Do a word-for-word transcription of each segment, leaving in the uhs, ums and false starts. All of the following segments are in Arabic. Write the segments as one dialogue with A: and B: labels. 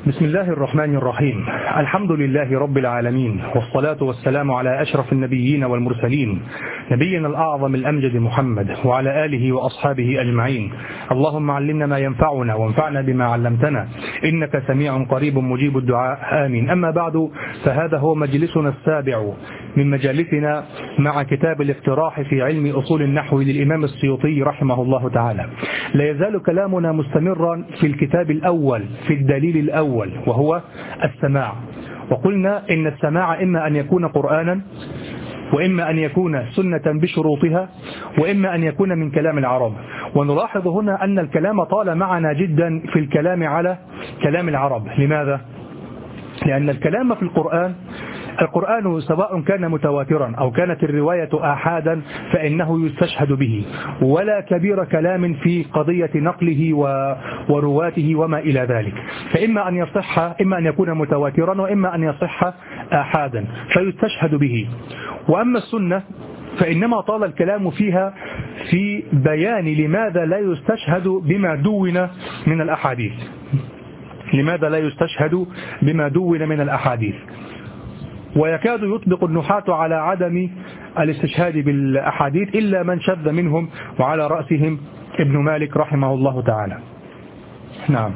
A: بسم الله الرحمن الرحيم. الحمد لله رب العالمين، والصلاة والسلام على أشرف النبيين والمرسلين، نبينا الأعظم الأمجد محمد وعلى آله وأصحابه أجمعين. اللهم علمنا ما ينفعنا وانفعنا بما علمتنا، إنك سميع قريب مجيب الدعاء، آمين. أما بعد، فهذا هو مجلسنا السابع من مجالسنا مع كتاب الاقتراح في علم أصول النحو للإمام السيوطي رحمه الله تعالى. لا يزال كلامنا مستمرا في الكتاب الأول، في الدليل الأول، وهو السماع. وقلنا إن السماع إما أن يكون قرآنا، وإما أن يكون سنة بشروطها، وإما أن يكون من كلام العرب. ونلاحظ هنا أن الكلام طال معنا جدا في الكلام على كلام العرب. لماذا؟ لأن الكلام في القرآن القرآن سواء كان متواترا أو كانت الرواية آحادا فإنه يستشهد به، ولا كبير كلام في قضية نقله ورواته وما إلى ذلك. فإما أن يصح، إما أن يكون متواترا، وإما أن يصح آحادا فيستشهد به. وأما السنة فإنما طال الكلام فيها في بيان لماذا لا يستشهد بما دون من الأحاديث لماذا لا يستشهد بما دون من الأحاديث ويكاد يطبق النحاة على عدم الاستشهاد بالأحاديث إلا من شذ منهم، وعلى رأسهم ابن مالك رحمه الله تعالى. نعم.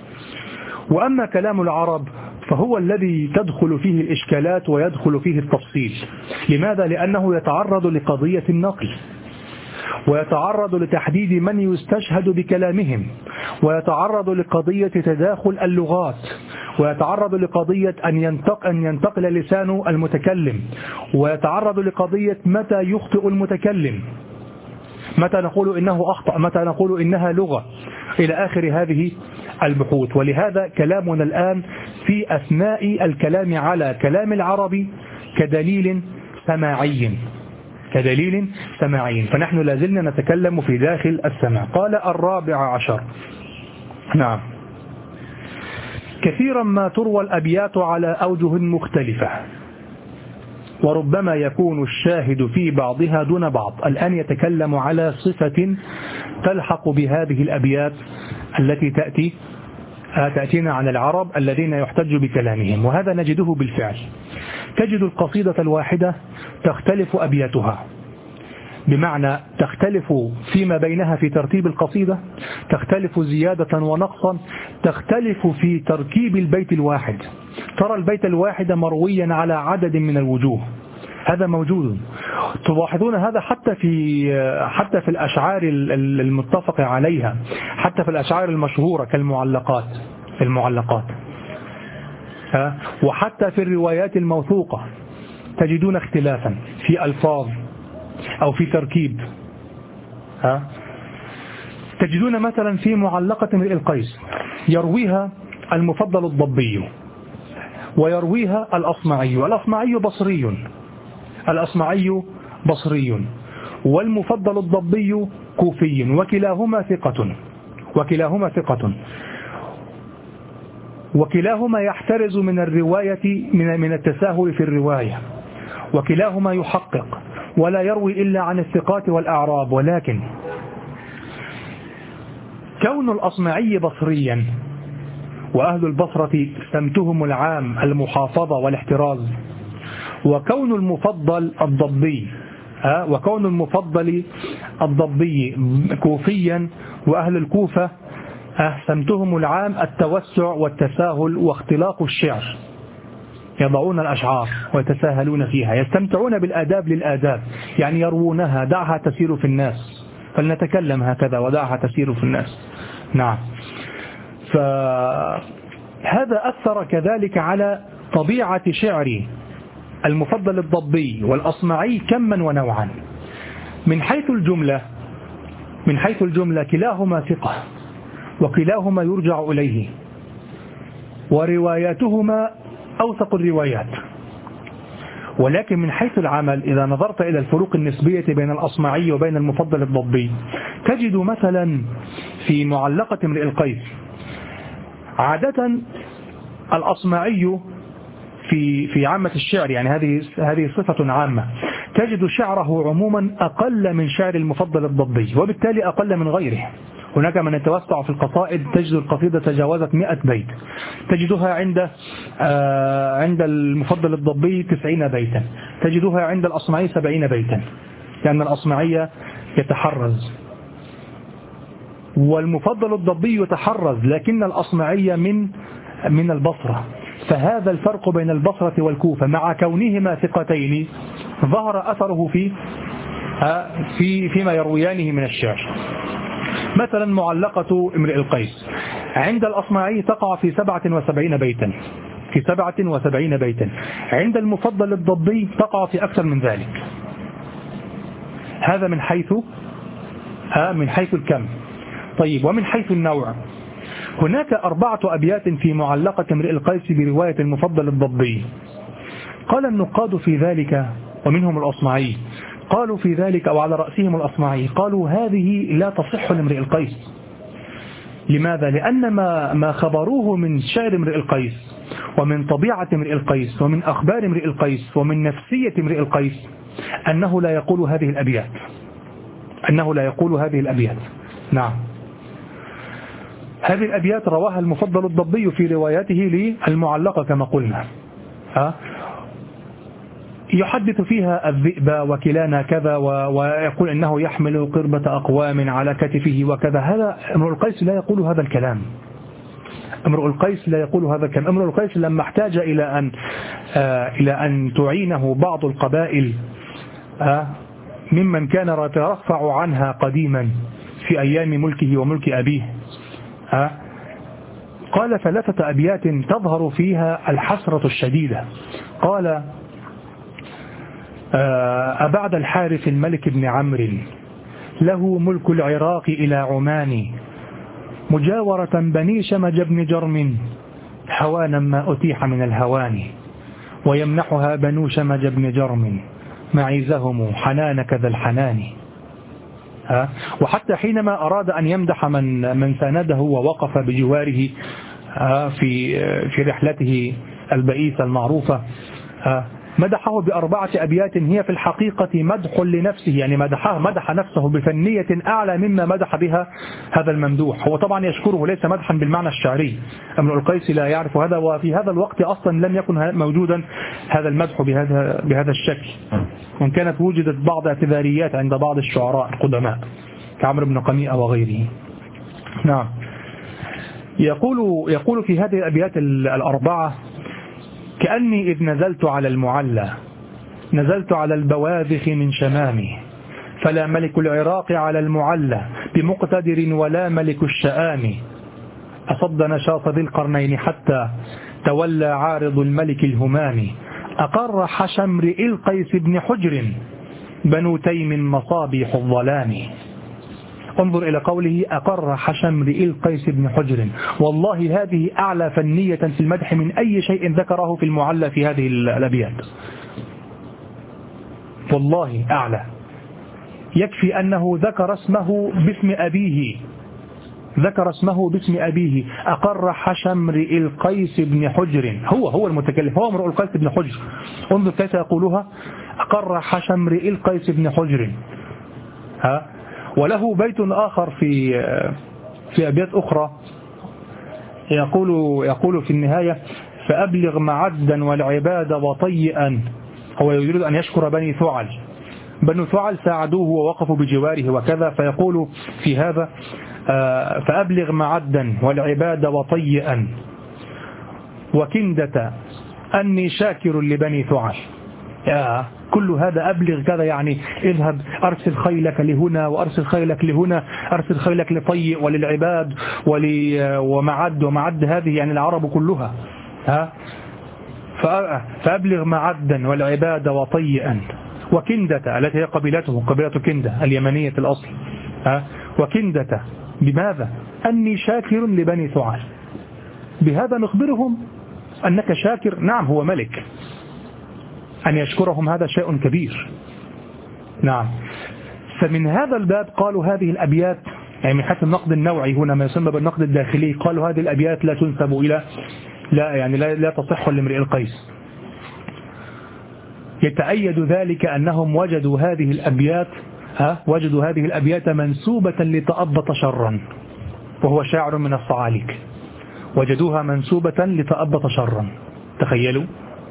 A: وأما كلام العرب فهو الذي تدخل فيه الإشكالات ويدخل فيه التفصيل. لماذا؟ لأنه يتعرض لقضية النقل، ويتعرض لتحديد من يستشهد بكلامهم، ويتعرض لقضية تداخل اللغات، ويتعرض لقضية أن ينتقل, أن ينتقل لسان المتكلم، ويتعرض لقضية متى يخطئ المتكلم، متى نقول إنه أخطأ، متى نقول إنها لغة، إلى آخر هذه البحوث. ولهذا كلامنا الآن في أثناء الكلام على كلام العرب كدليل سماعي كدليل سماعي فنحن لازلنا نتكلم في داخل السماع. قال الرابع عشر. نعم. كثيرا ما تروى الأبيات على أوجه مختلفة، وربما يكون الشاهد في بعضها دون بعض. الآن يتكلم على صفة تلحق بهذه الأبيات التي تأتي تأتينا عن العرب الذين يحتج بكلامهم، وهذا نجده بالفعل. تجد القصيدة الواحدة تختلف أبياتها، بمعنى تختلف فيما بينها في ترتيب القصيدة، تختلف زيادة ونقصا، تختلف في تركيب البيت الواحد. ترى البيت الواحد مرويا على عدد من الوجوه، هذا موجود. تلاحظون هذا حتى في حتى في الأشعار المتفق عليها، حتى في الأشعار المشهورة كالمعلقات المعلقات وحتى في الروايات الموثوقة تجدون اختلافا في ألفاظ أو في تركيب. ها تجدون مثلا في معلقة امرئ القيس يرويها المفضل الضبي، ويرويها الأصمعي. الأصمعي بصري الأصمعي بصري والمفضل الضبي كوفي، وكلاهما ثقة وكلاهما ثقة وكلاهما يحترز من الرواية من من التساهل في الرواية، وكلاهما يحقق ولا يروي إلا عن الثقات والأعراب. ولكن كون الأصمعي بصريا، وأهل البصرة سمتهم العام المحافظة والاحتراز، وكون المفضل الضبي وكون المفضل الضبي كوفيا، وأهل الكوفة سمتهم العام التوسع والتساهل واختلاق الشعر، يضعون الأشعار ويتساهلون فيها، يستمتعون بالآداب للآداب، يعني يروونها دعها تسير في الناس، فلنتكلم هكذا ودعها تسير في الناس. نعم. فهذا أثر كذلك على طبيعة شعر المفضل الضبي والأصمعي كما ونوعا. من حيث الجملة من حيث الجملة كلاهما ثقة، وكلاهما يرجع إليه، ورواياتهما أوثق الروايات. ولكن من حيث العمل إذا نظرت إلى الفروق النسبية بين الأصمعي وبين المفضل الضبي، تجد مثلا في معلقة امرئ القيس عادة الأصمعي في في عامة الشعر، يعني هذه هذه صفة عامة، تجد شعره عموما أقل من شعر المفضل الضبي، وبالتالي أقل من غيره. هناك من يتوسع في القصائد تجد القصيدة تجاوزت مئة بيت، تجدها عند آه عند المفضل الضبي تسعين بيتا، تجدها عند الأصمعي سبعين بيتا، لأن الأصمعي يتحرز والمفضل الضبي يتحرز، لكن الأصمعي من من البصرة، فهذا الفرق بين البصرة والكوفة مع كونهما ثقتين ظهر أثره في في فيما يرويانه من الشعر. مثلا معلقة امرئ القيس عند الأصمعي تقع في سبعة وسبعين بيتا، في سبعة وسبعين بيتا، عند المفضل الضبي تقع في أكثر من ذلك. هذا من حيث من حيث الكم. طيب، ومن حيث النوع هناك أربعة أبيات في معلقة امرئ القيس برواية المفضل الضبي. قال النقاد في ذلك ومنهم الأصمعي، قالوا في ذلك أو على رأسهم الأصمعي، قالوا هذه لا تصح لامرئ القيس. لماذا؟ لأن ما ما خبروه من شعر امرئ القيس ومن طبيعة امرئ القيس ومن أخبار امرئ القيس ومن نفسية امرئ القيس أنه لا يقول هذه الأبيات، أنه لا يقول هذه الأبيات. نعم، هذه الأبيات رواها المفضل الضبي في رواياته للمعلقة كما قلنا، ها يحدث فيها الذئب وكلانا كذا، ويقول إنه يحمل قربة أقوام على كتفه وكذا. هذا امرؤ القيس لا يقول هذا الكلام، امرؤ القيس لا يقول هذا الكلام. امرؤ القيس لما احتاج إلى أن آه إلى أن تعينه بعض القبائل آه ممن كان يترفع عنها قديما في أيام ملكه وملك أبيه، آه قال ثلاثة أبيات تظهر فيها الحسرة الشديدة. قال أبعد الحارث الملك بن عمرو له ملك العراق إلى عمان، مجاورة بني شمج بن جرم هوانا ما أتيح من الهوان، ويمنحها بنو شمج بن جرم معيزهم حنان كذا الحنان. ها؟ وحتى حينما أراد أن يمدح من من سانده ووقف بجواره في في رحلته البئيسة المعروفة، مدحه بأربعة أبيات هي في الحقيقة مدح لنفسه، يعني مدحه مدح نفسه بفنية أعلى مما مدح بها هذا الممدوح. هو طبعا يشكره، ليس مدحا بالمعنى الشعري، امرؤ القيس لا يعرف هذا، وفي هذا الوقت أصلا لم يكن موجودا هذا المدح بهذا بهذا الشكل، وإن كانت وجدت بعض اعتذاريات عند بعض الشعراء القدماء كعمرو بن قميئة وغيره. نعم، يقول يقول في هذه الأبيات الأربعة: كأني إذ نزلت على المعلى نزلت على البواذخ من شمامي، فلا ملك العراق على المعلى بمقتدر ولا ملك الشآم، أصد نشاط ذي القرنين حتى تولى عارض الملك الهمام، أقر حشم رئي القيس بن حجر بنو تيم مصابيح الظلام. انظر إلى قوله أقر حشم رئي القيس بن حجر، والله هذه أعلى فنية في المدح من أي شيء ذكره في المعلى في هذه الأبيات، والله أعلى. يكفي أنه ذكر اسمه باسم أبيه، ذكر اسمه باسم أبيه، أقر حشم رئي القيس بن حجر، هو هو المتكلم، هو امرؤ القيس بن حجر. انظر كيف يقولها: أقر حشم رئي القيس بن حجر. ها، وله بيت آخر في في أبيات أخرى يقول يقول في النهاية: فأبلغ معدا والعباد وطيئا. هو يريد أن يشكر بني ثعل، بنو ثعل ساعدوه ووقفوا بجواره وكذا، فيقول في هذا: فأبلغ معدا والعباد وطيئا وكندة أني شاكر لبني ثعل. يا كل هذا أبلغ كذا، يعني اذهب أرسل خيلك لهنا وأرسل خيلك لهنا، أرسل خيلك لطيء وللعباد ومعد، ومعد هذه يعني العرب كلها. ها، فأبلغ معدا والعباد وطيئا وكندة التي هي قبيلته، قبيلة كندة اليمنية الأصل. ها، وكندة بماذا؟ أني شاكر لبني ثعال. بهذا نخبرهم أنك شاكر. نعم، هو ملك، أن يشكرهم هذا شيء كبير. نعم، فمن هذا الباب قالوا هذه الأبيات، يعني من حيث النقد النوعي هنا ما يسمى بالنقد الداخلي، قالوا هذه الأبيات لا تنسب إلى لا يعني لا, لا تصح لامرئ القيس. يتأيد ذلك أنهم وجدوا هذه الأبيات ها وجدوا هذه الأبيات منسوبة لتأبط شرا، وهو شاعر من الصعاليك، وجدوها منسوبة لتأبط شرا. تخيلوا،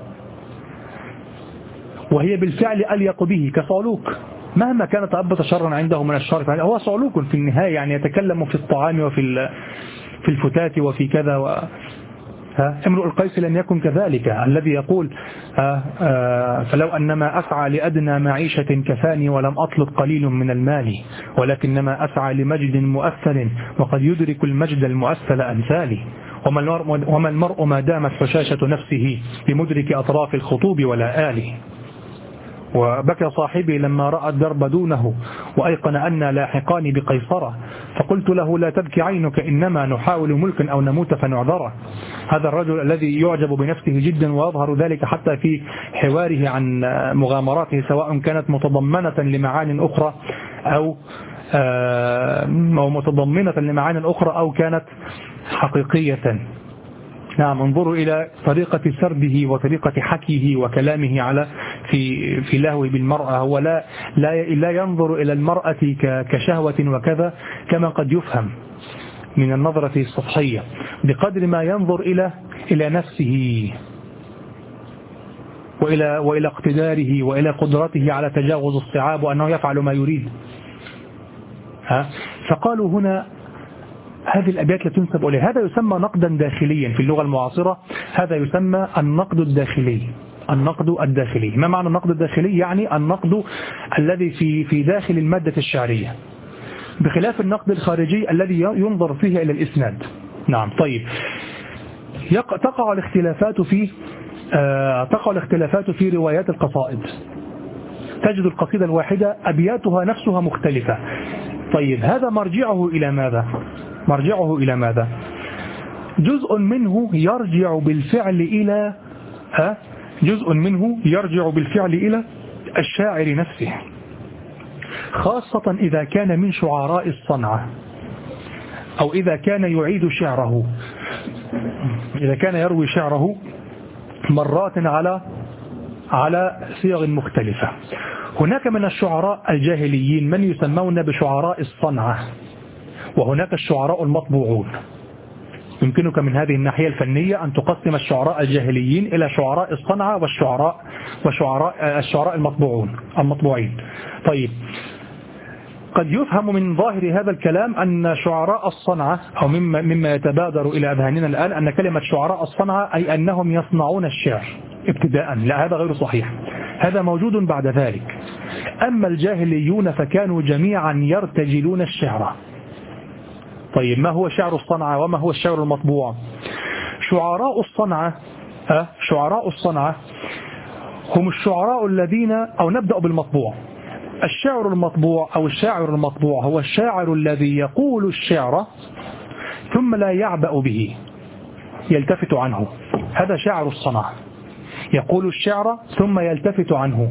A: وهي بالفعل أليق به كصعلوك، مهما كان تأبط شرا عنده من الشر، هو صعلوك في النهاية، يعني يتكلم في الطعام وفي في الفتات وفي كذا و... ها امرؤ القيس لم يكن كذلك، الذي يقول ها ها فلو أنما أسعى لأدنى معيشة كفاني ولم أطلب قليل من المال، ولكنما أسعى لمجد مؤثل وقد يدرك المجد المؤثل أمثالي، وما المرء, وما المرء ما دامت حشاشة نفسه بمدرك أطراف الخطوب ولا آله. وبكى صاحبي لما رأى الدرب دونه وأيقن أن لاحقان بقيصرة، فقلت له لا تبكي عينك إنما نحاول ملكا أو نموت فنعذره. هذا الرجل الذي يعجب بنفسه جدا، ويظهر ذلك حتى في حواره عن مغامراته، سواء كانت متضمنة لمعان أخرى أو أو متضمنة لمعان أخرى أو كانت حقيقية. نعم، انظروا إلى طريقة سرده وطريقة حكيه وكلامه على في في لهوه بالمرأة. هو لا لا لا ينظر إلى المرأة كشهوة وكذا كما قد يفهم من النظرة السطحية، بقدر ما ينظر إلى إلى نفسه وإلى وإلى اقتداره وإلى قدرته على تجاوز الصعاب وأنه يفعل ما يريد. ها فقالوا هنا هذه الأبيات لا تنسب إليه. هذا يسمى نقدا داخليا في اللغة المعاصرة، هذا يسمى النقد الداخلي. النقد الداخلي، ما معنى النقد الداخلي؟ يعني النقد الذي في في داخل المادة الشعرية، بخلاف النقد الخارجي الذي ينظر فيه إلى الإسناد. نعم. طيب، تقع الاختلافات في آه تقع الاختلافات في روايات القصائد. تجد القصيدة الواحدة أبياتها نفسها مختلفة. طيب، هذا مرجعه إلى ماذا؟ مرجعه إلى ماذا؟ جزء منه يرجع بالفعل إلى ها جزء منه يرجع بالفعل إلى الشاعر نفسه، خاصة إذا كان من شعراء الصنعة، أو إذا كان يعيد شعره، إذا كان يروي شعره مرات على على صيغ مختلفة. هناك من الشعراء الجاهليين من يسمون بشعراء الصنعة، وهناك الشعراء المطبوعون. يمكنك من هذه الناحية الفنية أن تقسم الشعراء الجاهليين إلى شعراء الصنعة والشعراء وشعراء الشعراء المطبوعون المطبوعين. طيب، قد يفهم من ظاهر هذا الكلام أن شعراء الصنعة، أو مما مما يتبادر إلى أذهاننا الآن أن كلمة شعراء الصنعة أي أنهم يصنعون الشعر ابتداء. لا، هذا غير صحيح، هذا موجود بعد ذلك. أما الجاهليون فكانوا جميعا يرتجلون الشعر. طيب، ما هو شعر الصنعة وما هو الشعر المطبوع؟ شعراء الصنعة أه؟ شعراء الصنعة هم الشعراء الذين، أو نبدأ بالمطبوع. الشعر المطبوع أو الشاعر المطبوع هو الشاعر الذي يقول الشعر ثم لا يعبأ به، يلتفت عنه. هذا شاعر الصنعة، يقول الشعر ثم يلتفت عنه.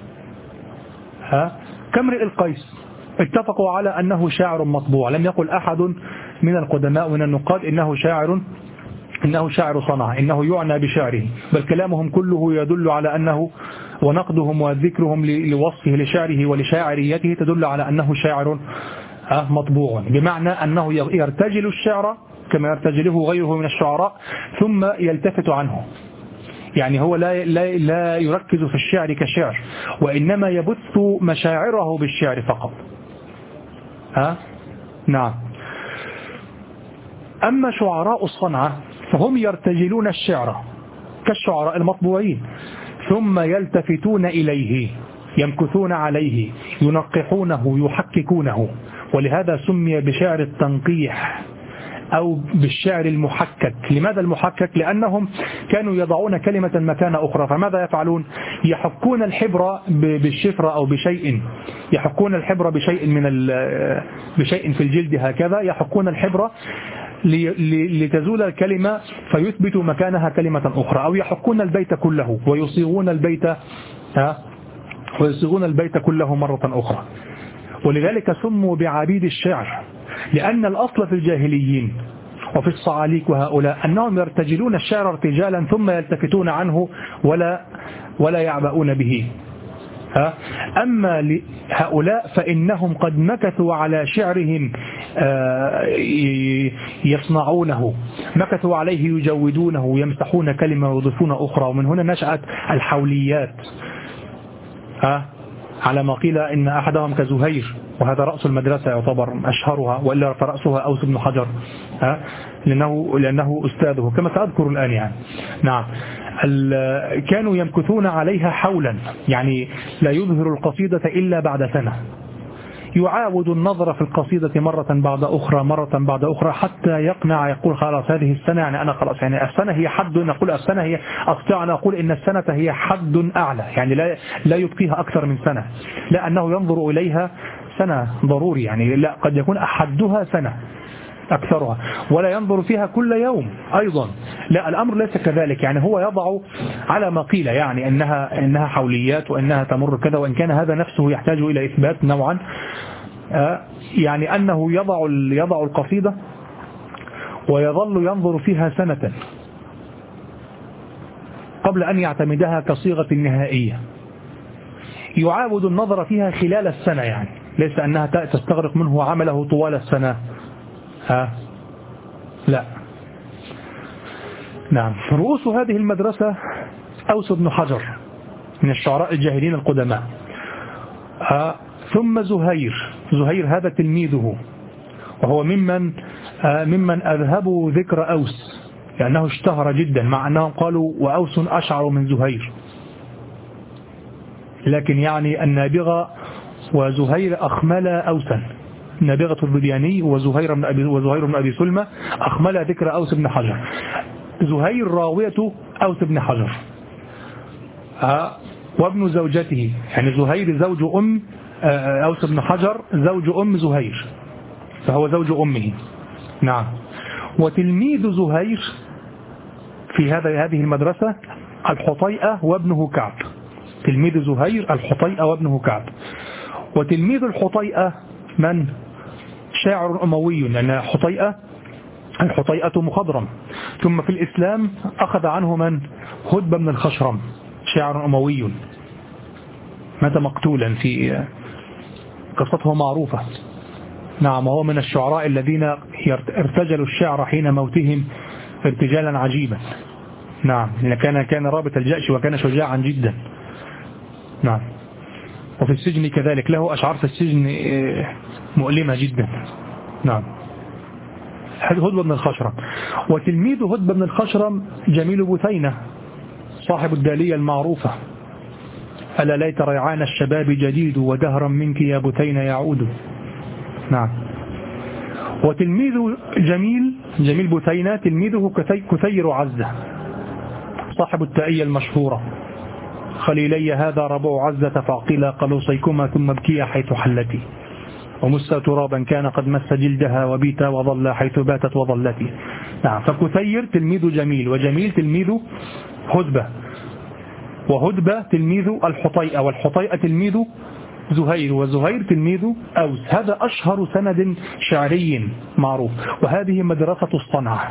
A: ها كامرئ القيس اتفقوا على أنه شاعر مطبوع، لم يقل أحد من القدماء من النقاد إنه شاعر إنه شاعر صنعة، إنه يعنى بشعره، بل كلامهم كله يدل على أنه، ونقدهم وذكرهم لوصفه لشعره ولشاعريته تدل على أنه شاعر مطبوع، بمعنى أنه يرتجل الشعر كما يرتجله غيره من الشعراء ثم يلتفت عنه. يعني هو لا, لا, لا يركز في الشعر كشعر، وإنما يبث مشاعره بالشعر فقط. ها؟ نعم. أما شعراء الصنعة فهم يرتجلون الشعر كالشعراء المطبوعين ثم يلتفتون إليه، يمكثون عليه، ينقحونه، يحككونه، ولهذا سمي بشعر التنقيح أو بالشعر المحكك. لماذا المحكك؟ لأنهم كانوا يضعون كلمة مكان أخرى، فماذا يفعلون؟ يحكون الحبر بالشفرة أو بشيء، يحكون الحبر بشيء من بشيء في الجلد هكذا، يحكون الحبر لتزول الكلمة فيثبتوا مكانها كلمة أخرى، أو يحكون البيت كله ويصيغون البيت ها ويصيغون البيت كله مرة أخرى. ولذلك سموا بعبيد الشعر، لأن الأصل في الجاهليين وفي الصعاليك وهؤلاء أنهم يرتجلون الشعر ارتجالا ثم يلتفتون عنه ولا ولا يعبؤون به. أما لهؤلاء فإنهم قد مكثوا على شعرهم يصنعونه، مكثوا عليه يجودونه، يمسحون كلمة ويضيفون أخرى. ومن هنا نشأت الحوليات، على ما قيل إن أحدهم كزهير، وهذا رأس المدرسة يعتبر أشهرها، وإلا فرأسها أوس بن حجر لأنه, لأنه أستاذه كما سأذكر الآن يعني. نعم، كانوا يمكثون عليها حولا، يعني لا يظهر القصيدة إلا بعد سنة، يعاود النظر في القصيدة مرة بعد أخرى مرة بعد أخرى حتى يقنع، يقول خلاص هذه السنة، يعني أنا خلاص، يعني السنة هي حد، نقول السنة هي، أستطيع أن أقول إن السنة هي حد أعلى، يعني لا لا يبقيها أكثر من سنة، لا أنه ينظر إليها سنة ضروري، يعني لا، قد يكون أحدها سنة أكثرها، ولا ينظر فيها كل يوم أيضا، لا، الأمر ليس كذلك، يعني هو يضع على ما قيل يعني أنها, إنها حوليات وأنها تمر كذا، وإن كان هذا نفسه يحتاج إلى إثبات نوعا، يعني أنه يضع يضع القصيدة ويظل ينظر فيها سنة قبل أن يعتمدها كصيغة نهائية، يعاود النظر فيها خلال السنة، يعني ليس أنها تستغرق منه عمله طوال السنة، ها لا. نعم، رؤوس هذه المدرسة أوس بن حجر من الشعراء الجاهلين القدماء، ها ثم زهير، زهير هذا تلميذه، وهو ممن ممن أذهبوا ذكر أوس لأنه اشتهر جدا، مع أنهم قالوا وأوس أشعر من زهير، لكن يعني النابغة وزهير أخمل أوسا، نابغة البدياني وزهير بن أبي وزهير بن أبي سلمة أخمل ذكر أوس بن حجر. زهير راوية أوس بن حجر وابن زوجته، يعني زهير زوج أم أوس بن حجر، زوج أم زهير، فهو زوج أمه. نعم، وتلميذ زهير في هذا هذه المدرسة الحطيئة وابنه كعب، تلميذ زهير الحطيئة وابنه كعب. وتلميذ الحطيئة من؟ شاعر أموي، لأن حطيئة الحطيئة مخضرم، ثم في الإسلام أخذ عنه من؟ هدبة بن الخشرم، شاعر أموي مات مقتولا، في قصته معروفة. نعم، وهو من الشعراء الذين ارتجلوا الشعر حين موتهم ارتجالا عجيبا. نعم، لأن كان كان رابط الجأش وكان شجاعا جدا. نعم، وفي السجن كذلك له أشعار في السجن مؤلمة جدا. نعم، هدبة بن الخشرم. وتلميذ هدبة بن الخشرم جميل بثينة صاحب الدالية المعروفة، ألا ليت ريعان الشباب جديد ودهرا منك يا بثينة يعود. نعم، وتلميذ جميل جميل بثينة تلميذه كثير عزة صاحب التائية المشهورة، خليلي هذا ربع عزة فعقلا قلوصيكما ثم ابكيا حيث حلتي، ومسى ترابا كان قد مس جلدها وبيتا وظل حيث باتت وظلتي. نعم، فكثير تلميذ جميل، وجميل تلميذ هدبة، وهدبة تلميذ الحطيئة، والحطيئة تلميذ زهير، وزهير تلميذ أوس. هذا أشهر سند شعري معروف، وهذه مدرسة الصنعة.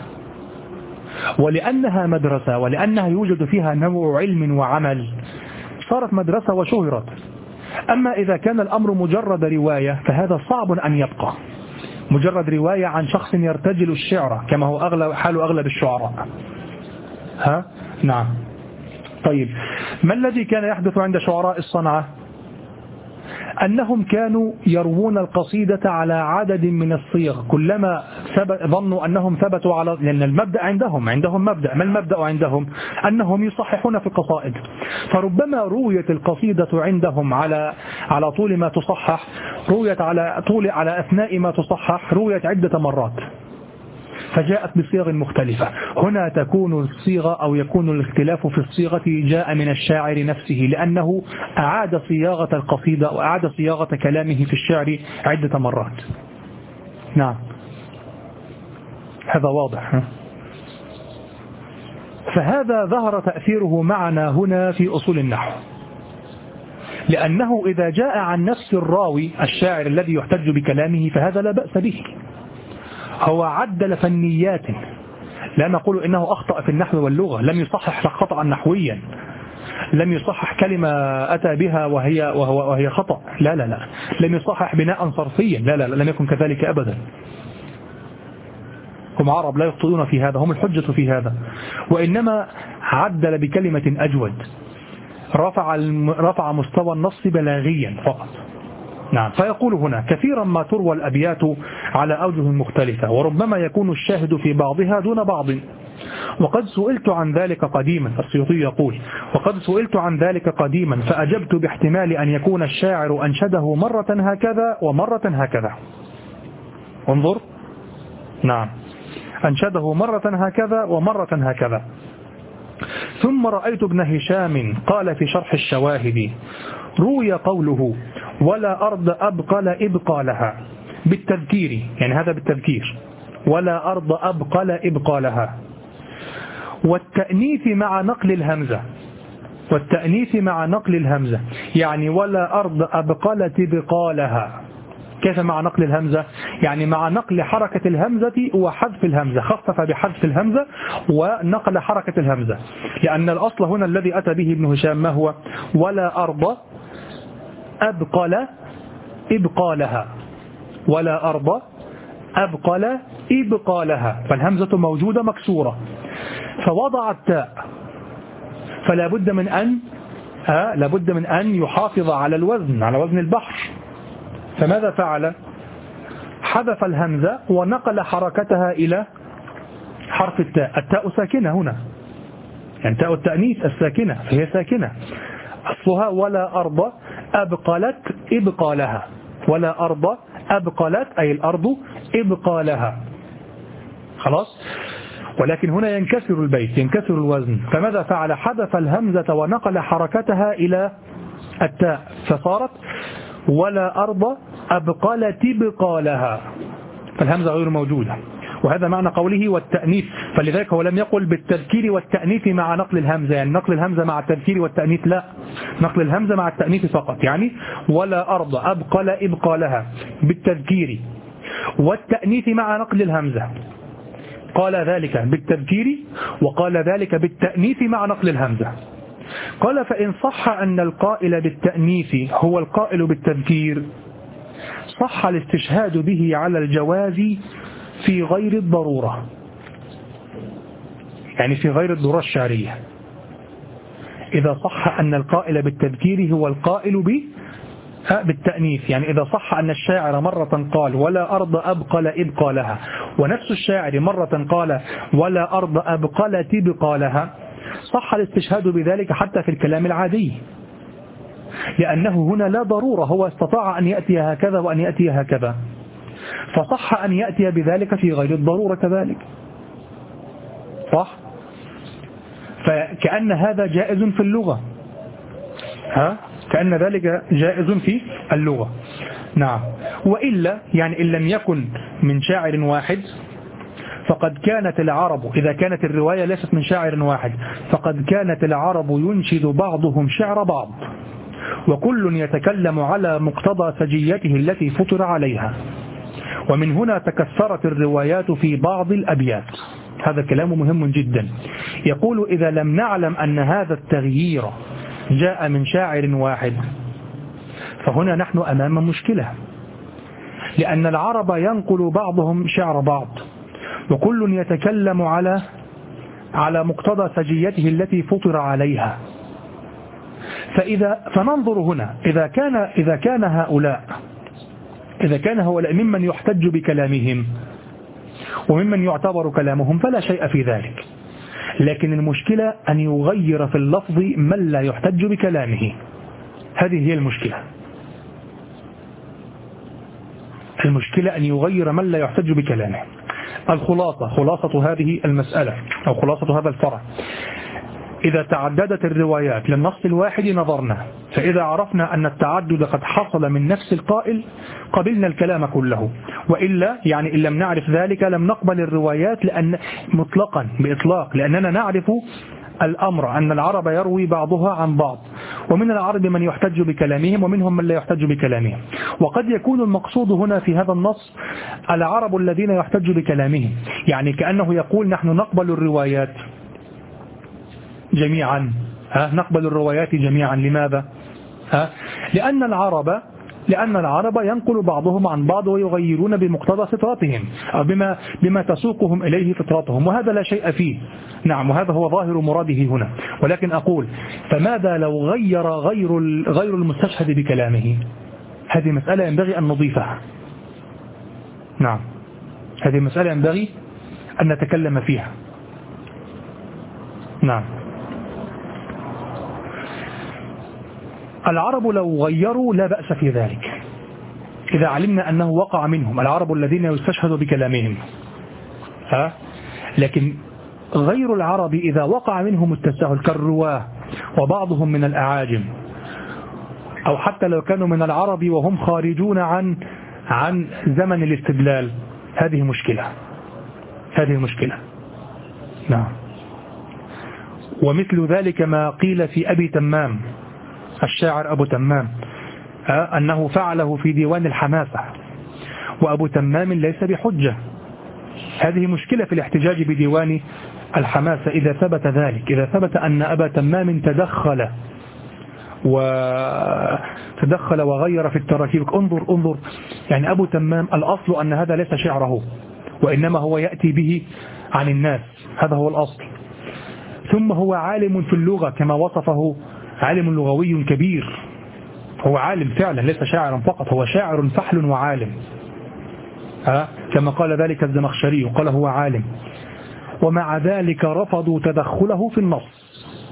A: ولأنها مدرسة ولأنها يوجد فيها نوع علم وعمل صارت مدرسة وشهرت. أما إذا كان الأمر مجرد رواية فهذا صعب أن يبقى، مجرد رواية عن شخص يرتجل الشعر كما هو أغلب حال أغلب الشعراء. ها؟ نعم. طيب، ما الذي كان يحدث عند شعراء الصنعة؟ أنهم كانوا يروون القصيدة على عدد من الصيغ، كلما ظنوا أنهم ثبتوا على، لأن المبدأ عندهم عندهم مبدأ، ما المبدأ عندهم؟ أنهم يصححون في القصائد، فربما رويت القصيدة عندهم على على طول ما تصحح، رويت على طول على أثناء ما تصحح، رويت عدة مرات، فجاءت بصيغ مختلفة. هنا تكون الصيغة أو يكون الاختلاف في الصيغة جاء من الشاعر نفسه، لأنه أعاد صياغة القصيدة وأعاد صياغة كلامه في الشعر عدة مرات. نعم، هذا واضح. فهذا ظهر تأثيره معنا هنا في أصول النحو، لأنه إذا جاء عن نفس الراوي الشاعر الذي يحتج بكلامه فهذا لا بأس به، هو عدل فنيات، لا نقول إنه أخطأ في النحو واللغة، لم يصحح خطأ نحويا، لم يصحح كلمة أتى بها وهي, وهو وهي خطأ، لا لا لا، لم يصحح بناء صرفيا، لا لا لا، لم يكن كذلك أبدا. هم عرب لا يخطئون في هذا، هم الحجة في هذا، وإنما عدل بكلمة أجود، رفع رفع مستوى النص بلاغيا فقط. نعم. فيقول هنا: كثيرا ما تروى الأبيات على أوجه مختلفة، وربما يكون الشاهد في بعضها دون بعض، وقد سئلت عن ذلك قديما. السيوطي يقول: وقد سئلت عن ذلك قديما فأجبت باحتمال أن يكون الشاعر أنشده مرة هكذا ومرة هكذا. انظر، نعم، أنشده مرة هكذا ومرة هكذا. ثم رأيت ابن هشام قال في شرح الشواهد: روي قوله: ولا أرض أبقل إبقالها، بالتذكير، يعني هذا بالتذكير، ولا أرض أبقل إبقالها، والتأنيث مع نقل الهمزة، والتأنيث مع نقل الهمزة، يعني ولا أرض أبقلت بقالها. كيف مع نقل الهمزة؟ يعني مع نقل حركة الهمزة وحذف الهمزة، خفف بحذف الهمزة ونقل حركة الهمزة، لأن الأصل هنا الذي أتى به ابن هشام ما هو؟ ولا أرض أبقل إبقالها، ولا أرض أبقل إبقالها، فالهمزة موجودة مكسورة، فوضع التاء، فلا بد من أن آه لابد من أن يحافظ على الوزن، على وزن البحر. فماذا فعل؟ حذف الهمزة ونقل حركتها إلى حرف التاء. التاء ساكنة هنا، يعني تاء التأنيث الساكنة، فهي ساكنة، أصلها ولا أرض أبقلت إبقالها، ولا أرض أبقلت أي الأرض إبقالها، خلاص. ولكن هنا ينكسر البيت، ينكسر الوزن، فماذا فعل؟ حذف الهمزة ونقل حركتها إلى التاء، فصارت ولا أرض أبقلت إبقالها، فالهمزة غير موجودة. وهذا معنى قوله والتأنيث، فلذلك هو لم يقل بالتذكير والتأنيث مع نقل الهمزة، يعني نقل الهمزة مع التذكير والتأنيث، لا، نقل الهمزة مع التأنيث فقط، يعني ولا أرض أبقل إبقالها بالتذكير والتأنيث مع نقل الهمزة. قال ذلك بالتذكير وقال ذلك بالتأنيث مع نقل الهمزة. قال: فإن صح أن القائل بالتأنيث هو القائل بالتذكير صح الاستشهاد به على الجواز في غير الضرورة، يعني في غير الضرورة الشعرية. إذا صح أن القائل بالتذكير هو القائل بالتأنيث، يعني إذا صح أن الشاعر مرة قال ولا أرض أبقل إبقالها، ونفس الشاعر مرة قال ولا أرض أبقلت إبقالها، صح الاستشهاد بذلك حتى في الكلام العادي، لأنه هنا لا ضرورة، هو استطاع أن يأتي هكذا وأن يأتي هكذا، فصح أن يأتي بذلك في غير الضرورة كذلك، صح؟ فكأن هذا جائز في اللغة، ها؟ كأن ذلك جائز في اللغة. نعم. وإلا يعني إن لم يكن من شاعر واحد فقد كانت العرب، إذا كانت الرواية ليست من شاعر واحد، فقد كانت العرب ينشد بعضهم شعر بعض، وكل يتكلم على مقتضى سجيته التي فطر عليها، ومن هنا تكثرت الروايات في بعض الأبيات. هذا كلام مهم جدا. يقول: إذا لم نعلم أن هذا التغيير جاء من شاعر واحد فهنا نحن أمام مشكلة، لأن العرب ينقل بعضهم شعر بعض، وكل يتكلم على على مقتضى سجيته التي فطر عليها. فإذا فننظر هنا، إذا كان إذا كان هؤلاء إذا كان هؤلاء ممن يحتج بكلامهم وممن يعتبر كلامهم فلا شيء في ذلك، لكن المشكلة أن يغير في اللفظ من لا يحتج بكلامه. هذه هي المشكلة. المشكلة أن يغير من لا يحتج بكلامه. الخلاصة، خلاصة هذه المسألة أو خلاصة هذا الفرع: إذا تعددت الروايات للنص الواحد نظرنا، فإذا عرفنا أن التعدد قد حصل من نفس القائل قبلنا الكلام كله، وإلا يعني إن لم نعرف ذلك لم نقبل الروايات لأن مطلقا بإطلاق، لأننا نعرف الأمر أن العرب يروي بعضها عن بعض، ومن العرب من يحتج بكلامهم ومنهم من لا يحتج بكلامهم. وقد يكون المقصود هنا في هذا النص العرب الذين يحتج بكلامهم، يعني كأنه يقول نحن نقبل الروايات جميعا، ها نقبل الروايات جميعا. لماذا؟ ها لأن العرب لأن العرب ينقل بعضهم عن بعض ويغيرون بمقتضى فطرتهم أو بما, بما تسوقهم إليه فطرتهم، وهذا لا شيء فيه. نعم، وهذا هو ظاهر مراده هنا. ولكن أقول فماذا لو غير غير غير المستشهد بكلامه؟ هذه مسألة ينبغي أن نضيفها. نعم، هذه مسألة ينبغي أن نتكلم فيها. نعم، العرب لو غيروا لا بأس في ذلك إذا علمنا أنه وقع منهم العرب الذين يستشهد بكلامهم. ها؟ لكن غير العرب إذا وقع منهم التساهل كالرواه وبعضهم من الأعاجم، أو حتى لو كانوا من العرب وهم خارجون عن عن زمن الاستدلال، هذه مشكلة هذه مشكلة. نعم، ومثل ذلك ما قيل في أبي تمام الشاعر أبو تمام أنه فعله في ديوان الحماسة، وأبو تمام ليس بحجة. هذه مشكلة في الاحتجاج بديوان الحماسة إذا ثبت ذلك، إذا ثبت أن أبا تمام تدخل وتدخل وغير في التراكيب. انظر انظر يعني أبو تمام الأصل أن هذا ليس شعره، وإنما هو يأتي به عن الناس، هذا هو الأصل. ثم هو عالم في اللغة كما وصفه، عالم لغوي كبير، هو عالم فعلا ليس شاعرا فقط، هو شاعر فحل وعالم. ها كما قال ذلك الزمخشري، قال هو عالم. ومع ذلك رفضوا تدخله في النص،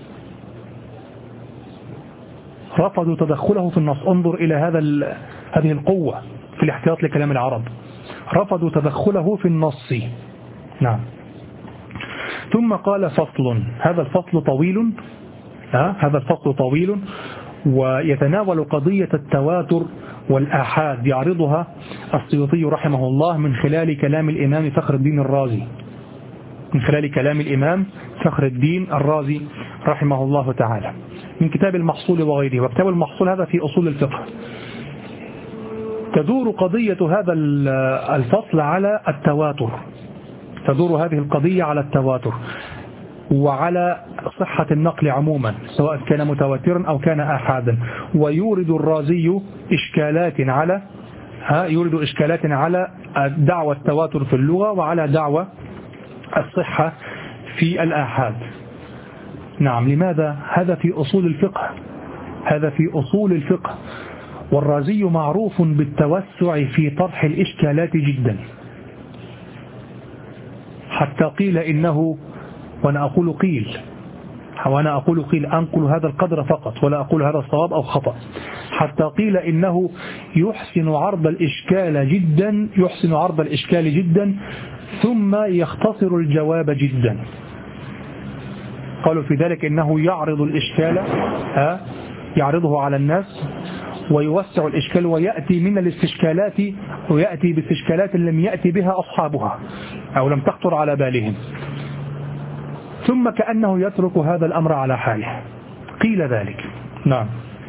A: رفضوا تدخله في النص. انظر إلى هذا هذه القوة في الاحتياط لكلام العرب، رفضوا تدخله في النص. نعم. ثم قال فصل، هذا الفصل طويل، ها هذا الفصل طويل ويتناول قضية التواتر والآحاد، يعرضها السيوطي رحمه الله من خلال كلام الإمام فخر الدين الرازي من خلال كلام الإمام فخر الدين الرازي رحمه الله تعالى من كتاب المحصول وغيره. وكتاب المحصول هذا في أصول الفقه. تدور قضية هذا الفصل على التواتر، تدور هذه القضية على التواتر وعلى صحة النقل عموما، سواء كان متواترا أو كان آحادا. ويورد الرازي إشكالات على ها يورد إشكالات على دعوى التواتر في اللغة وعلى دعوى الصحة في الآحاد. نعم، لماذا؟ هذا في أصول الفقه، هذا في أصول الفقه. والرازي معروف بالتوسع في طرح الإشكالات جدا، حتى قيل إنه، وأنا أقول قيل وأنا أقول قيل أنقل هذا القدر فقط ولا أقول هذا الصواب أو خطأ، حتى قيل إنه يحسن عرض الإشكال جدا يحسن عرض الإشكال جدا ثم يختصر الجواب جدا. قالوا في ذلك إنه يعرض الإشكال ها يعرضه على الناس ويوسع الإشكال، ويأتي من الاستشكالات ويأتي باستشكالات لم يأتي بها أصحابها أو لم تخطر على بالهم، ثم كأنه يترك هذا الأمر على حاله. قيل ذلك. نعم.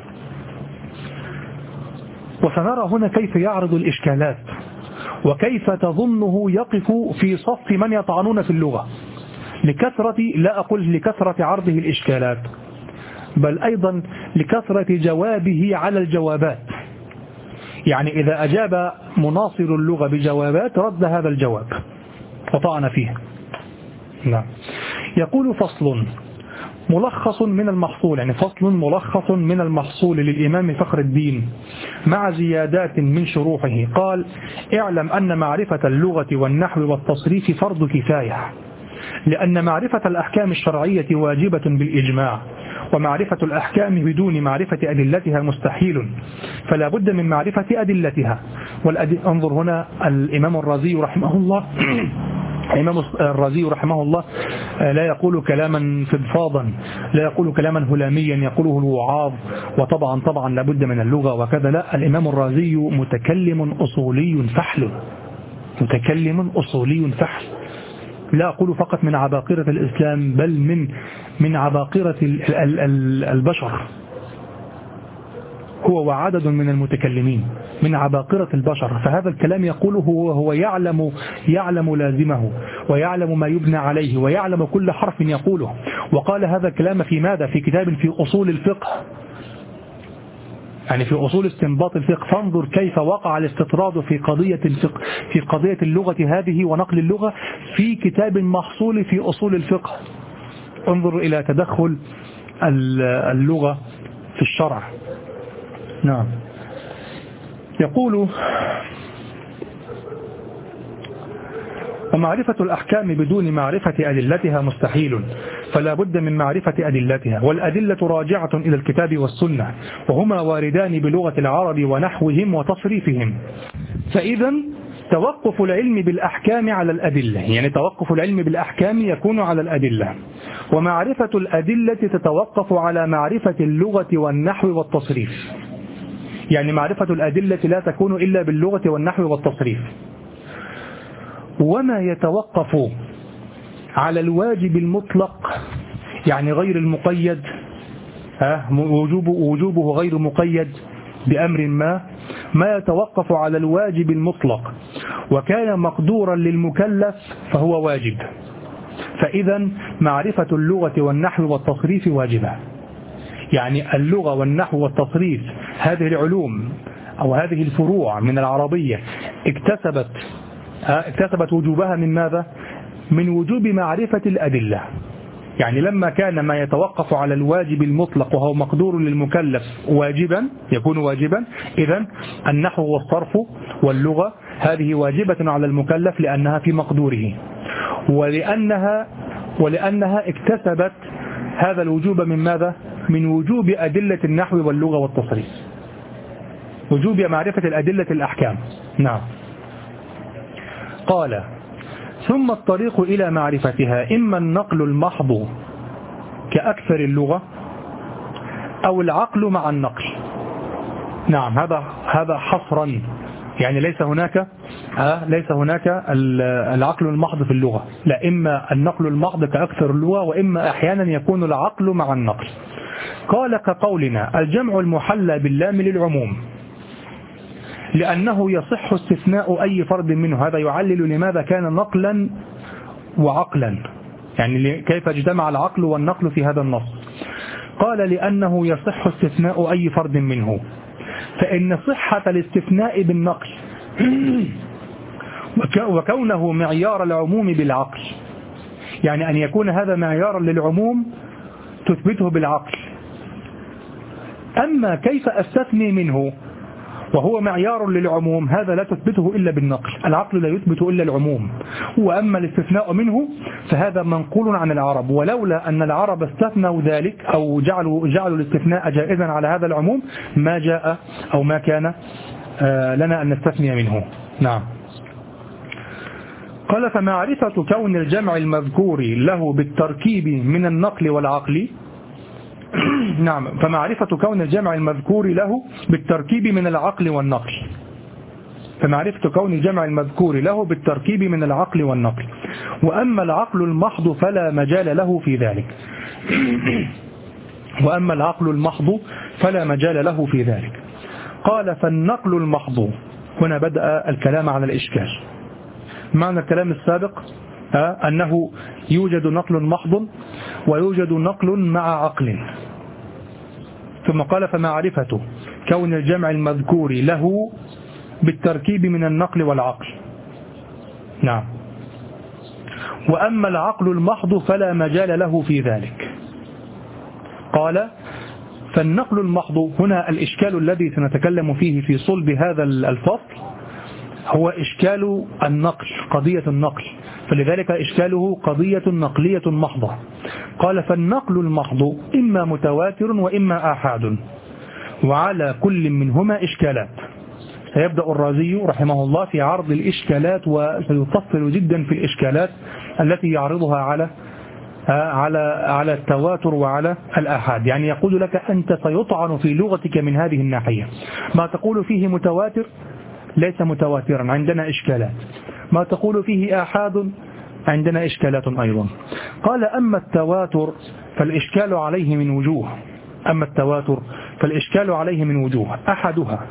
A: وسنرى هنا كيف يعرض الإشكالات وكيف تظنه يقف في صف من يطعنون في اللغة لكثرة، لا أقول لكثرة عرضه الإشكالات، بل أيضا لكثرة جوابه على الجوابات. يعني إذا أجاب مناصر اللغة بجوابات رد هذا الجواب وطعن فيه. نعم. يقول فصل ملخص من المحصول، يعني فصل ملخص من المحصول للإمام فخر الدين مع زيادات من شروحه. قال: اعلم أن معرفة اللغة والنحو والتصريف فرض كفاية، لأن معرفة الأحكام الشرعية واجبة بالإجماع، ومعرفة الأحكام بدون معرفة أدلتها مستحيل، فلا بد من معرفة أدلتها. والأدل... انظر هنا الإمام الرازي رحمه الله الإمام الرازي رحمه الله لا يقول كلاما فضفاضا، لا يقول كلاما هلاميا يقوله الوعاظ وطبعا طبعا لابد من اللغة وكذا. لا، الإمام الرازي متكلم أصولي فحل، متكلم أصولي فحل. لا أقول فقط من عباقرة الإسلام، بل من من عباقرة البشر، هو وعدد من المتكلمين. من عباقرة البشر، فهذا الكلام يقوله هو, هو يعلم يعلم لازمه ويعلم ما يبنى عليه ويعلم كل حرف يقوله. وقال هذا الكلام في ماذا؟ في كتاب في أصول الفقه، يعني في أصول استنباط الفقه. فانظر كيف وقع الاستطراد في قضية الفقه، في قضية اللغة هذه ونقل اللغة في كتاب محصول في أصول الفقه. انظر إلى تدخل اللغة في الشرع. نعم. يقول: ومعرفة الأحكام بدون معرفة أدلتها مستحيل، فلا بد من معرفة أدلتها، والأدلة راجعة إلى الكتاب والسنة، وهما واردان بلغة العرب ونحوهم وتصريفهم. فإذا توقف العلم بالأحكام على الأدلة، يعني توقف العلم بالأحكام يكون على الأدلة، ومعرفة الأدلة تتوقف على معرفة اللغة والنحو والتصريف. يعني معرفة الأدلة لا تكون إلا باللغة والنحو والتصريف. وما يتوقف على الواجب المطلق، يعني غير المقيد، ها وجوب وجوبه غير مقيد بأمر ما، ما يتوقف على الواجب المطلق وكان مقدورا للمكلف فهو واجب. فإذا معرفة اللغة والنحو والتصريف واجبة. يعني اللغة والنحو والتصريف هذه العلوم أو هذه الفروع من العربية اكتسبت اكتسبت وجوبها من ماذا؟ من وجوب معرفة الأدلة. يعني لما كان ما يتوقف على الواجب المطلق وهو مقدور للمكلف واجبا يكون واجبا، إذن النحو والصرف واللغة هذه واجبة على المكلف لأنها في مقدوره، ولأنها ولأنها اكتسبت هذا الوجوب من ماذا؟ من وجوب أدلة النحو واللغة والتصريف، وجوب معرفة الأدلة الأحكام. نعم. قال: ثم الطريق إلى معرفتها إما النقل المحض كأكثر اللغة أو العقل مع النقل. نعم، هذا هذا حصرا، يعني ليس هناك آه ليس هناك العقل المحض في اللغة، لا، إما النقل المحض كأكثر اللغة وإما أحيانا يكون العقل مع النقل. قال: كقولنا الجمع المحلى باللام للعموم لأنه يصح استثناء أي فرد منه. هذا يعلل لماذا كان نقلا وعقلا، يعني كيف اجتمع العقل والنقل في هذا النص. قال: لأنه يصح استثناء أي فرد منه، فإن صحة الاستثناء بالنقل وكونه معيار العموم بالعقل، يعني أن يكون هذا معيارا للعموم تثبته بالعقل. أما كيف أستثني منه وهو معيار للعموم، هذا لا تثبته إلا بالنقل، العقل لا يثبت إلا العموم. وأما الاستثناء منه فهذا منقول عن العرب، ولولا أن العرب استثنوا ذلك أو جعلوا, جعلوا الاستثناء جائزا على هذا العموم ما جاء أو ما كان لنا أن نستثني منه. نعم. قال: فمعرفة كون الجمع المذكور له بالتركيب من النقل والعقل نعم فمعرفة كون الجمع المذكور له بالتركيب من العقل والنقل فمعرفة كون الجمع المذكور له بالتركيب من العقل والنقل وأما العقل المحض فلا مجال له في ذلك وأما العقل المحض فلا مجال له في ذلك. قال: فالنقل المحض، هنا بدأ الكلام على الإشكال. معنى الكلام السابق أنه يوجد نقل محض ويوجد نقل مع عقل، ثم قال: فمعرفة كون الجمع المذكور له بالتركيب من النقل والعقل. نعم. وأما العقل المحض فلا مجال له في ذلك. قال: فالنقل المحض، هنا الإشكال الذي سنتكلم فيه في صلب هذا الفصل هو إشكال النقل، قضية النقل، فلذلك إشكاله قضية نقلية محضة. قال: فالنقل المحض إما متواتر وإما آحاد، وعلى كل منهما إشكالات. سيبدأ الرازي رحمه الله في عرض الإشكالات، وسيفصل جدا في الإشكالات التي يعرضها على على على التواتر وعلى الآحاد. يعني يقول لك أنت سيطعن في لغتك من هذه الناحية، ما تقول فيه متواتر ليس متواترا، عندنا إشكالات، ما تقول فيه آحاد عندنا إشكالات أيضا. قال: أما التواتر فالإشكال عليه من وجوه أما التواتر فالإشكال عليه من وجوه أحدها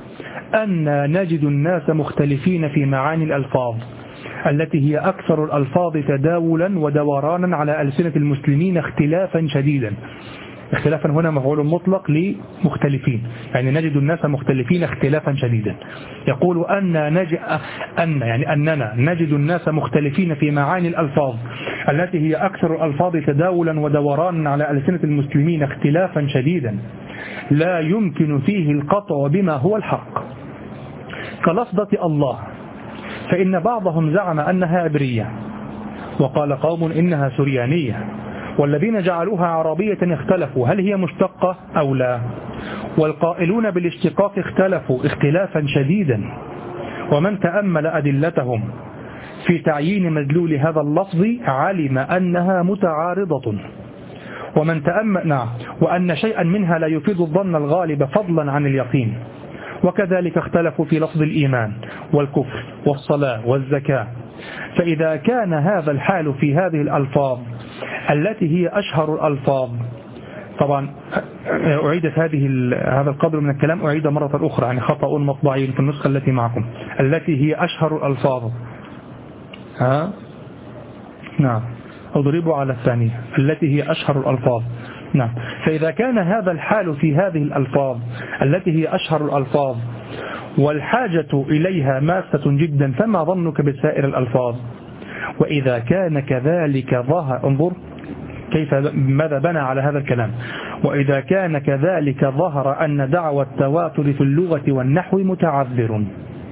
A: أن نجد الناس مختلفين في معاني الألفاظ التي هي أكثر الألفاظ تداولا ودورانا على ألسنة المسلمين اختلافا شديدا. اختلافا هنا مفعول مطلق لمختلفين، يعني نجد الناس مختلفين اختلافا شديدا. يقول أن نجد أن يعني أننا نجد الناس مختلفين في معاني الألفاظ التي هي أكثر الألفاظ تداولا ودورانا على ألسنة المسلمين اختلافا شديدا لا يمكن فيه القطع بما هو الحق، كلفظة الله، فإن بعضهم زعم أنها عبرية، وقال قوم إنها سريانية، والذين جعلوها عربية اختلفوا هل هي مشتقة أو لا، والقائلون بالاشتقاق اختلفوا اختلافا شديدا، ومن تأمل أدلتهم في تعيين مدلول هذا اللفظ علم أنها متعارضة، ومن تأمل نعم وأن شيئا منها لا يفيد الظن الغالب فضلا عن اليقين. وكذلك اختلفوا في لفظ الإيمان والكفر والصلاة والزكاة. فإذا كان هذا الحال في هذه الألفاظ التي هي أشهر الألفاظ، طبعا أعيدت هذه هذا القدر من الكلام أعيد مرة أخرى، يعني خطأ مطبعي في النسخة التي معكم، التي هي أشهر الألفاظ، ها نعم أضربوا على الثانية التي هي أشهر الألفاظ. نعم، فإذا كان هذا الحال في هذه الألفاظ التي هي أشهر الألفاظ والحاجة إليها ماسة جدا، فما ظنك بسائر الألفاظ؟ وإذا كان كذلك ظهر، انظر كيف ماذا بنى على هذا الكلام، وإذا كان كذلك ظهر أن دعوى التواتر في اللغة والنحو متعذر.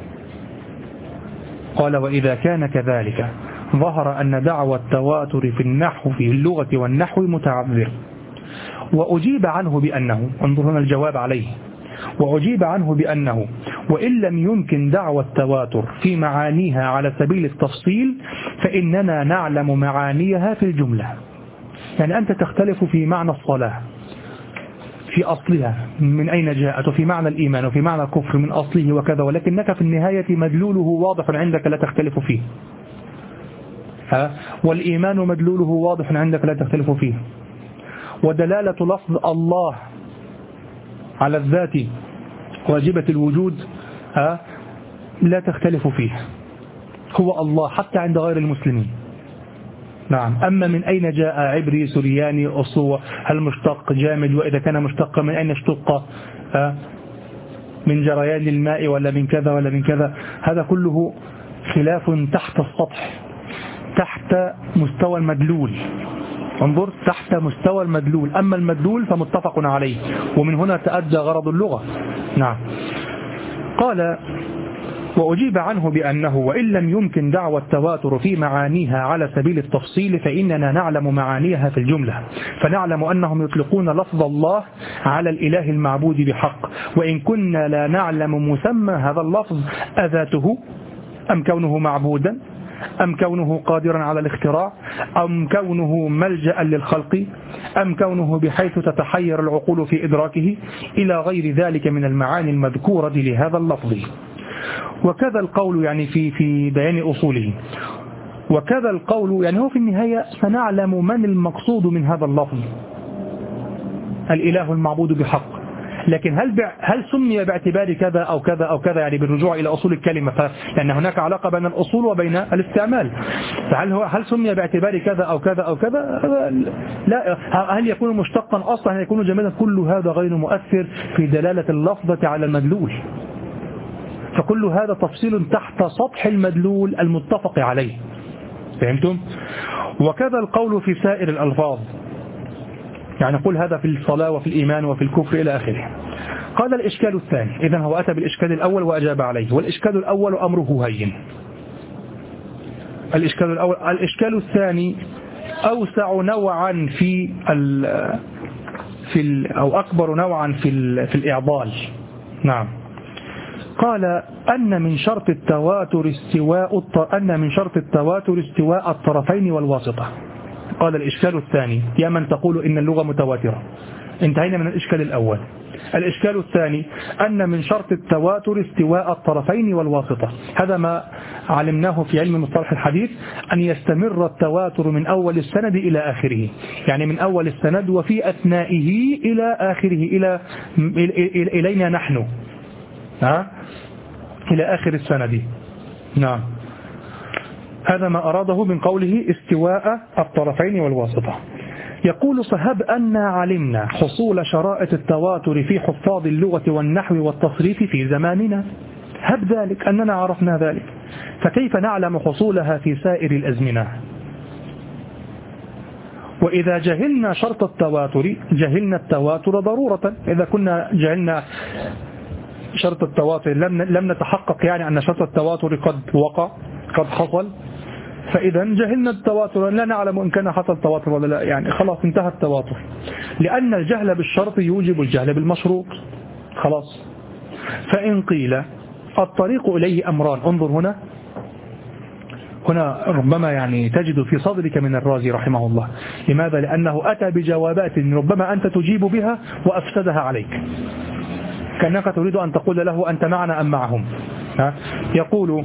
A: قال وإذا كان كذلك ظهر أن دعوى التواتر في النحو في اللغة والنحو متعذر، وأجيب عنه بأنه، انظر هنا الجواب عليه، وأجيب عنه بأنه وإن لم يمكن دعوى التواتر في معانيها على سبيل التفصيل فإننا نعلم معانيها في الجملة. يعني أنت تختلف في معنى الصلاة في أصلها من أين جاءت، وفي معنى الإيمان وفي معنى الكفر من أصله وكذا، ولكنك في النهاية مدلوله واضح عندك لا تختلف فيه، ها؟ والإيمان مدلوله واضح عندك لا تختلف فيه، ودلالة لفظ الله على الذات واجبة الوجود ها لا تختلف فيه، هو الله حتى عند غير المسلمين. نعم، أما من أين جاء عبري سرياني أصوى، هل مشتق جامد، وإذا كان مشتق من أين اشتق، ها من جريان الماء ولا من كذا ولا من كذا، هذا كله خلاف تحت السطح، تحت مستوى المدلول. انظر تحت مستوى المدلول، أما المدلول فمتفق عليه، ومن هنا تأدى غرض اللغة. نعم، قال وأجيب عنه بأنه وإن لم يمكن دعوى التواتر في معانيها على سبيل التفصيل فإننا نعلم معانيها في الجملة، فنعلم أنهم يطلقون لفظ الله على الإله المعبود بحق، وإن كنا لا نعلم مسمى هذا اللفظ أذاته أم كونه معبودا أم كونه قادرا على الاختراع أم كونه ملجأ للخلق أم كونه بحيث تتحير العقول في إدراكه إلى غير ذلك من المعاني المذكورة لهذا اللفظ. وكذا القول يعني في في بيان أصوله، وكذا القول يعني هو في النهاية سنعلم من المقصود من هذا اللفظ الإله المعبود بحق، لكن هل هل سمي باعتبار كذا أو كذا أو كذا، يعني بالرجوع إلى أصول الكلمة، لأن هناك علاقة بين الأصول وبين الاستعمال، فهل هو هل سمي باعتبار كذا أو كذا أو كذا، لا، هل يكون مشتقا أصلا، هل يكون جميلا، كل هذا غير مؤثر في دلالة اللفظة على المدلول، فكل هذا تفصيل تحت سطح المدلول المتفق عليه. فهمتم؟ وكذا القول في سائر الألفاظ، يعني نقول هذا في الصلاة وفي الإيمان وفي الكفر إلى آخره. قال الإشكال الثاني، إذن هو أتى بالإشكال الأول وأجاب عليه، والإشكال الأول أمره هين. الإشكال الأول الإشكال الثاني أوسع نوعا في ال في ال أو أكبر نوعا في ال في الإعضال. نعم، قال أن من شرط التواتر استواء أن من شرط التواتر استواء الطرفين والواسطة. قال الإشكال الثاني، يا من تقول إن اللغة متواترة، انتهينا من الإشكال الأول. الإشكال الثاني أن من شرط التواتر استواء الطرفين والواسطة، هذا ما علمناه في علم مصطلح الحديث، أن يستمر التواتر من أول السند إلى آخره، يعني من أول السند وفي أثنائه إلى آخره، إلى إلينا نحن، ها إلى آخر السند. نعم، هذا ما أراده من قوله استواء الطرفين والواسطة. يقول فهب أننا علمنا حصول شرائط التواتر في حفاظ اللغة والنحو والتصريف في زماننا، هب ذلك أننا عرفنا ذلك، فكيف نعلم حصولها في سائر الأزمنة؟ وإذا جهلنا شرط التواتر جهلنا التواتر ضرورة. إذا كنا جهلنا شرط التواتر لم لم نتحقق يعني أن شرط التواتر قد وقع قد حصل، فإذا جهلنا التواتر لا نعلم إن كان حصل تواتر ولا لا، يعني خلاص انتهى التواتر، لأن الجهل بالشرط يوجب الجهل بالمشروط. خلاص. فإن قيل الطريق إليه أمران، انظر هنا هنا ربما يعني تجد في صدرك من الرازي رحمه الله. لماذا؟ لأنه أتى بجوابات ربما أنت تجيب بها وأفسدها عليك، كأنك تريد أن تقول له أنت معنا أم معهم. ها؟ يقول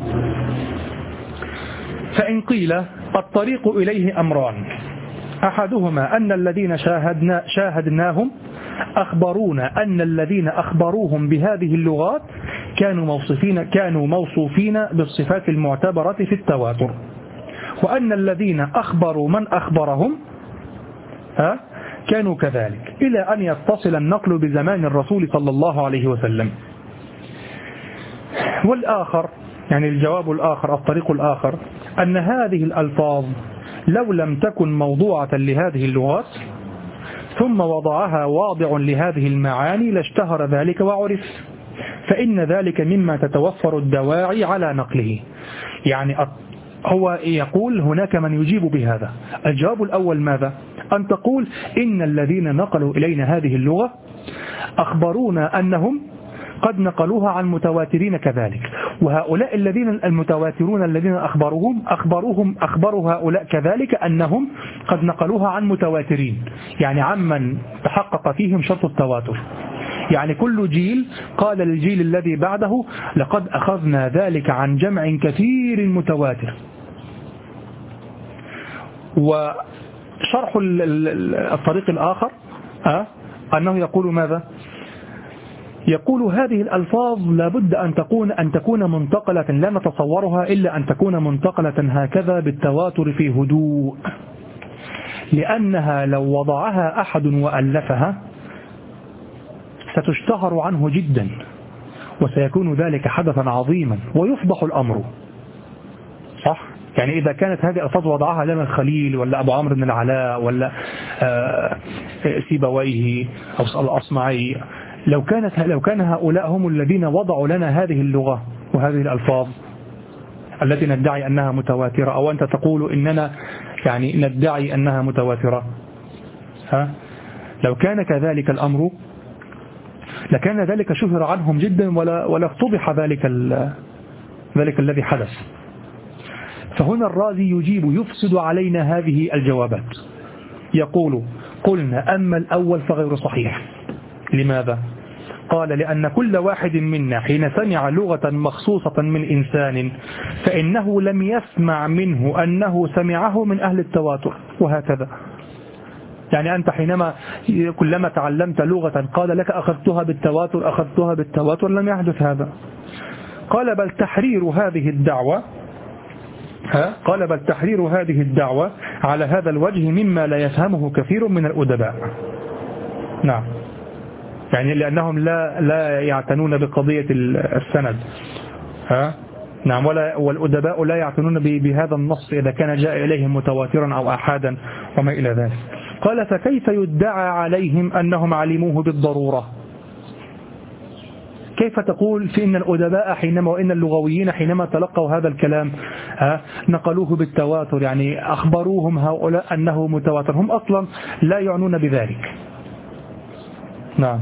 A: فإن قيل الطريق إليه أمران، أحدهما أن الذين شاهدنا شاهدناهم أخبرونا أن الذين أخبروهم بهذه اللغات كانوا موصوفين كانوا موصوفين بالصفات المعتبرة في التواتر، وأن الذين أخبروا من أخبرهم ها كانوا كذلك، إلى أن يتصل النقل بزمان الرسول صلى الله عليه وسلم. والآخر يعني الجواب الآخر الطريق الآخر أن هذه الألفاظ لو لم تكن موضوعة لهذه اللغات ثم وضعها واضع لهذه المعاني لاشتهر ذلك وعرف، فإن ذلك مما تتوفر الدواعي على نقله. يعني هو يقول هناك من يجيب بهذا. الجواب الأول ماذا؟ أن تقول إن الذين نقلوا إلينا هذه اللغة أخبرونا أنهم قد نقلوها عن متواترين كذلك، وهؤلاء الذين المتواترون الذين أخبروهم أخبروهم أخبروا هؤلاء كذلك أنهم قد نقلوها عن متواترين، يعني عمن تحقق فيهم شرط التواتر. يعني كل جيل قال للجيل الذي بعده لقد أخذنا ذلك عن جمع كثير متواتر. وشرح الطريق الآخر أه؟ أنه يقول ماذا؟ يقول هذه الألفاظ لابد أن تكون أن تكون منتقلة، لا نتصورها إلا أن تكون منتقلة هكذا بالتواتر في هدوء، لأنها لو وضعها أحد وألفها ستشتهر عنه جدا، وسيكون ذلك حدثا عظيما ويفضح الأمر. صح؟ يعني إذا كانت هذه الألفاظ وضعها لنا الخليل ولا أبو عمرو بن العلاء ولا سيبويه أو الأصمعي، لو كانت لو كان هؤلاء هم الذين وضعوا لنا هذه اللغة وهذه الألفاظ التي ندعي أنها متواترة، أو أنت تقول إننا يعني ندعي أنها متواترة، ها؟ لو كان كذلك الأمر لكان ذلك شهر عنهم جدا ولا ولا افتضح ذلك ذلك الذي حدث. فهنا الرازي يجيب يفسد علينا هذه الجوابات. يقول قلنا أما الأول فغير صحيح. لماذا؟ قال لأن كل واحد منا حين سمع لغة مخصوصة من إنسان فإنه لم يسمع منه أنه سمعه من أهل التواتر، وهكذا. يعني أنت حينما كلما تعلمت لغة قال لك أخذتها بالتواتر أخذتها بالتواتر لم يحدث هذا. قال بل تحرير هذه الدعوة ها؟ قال بل تحرير هذه الدعوة على هذا الوجه مما لا يفهمه كثير من الأدباء. نعم، يعني لأنهم لا لا يعتنون بقضية السند، ها؟ نعم، ولا والأدباء لا يعتنون بهذا النص إذا كان جاء إليهم متواترا أو أحادا وما إلى ذلك. قال فكيف يدعى عليهم أنهم علموه بالضرورة؟ كيف تقول في إن الأدباء حينما وإن اللغويين حينما تلقوا هذا الكلام ها نقلوه بالتواتر، يعني أخبروهم هؤلاء أنه متواتر، هم أصلا لا يعنون بذلك. نعم،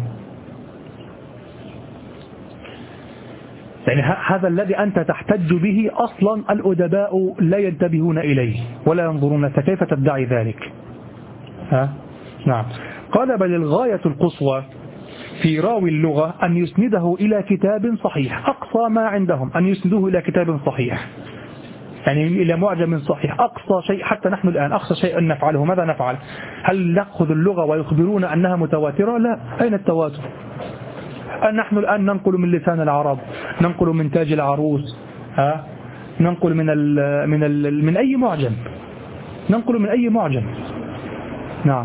A: يعني هذا الذي أنت تحتج به أصلا الأدباء لا ينتبهون إليه ولا ينظرون، فكيف تدعي ذلك؟ ها؟ نعم. قال بل الغاية القصوى في راوي اللغة أن يسنده إلى كتاب صحيح، أقصى ما عندهم أن يسندوه إلى كتاب صحيح، يعني إلى معجم صحيح، أقصى شيء. حتى نحن الآن أقصى شيء أن نفعله ماذا نفعل؟ هل نأخذ اللغة ويخبرون أنها متواترة؟ لا، أين التواتر؟ نحن الآن ننقل من لسان العرب، ننقل من تاج العروس، ها ننقل من ال من ال من أي معجم، ننقل من أي معجم. نعم.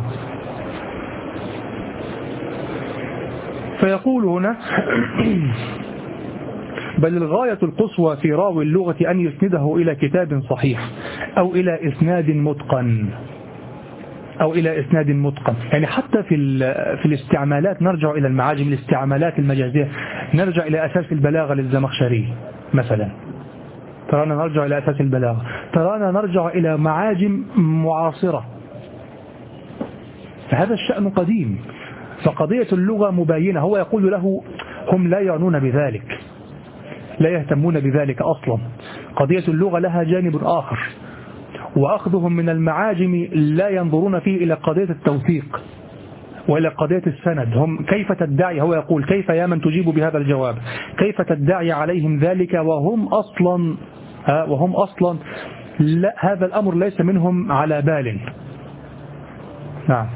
A: فيقول هنا بل الغاية القصوى في راوي اللغة أن يسنده إلى كتاب صحيح أو إلى إسناد متقن أو إلى إسناد متقن. يعني حتى في في الاستعمالات نرجع إلى المعاجم، الاستعمالات المجازية نرجع إلى أساس البلاغة للزمخشري مثلا، ترانا نرجع إلى أساس البلاغة، ترانا نرجع إلى معاجم معاصرة. فهذا الشأن قديم. فقضية اللغة مباينة. هو يقول له هم لا يعنون بذلك، لا يهتمون بذلك أصلا. قضية اللغة لها جانب آخر، وأخذهم من المعاجم لا ينظرون فيه إلى قضية التوثيق وإلى قضية السند. هم كيف تدعي، هو يقول كيف يا من تجيب بهذا الجواب، كيف تدعي عليهم ذلك وهم أصلا وهم أصلا لا، هذا الأمر ليس منهم على بال. نعم.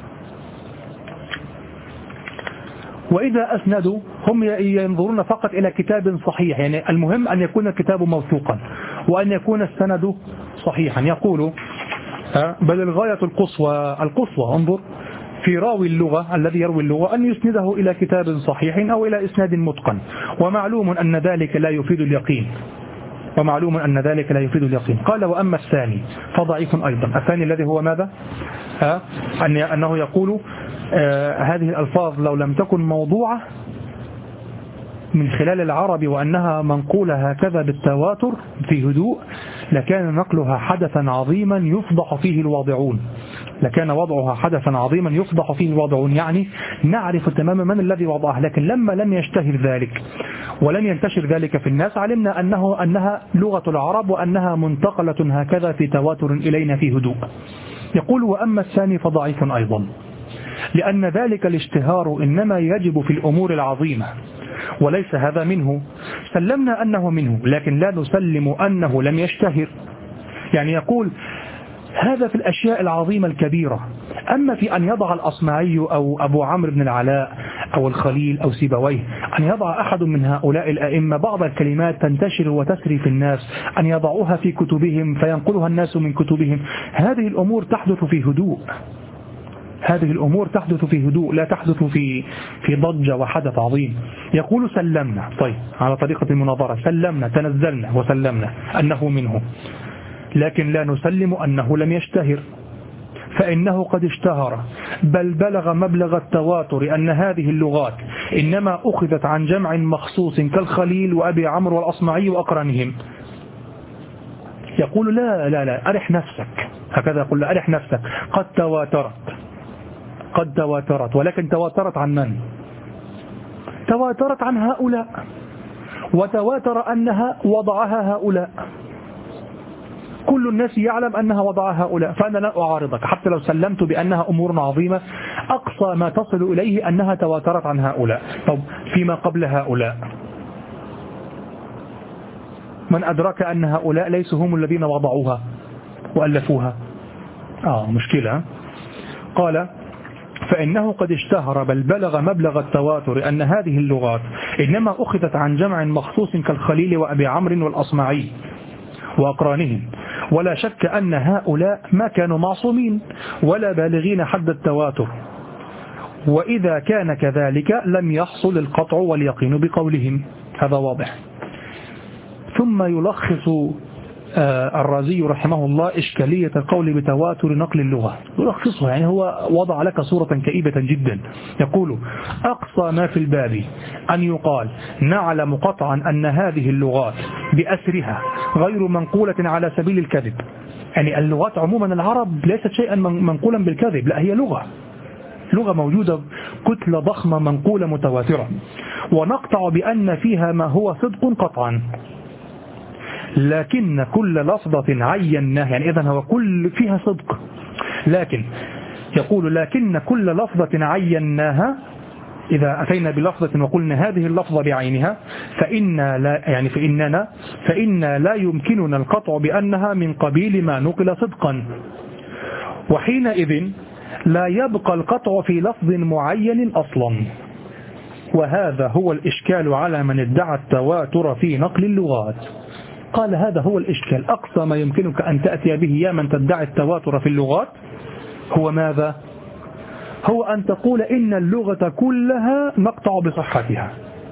A: وإذا أسندوا هم ينظرون فقط إلى كتاب صحيح، يعني المهم أن يكون الكتاب موثوقا وأن يكون السند صحيحا. يقول بل الغاية القصوى القصوى انظر في راوي اللغة الذي يروي اللغة أن يسنده إلى كتاب صحيح أو إلى إسناد متقن، ومعلوم أن ذلك لا يفيد اليقين ومعلوم أن ذلك لا يفيد اليقين. قال وأما الثاني فضعيف أيضا. الثاني الذي هو ماذا؟ ها؟ أنه يقول آه هذه الألفاظ لو لم تكن موضوعة من خلال العرب وأنها منقولة هكذا بالتواتر في هدوء لكان نقلها حدثا عظيما يفضح فيه الواضعون، لكان وضعها حدثا عظيما يفضح فيه الواضعون. يعني نعرف تماما من الذي وضعها، لكن لما لم يشتهر ذلك ولم ينتشر ذلك في الناس علمنا أنه أنها لغة العرب وأنها منتقلة هكذا في تواتر إلينا في هدوء. يقول وأما الثاني فضعيف أيضا، لأن ذلك الاشتهار إنما يجب في الأمور العظيمة وليس هذا منه. سلمنا أنه منه لكن لا نسلم أنه لم يشتهر. يعني يقول هذا في الأشياء العظيمة الكبيرة، أما في أن يضع الأصمعي أو أبو عمرو بن العلاء أو الخليل أو سيبويه أن يضع أحد من هؤلاء الأئمة بعض الكلمات تنتشر وتسري في الناس، أن يضعوها في كتبهم فينقلها الناس من كتبهم، هذه الأمور تحدث في هدوء، هذه الأمور تحدث في هدوء لا تحدث في في ضجة وحدث عظيم. يقول سلمنا، طيب على طريقة المناظرة، سلمنا تنزلنا وسلمنا أنه منه، لكن لا نسلم أنه لم يشتهر، فإنه قد اشتهر بل بلغ مبلغ التواتر أن هذه اللغات إنما أخذت عن جمع مخصوص كالخليل وأبي عمرو والأصمعي وأقرانهم. يقول لا لا لا أرح نفسك، هكذا يقول لا أرح نفسك، قد تواترت قد تواترت ولكن تواترت عن من؟ تواترت عن هؤلاء، وتواتر أنها وضعها هؤلاء، كل الناس يعلم أنها وضعها هؤلاء، فأنا لا أعارضك حتى لو سلمت بأنها أمور عظيمة، أقصى ما تصل إليه أنها تواترت عن هؤلاء. طب فيما قبل هؤلاء من أدرك أن هؤلاء ليسوا هم الذين وضعوها وألفوها؟ آه مشكلة. قال فإنه قد اشتهر بل بلغ مبلغ التواتر أن هذه اللغات إنما أخذت عن جمع مخصوص كالخليل وأبي عمرو والأصمعي وأقرانهم، ولا شك أن هؤلاء ما كانوا معصومين ولا بالغين حد التواتر، وإذا كان كذلك لم يحصل القطع واليقين بقولهم، هذا واضح. ثم يلخص الرازي رحمه الله إشكالية القول بتواتر نقل اللغة، يلخصها، يعني هو وضع لك صورة كئيبة جدا. يقول أقصى ما في الباب أن يقال نعلم قطعا أن هذه اللغات بأسرها غير منقولة على سبيل الكذب، يعني اللغات عموما العرب ليست شيئا منقولا بالكذب، لا هي لغة لغة موجودة كتلة ضخمة منقولة متواترة، ونقطع بأن فيها ما هو صدق قطعا، لكن كل لفظة عيناها، يعني إذن هو كل فيها صدق، لكن يقول لكن كل لفظة عيناها، إذا أتينا بلفظة وقلنا هذه اللفظة بعينها فإنا لا يعني فإننا فإنا لا يمكننا القطع بأنها من قبيل ما نقل صدقا، وحينئذ لا يبقى القطع في لفظ معين أصلا، وهذا هو الإشكال على من ادعى التواتر في نقل اللغات. قال هذا هو الإشكال، أقصى ما يمكنك أن تأتي به يا من تدعي التواتر في اللغات هو ماذا؟ هو أن تقول إن اللغة كلها نقطع بصحتها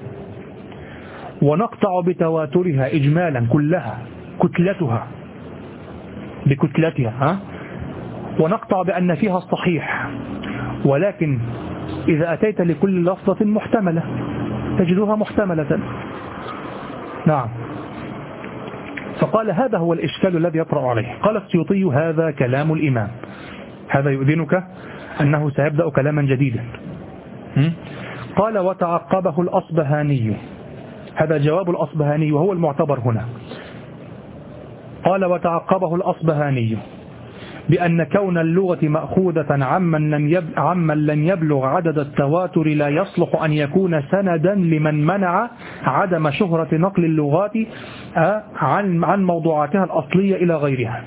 A: ونقطع بتواترها إجمالا كلها كتلتها بكتلتها ها؟ ونقطع بأن فيها الصحيح، ولكن إذا أتيت لكل لفظة محتملة تجدها محتملة. نعم. فقال هذا هو الإشكال الذي يطرأ عليه. قال السيوطي هذا كلام الإمام. هذا يؤذنك أنه سيبدأ كلاما جديدا. قال وتعقبه الأصبهاني. هذا جواب الأصبهاني وهو المعتبر هنا. قال وتعقبه الأصبهاني بأن كون اللغة مأخوذة عمن لم يب... عمن لم يبلغ عدد التواتر لا يصلح أن يكون سندا لمن منع عدم شهرة نقل اللغات عن عن موضوعاتها الأصلية إلى غيرها.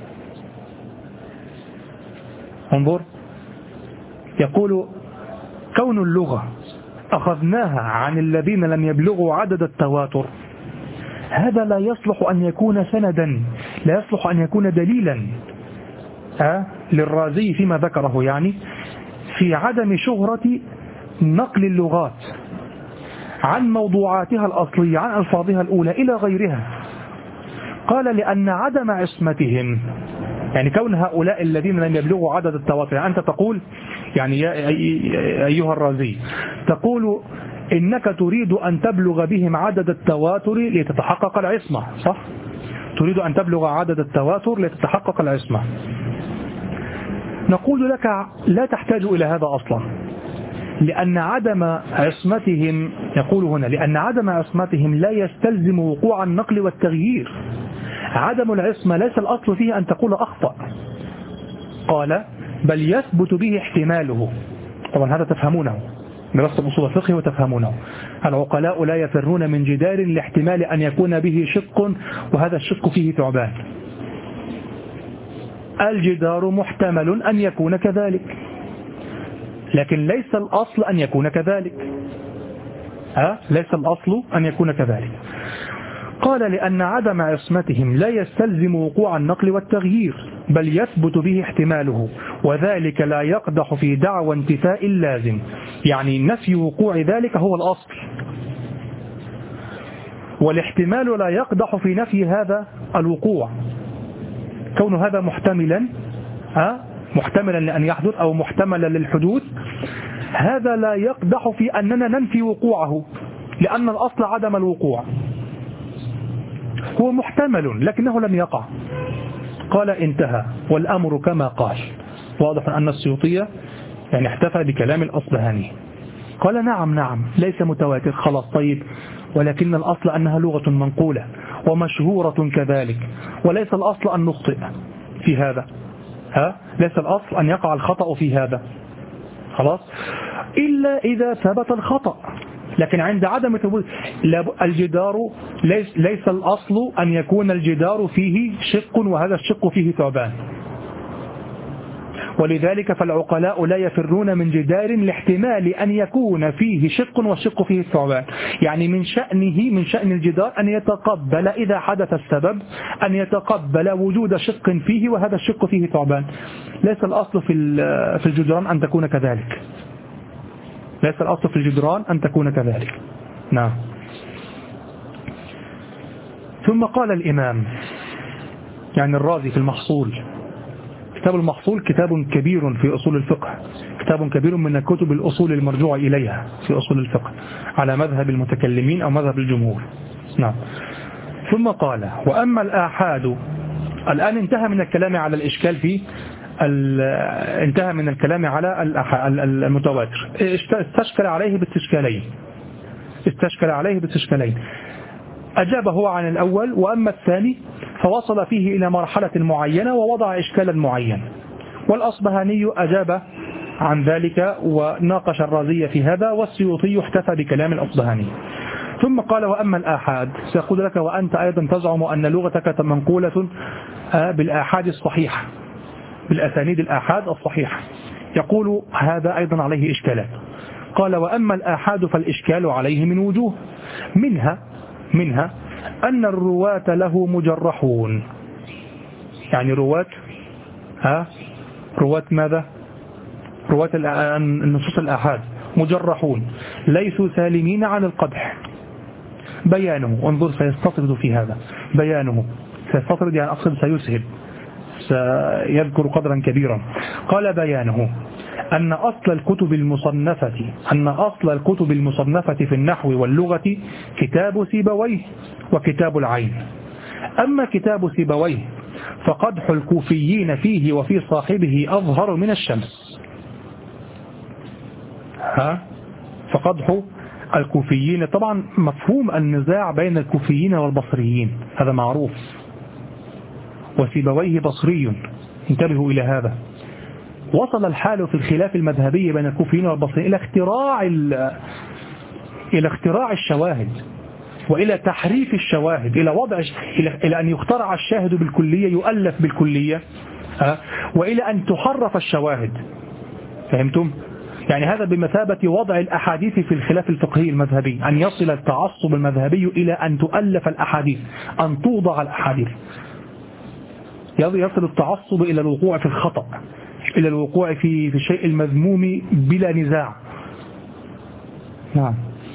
A: انظر، يقول كون اللغة أخذناها عن الذين لم يبلغوا عدد التواتر هذا لا يصلح أن يكون سندا، لا يصلح أن يكون دليلا أه للرازي فيما ذكره، يعني في عدم شهرة نقل اللغات عن موضوعاتها الأصلية عن ألفاظها الأولى إلى غيرها. قال لأن عدم عصمتهم، يعني كون هؤلاء الذين لم يبلغوا عدد التواتر، يعني أنت تقول يعني يا أيها الرازي تقول إنك تريد أن تبلغ بهم عدد التواتر لتتحقق العصمة، صح؟ تريد أن تبلغ عدد التواتر لتتحقق العصمة. نقول لك لا تحتاج إلى هذا أصلا، لأن عدم عصمتهم، يقول هنا لأن عدم عصمتهم لا يستلزم وقوع النقل والتغيير. عدم العصمة ليس الأصل فيه أن تقول أخطأ. قال بل يثبت به احتماله. طبعا هذا تفهمونه دراسة أصول الفقه وتفهمونه. العقلاء لا يفرون من جدار لاحتمال أن يكون به شق وهذا الشق فيه ثعبان. الجدار محتمل أن يكون كذلك، لكن ليس الأصل أن يكون كذلك. ها؟ ليس الأصل أن يكون كذلك. قال لأن عدم عصمتهم لا يستلزم وقوع النقل والتغيير، بل يثبت به احتماله، وذلك لا يقدح في دعوى انتفاء اللازم، يعني نفي وقوع ذلك هو الأصل، والاحتمال لا يقدح في نفي هذا الوقوع. كون هذا محتملا ها محتملا لأن يحدث أو محتملا للحدوث، هذا لا يقدح في أننا ننفي وقوعه، لأن الأصل عدم الوقوع. هو محتمل لكنه لم يقع. قال انتهى والأمر كما قال. واضح أن السيوطية يعني احتفى بكلام الأصبهاني. قال نعم نعم ليس متواتر، خلاص طيب، ولكن الأصل أنها لغة منقولة ومشهورة كذلك، وليس الأصل أن نخطئ في هذا. ها؟ ليس الأصل أن يقع الخطأ في هذا، خلاص، إلا إذا ثبت الخطأ. لكن عند عدم ثبوت الجدار ليس, ليس الأصل أن يكون الجدار فيه شق وهذا الشق فيه ثعبان. ولذلك فالعقلاء لا يفرون من جدار لاحتمال أن يكون فيه شق والشق فيه الثعبان. يعني من شأنه من شأن الجدار أن يتقبل إذا حدث السبب أن يتقبل وجود شق فيه وهذا الشق فيه ثعبان. ليس الأصل في في الجدران أن تكون كذلك. ليس الأصل في الجدران أن تكون كذلك. نعم. ثم قال الإمام يعني الرازي في المحصول. كتاب المحصول كتاب كبير في أصول الفقه، كتاب كبير من كتب الأصول المرجوع إليها في أصول الفقه على مذهب المتكلمين أو مذهب الجمهور. نعم. ثم قال وأما الآحاد. الآن انتهى من الكلام على الإشكال في انتهى من الكلام على المتواتر. استشكل عليه باستشكالين استشكل عليه باستشكالين أجاب هو عن الأول، وأما الثاني فوصل فيه إلى مرحلة معينة ووضع إشكالا معين، والأصبهاني أجاب عن ذلك وناقش الرازي في هذا، والسيوطي احتفى بكلام الأصبهاني. ثم قال وأما الآحاد. سيقول لك وأنت أيضا تزعم أن لغتك منقولة بالآحاد الصحيحة، بالأسانيد الآحاد الصحيحة. يقول هذا أيضا عليه إشكالات. قال وأما الآحاد فالإشكال عليه من وجوه، منها منها أن الرواة له مجرحون. يعني رواة ها رواة ماذا؟ رواة النصوص الآحاد مجرحون ليسوا سالمين عن القدح. بيانه، انظر سيستطرد في هذا بيانه، سيستطرد يعني أقصد سيسهب، سيذكر قدرا كبيرا. قال بيانه أن أصل الكتب المصنفة أن أصل الكتب المصنفة في النحو واللغة كتاب سيبويه وكتاب العين. أما كتاب سيبويه فقدح الكوفيين فيه وفي صاحبه أظهر من الشمس. ها فقدح الكوفيين، طبعا مفهوم النزاع بين الكوفيين والبصريين هذا معروف، وسيبويه بصري، انتبهوا إلى هذا. وصل الحال في الخلاف المذهبي بين الكوفيين والبصريين إلى اختراع إلى اختراع الشواهد وإلى تحريف الشواهد، إلى وضع إلى, إلى أن يخترع الشاهد بالكلية، يؤلف بالكلية، وإلى أن تحرف الشواهد. فهمتم؟ يعني هذا بمثابة وضع الأحاديث في الخلاف الفقهي المذهبي، أن يصل التعصب المذهبي إلى أن تؤلف الأحاديث، أن توضع الأحاديث. يصل التعصب إلى الوقوع في الخطأ، إلى الوقوع في في الشيء المذموم بلا نزاع. نعم.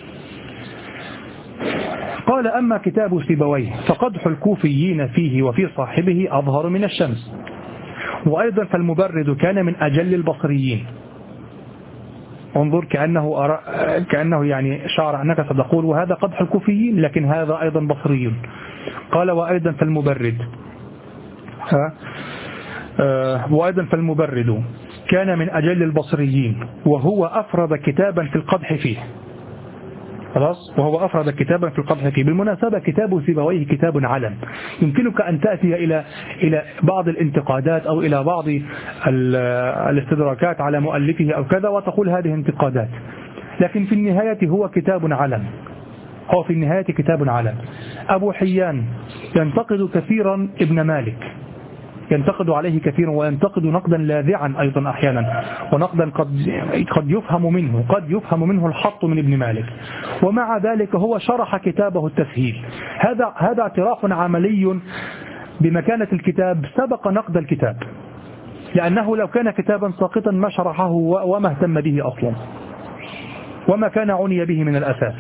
A: قال أما كتاب سيبويه فقدح الكوفيين فيه وفي صاحبه أظهر من الشمس. وأيضا فالمبرد كان من أجل البصريين. انظر كأنه أرى كأنه يعني شعر أنك ستقول وهذا قدح الكوفيين، لكن هذا أيضا بصري. قال وأيضا فالمبرد ها أه وأيضا فالمبرد كان من أجل البصريين، وهو أفرد كتابا في القدح فيه. خلاص، وهو أفرد كتابا في القدح فيه. بالمناسبة كتاب سيبويه كتاب علم، يمكنك أن تأتي إلى إلى بعض الانتقادات أو إلى بعض الاستدراكات على مؤلفه أو كذا وتقول هذه انتقادات، لكن في النهاية هو كتاب علم، هو في النهاية كتاب علم. أبو حيان ينتقد كثيرا ابن مالك، ينتقد عليه كثيرا، وينتقد نقدا لاذعا أيضا أحيانا، ونقدا قد قد يفهم منه قد يفهم منه الحط من ابن مالك، ومع ذلك هو شرح كتابه التسهيل. هذا هذا اعتراف عملي بمكانة الكتاب سبق نقد الكتاب، لأنه لو كان كتابا ساقطا ما شرحه وما اهتم به أصلا، وما كان عني به من الأساس.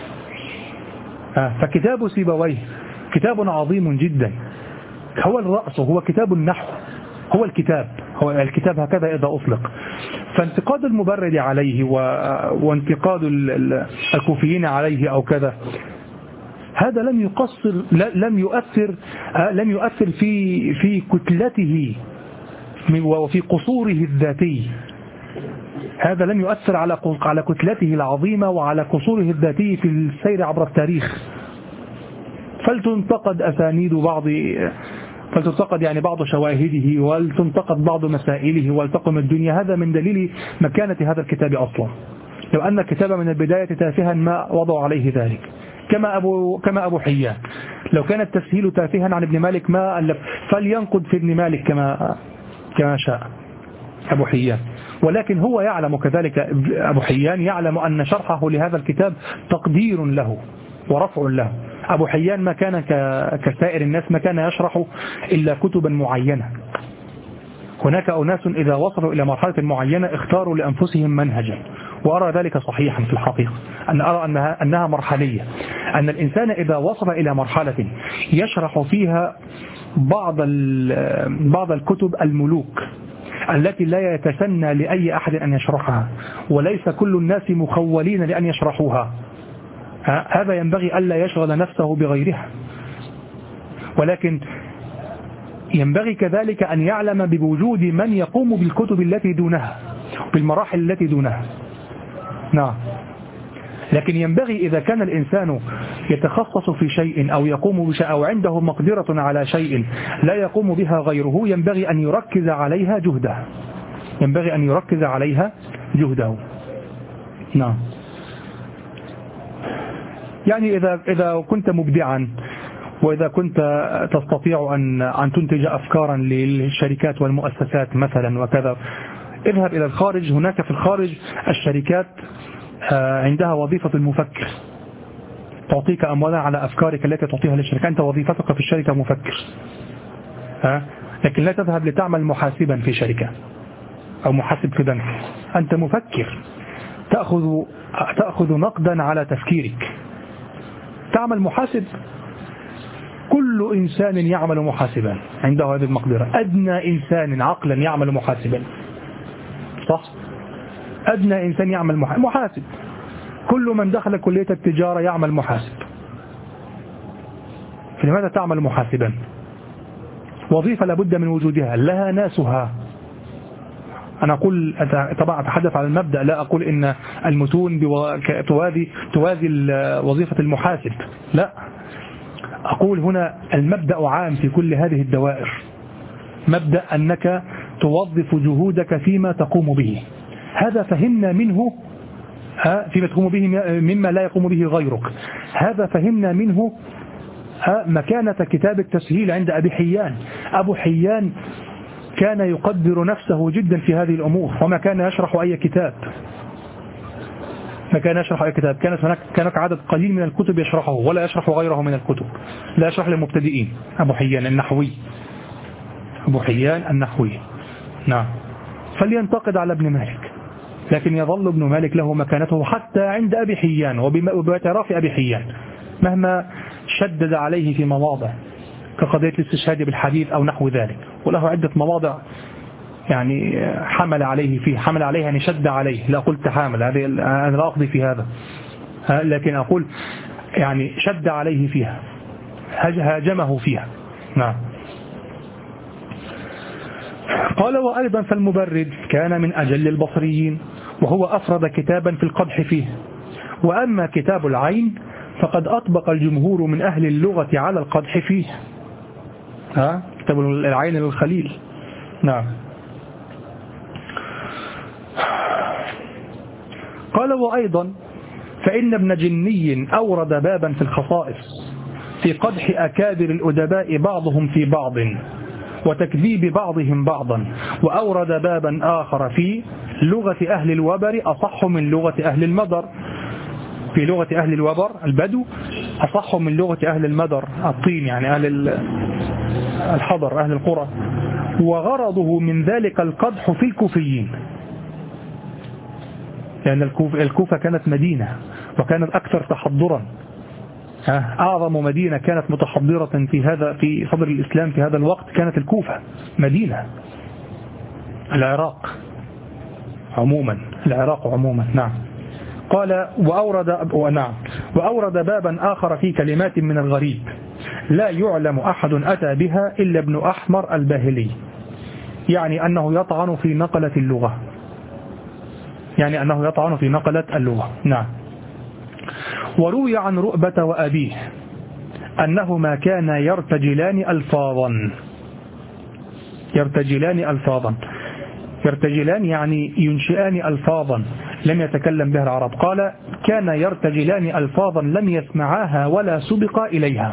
A: فكتاب سيبويه كتاب عظيم جدا، هو الرأس، هو كتاب النحو، هو الكتاب هو الكتاب هكذا إذا أطلق. فانتقاد المبرد عليه وانتقاد الكوفيين عليه أو كذا، هذا لم يقصر لم يؤثر لم يؤثر في في كتلته وفي قصوره الذاتي. هذا لم يؤثر على على كتلته العظيمة وعلى قصوره الذاتي في السير عبر التاريخ. فلتنتقد أسانيد بعض فلتنتقد يعني بعض شواهده، ولتنتقد بعض مسائله، ولتقم الدنيا. هذا من دليل مكانة هذا الكتاب أصلا. لو أن الكتاب من البداية تافها ما وضعوا عليه ذلك، كما أبو كما أبو حيان لو كان التسهيل تافها عن ابن مالك ما ألف، فلينقد في ابن مالك كما كما شاء أبو حيان. ولكن هو يعلم كذلك، أبو حيان يعلم أن شرحه لهذا الكتاب تقدير له ورفع له. أبو حيان ما كان كسائر الناس، ما كان يشرح إلا كتبا معينة. هناك أناس إذا وصلوا إلى مرحلة معينة اختاروا لأنفسهم منهجا، وأرى ذلك صحيحا في الحقيقة، أن أرى أنها, أنها مرحلية، أن الإنسان إذا وصل إلى مرحلة يشرح فيها بعض بعض الكتب الملوك التي لا يتسنى لأي أحد أن يشرحها، وليس كل الناس مخولين لأن يشرحوها، هذا ينبغي ألا يشغل نفسه بغيرها. ولكن ينبغي كذلك أن يعلم بوجود من يقوم بالكتب التي دونها، بالمراحل التي دونها. نعم. لكن ينبغي إذا كان الإنسان يتخصص في شيء أو يقوم بشيء أو عنده مقدرة على شيء لا يقوم بها غيره، ينبغي أن يركز عليها جهده، ينبغي أن يركز عليها جهده. نعم. يعني إذا إذا كنت مبدعا، وإذا كنت تستطيع أن أن تنتج أفكارا للشركات والمؤسسات مثلا وكذا، اذهب إلى الخارج. هناك في الخارج الشركات عندها وظيفة المفكر، تعطيك أموالا على أفكارك التي تعطيها للشركة، أنت وظيفتك في الشركة مفكر، ها؟ لكن لا تذهب لتعمل محاسبا في شركة أو محاسب في بنك، أنت مفكر، تأخذ تأخذ نقدا على تفكيرك. تعمل محاسب، كل إنسان يعمل محاسبا عنده هذه المقدرة، أدنى إنسان عقلا يعمل محاسبا، صح؟ أدنى إنسان يعمل محاسب، كل من دخل كلية التجارة يعمل محاسب. فلماذا تعمل محاسبا؟ وظيفة لابد من وجودها، لها ناسها. أنا أقول طبعا أتحدث على المبدأ، لا أقول إن المتون توازي توازي وظيفة المحاسب، لا، أقول هنا المبدأ عام في كل هذه الدوائر، مبدأ أنك توظف جهودك فيما تقوم به. هذا فهمنا منه فيما تقوم به مما لا يقوم به غيرك. هذا فهمنا منه مكانة كتاب التسهيل عند أبي حيان. أبو حيان كان يقدر نفسه جدا في هذه الأمور، وما كان يشرح أي كتاب، ما كان يشرح أي كتاب، كانت هناك كانت عدد قليل من الكتب يشرحه، ولا يشرح غيره من الكتب، لا يشرح للمبتدئين. أبو حيان النحوي، أبو حيان النحوي، نعم. فلينتقد على ابن مالك، لكن يظل ابن مالك له مكانته حتى عند أبي حيان وباعتراف أبي حيان، مهما شدد عليه في مواضع كقضية الاستشهاد بالحديث أو نحو ذلك، وله عدة مواضع يعني حمل عليه فيه، حمل عليه يعني شد عليه، لا قلت حامل، هذه أنا لا أقضي في هذا، لكن أقول يعني شد عليه فيها، هاجمه فيها، نعم. قال وأيضا فالمبرد كان من أجل البصريين، وهو أفرد كتابا في القدح فيه. وأما كتاب العين فقد أطبق الجمهور من أهل اللغة على القدح فيه، ها كتاب العين للخليل، نعم. قال وأيضا فإن ابن جني أورد بابا في الخصائص في قدح أكابر الأدباء بعضهم في بعض وتكذيب بعضهم بعضا، وأورد بابا آخر في لغة أهل الوبر أصح من لغة أهل المدر، في لغة أهل الوبر البدو أصح من لغة أهل المدر الطين، يعني أهل الحضر أهل القرى، وغرضه من ذلك القدح في الكوفيين، لأن الكوفة, الكوفة كانت مدينة وكانت أكثر تحضرا، أعظم مدينة كانت متحضرة في هذا في صدر الإسلام في هذا الوقت كانت الكوفة، مدينة العراق عموما، العراق عموما، نعم. قال وأورد نعم وأورد بابا آخر في كلمات من الغريب لا يعلم أحد أتى بها إلا ابن أحمر الباهلي، يعني أنه يطعن في نقلة اللغة، يعني أنه يطعن في نقلة اللغة، نعم. وروي عن رؤبة وأبيه أنهما كانا يرتجلان ألفاظا، يرتجلان ألفاظا يرتجلان يعني ينشئان ألفاظا لم يتكلم بها العرب. قال كان يرتجلان ألفاظا لم يسمعاها ولا سبق إليها.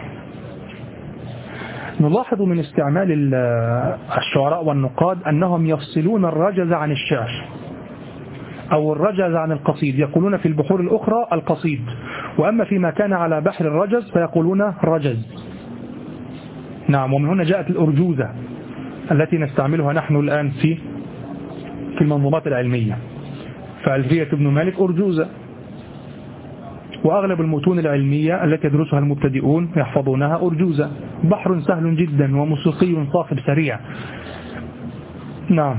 A: نلاحظ من استعمال الشعراء والنقاد أنهم يفصلون الرجز عن الشعر أو الرجز عن القصيد، يقولون في البحور الأخرى القصيد، وأما فيما كان على بحر الرجز فيقولون رجز، نعم. ومن هنا جاءت الأرجوزة التي نستعملها نحن الآن في في المنظومات العلمية، فألفية ابن مالك أرجوزة، وأغلب المتون العلمية التي يدرسها المبتدئون يحفظونها أرجوزة، بحر سهل جدا وموسيقي صاخب سريع، نعم.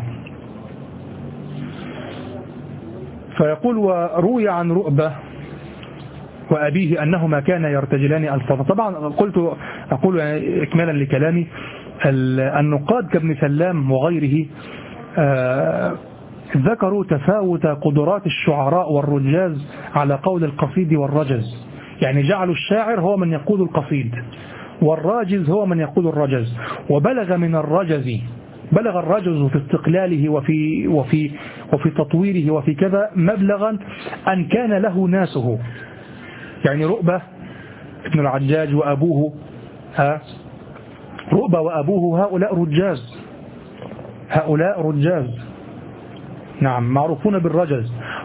A: فيقول وروي عن رؤبة وأبيه أنهما كانا يرتجلان ألفاظا. طبعا قلت أقول إكمالا لكلامي النقاد كابن سلام وغيره آه ذكروا تفاوت قدرات الشعراء والرجاز على قول القصيد والرجز، يعني جعلوا الشاعر هو من يقول القصيد والراجز هو من يقول الرجز، وبلغ من الرجز بلغ الرجز في استقلاله وفي وفي وفي تطويره وفي كذا مبلغا أن كان له ناسه، يعني رؤبة ابن العجاج وأبوه ها رؤبة وأبوه هؤلاء رجاز، هؤلاء رجاز، نعم، معروفون بالرجز.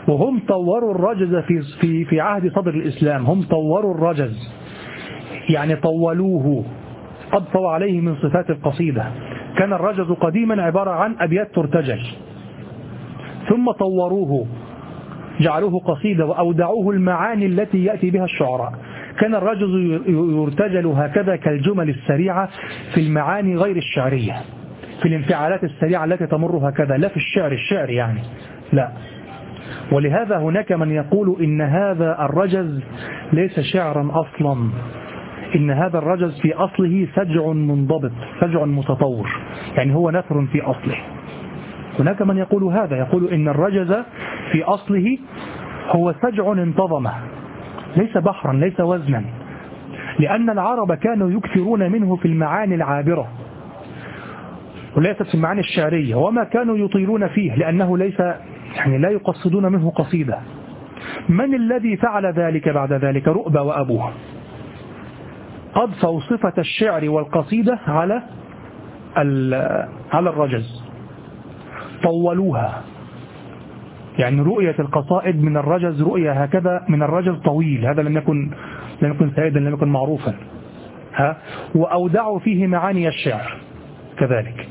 A: وهم طوروا الرجز في في في عهد صدر الإسلام. هم طوروا الرجز يعني طولوه، أضفوا عليه من صفات القصيدة. كان الرجز قديما عبارة عن أبيات ترتجل، ثم طوروه جعلوه قصيدة وأودعوه المعاني التي يأتي بها الشعراء. كان الرجز يرتجل هكذا كالجمل السريعة في المعاني غير الشعرية، في الانفعالات السريعة التي تمر هكذا، لا في الشعر الشعر يعني لا. ولهذا هناك من يقول إن هذا الرجز ليس شعرا أصلا، إن هذا الرجز في أصله سجع منضبط، سجع متطور، يعني هو نثر في أصله. هناك من يقول هذا، يقول إن الرجز في أصله هو سجع انتظم، ليس بحرا ليس وزنا، لأن العرب كانوا يكثرون منه في المعاني العابرة وليست في المعاني الشعرية، وما كانوا يطيلون فيه لأنه ليس يعني لا يقصدون منه قصيدة. من الذي فعل ذلك بعد ذلك؟ رؤبة وأبوه أضفوا صفة الشعر والقصيدة على على الرجز، طولوها. يعني رؤية القصائد من الرجز رؤية هكذا من الرجز طويل، هذا لم يكن لم يكن سائدا، لم يكن معروفا. ها وأودعوا فيه معاني الشعر كذلك.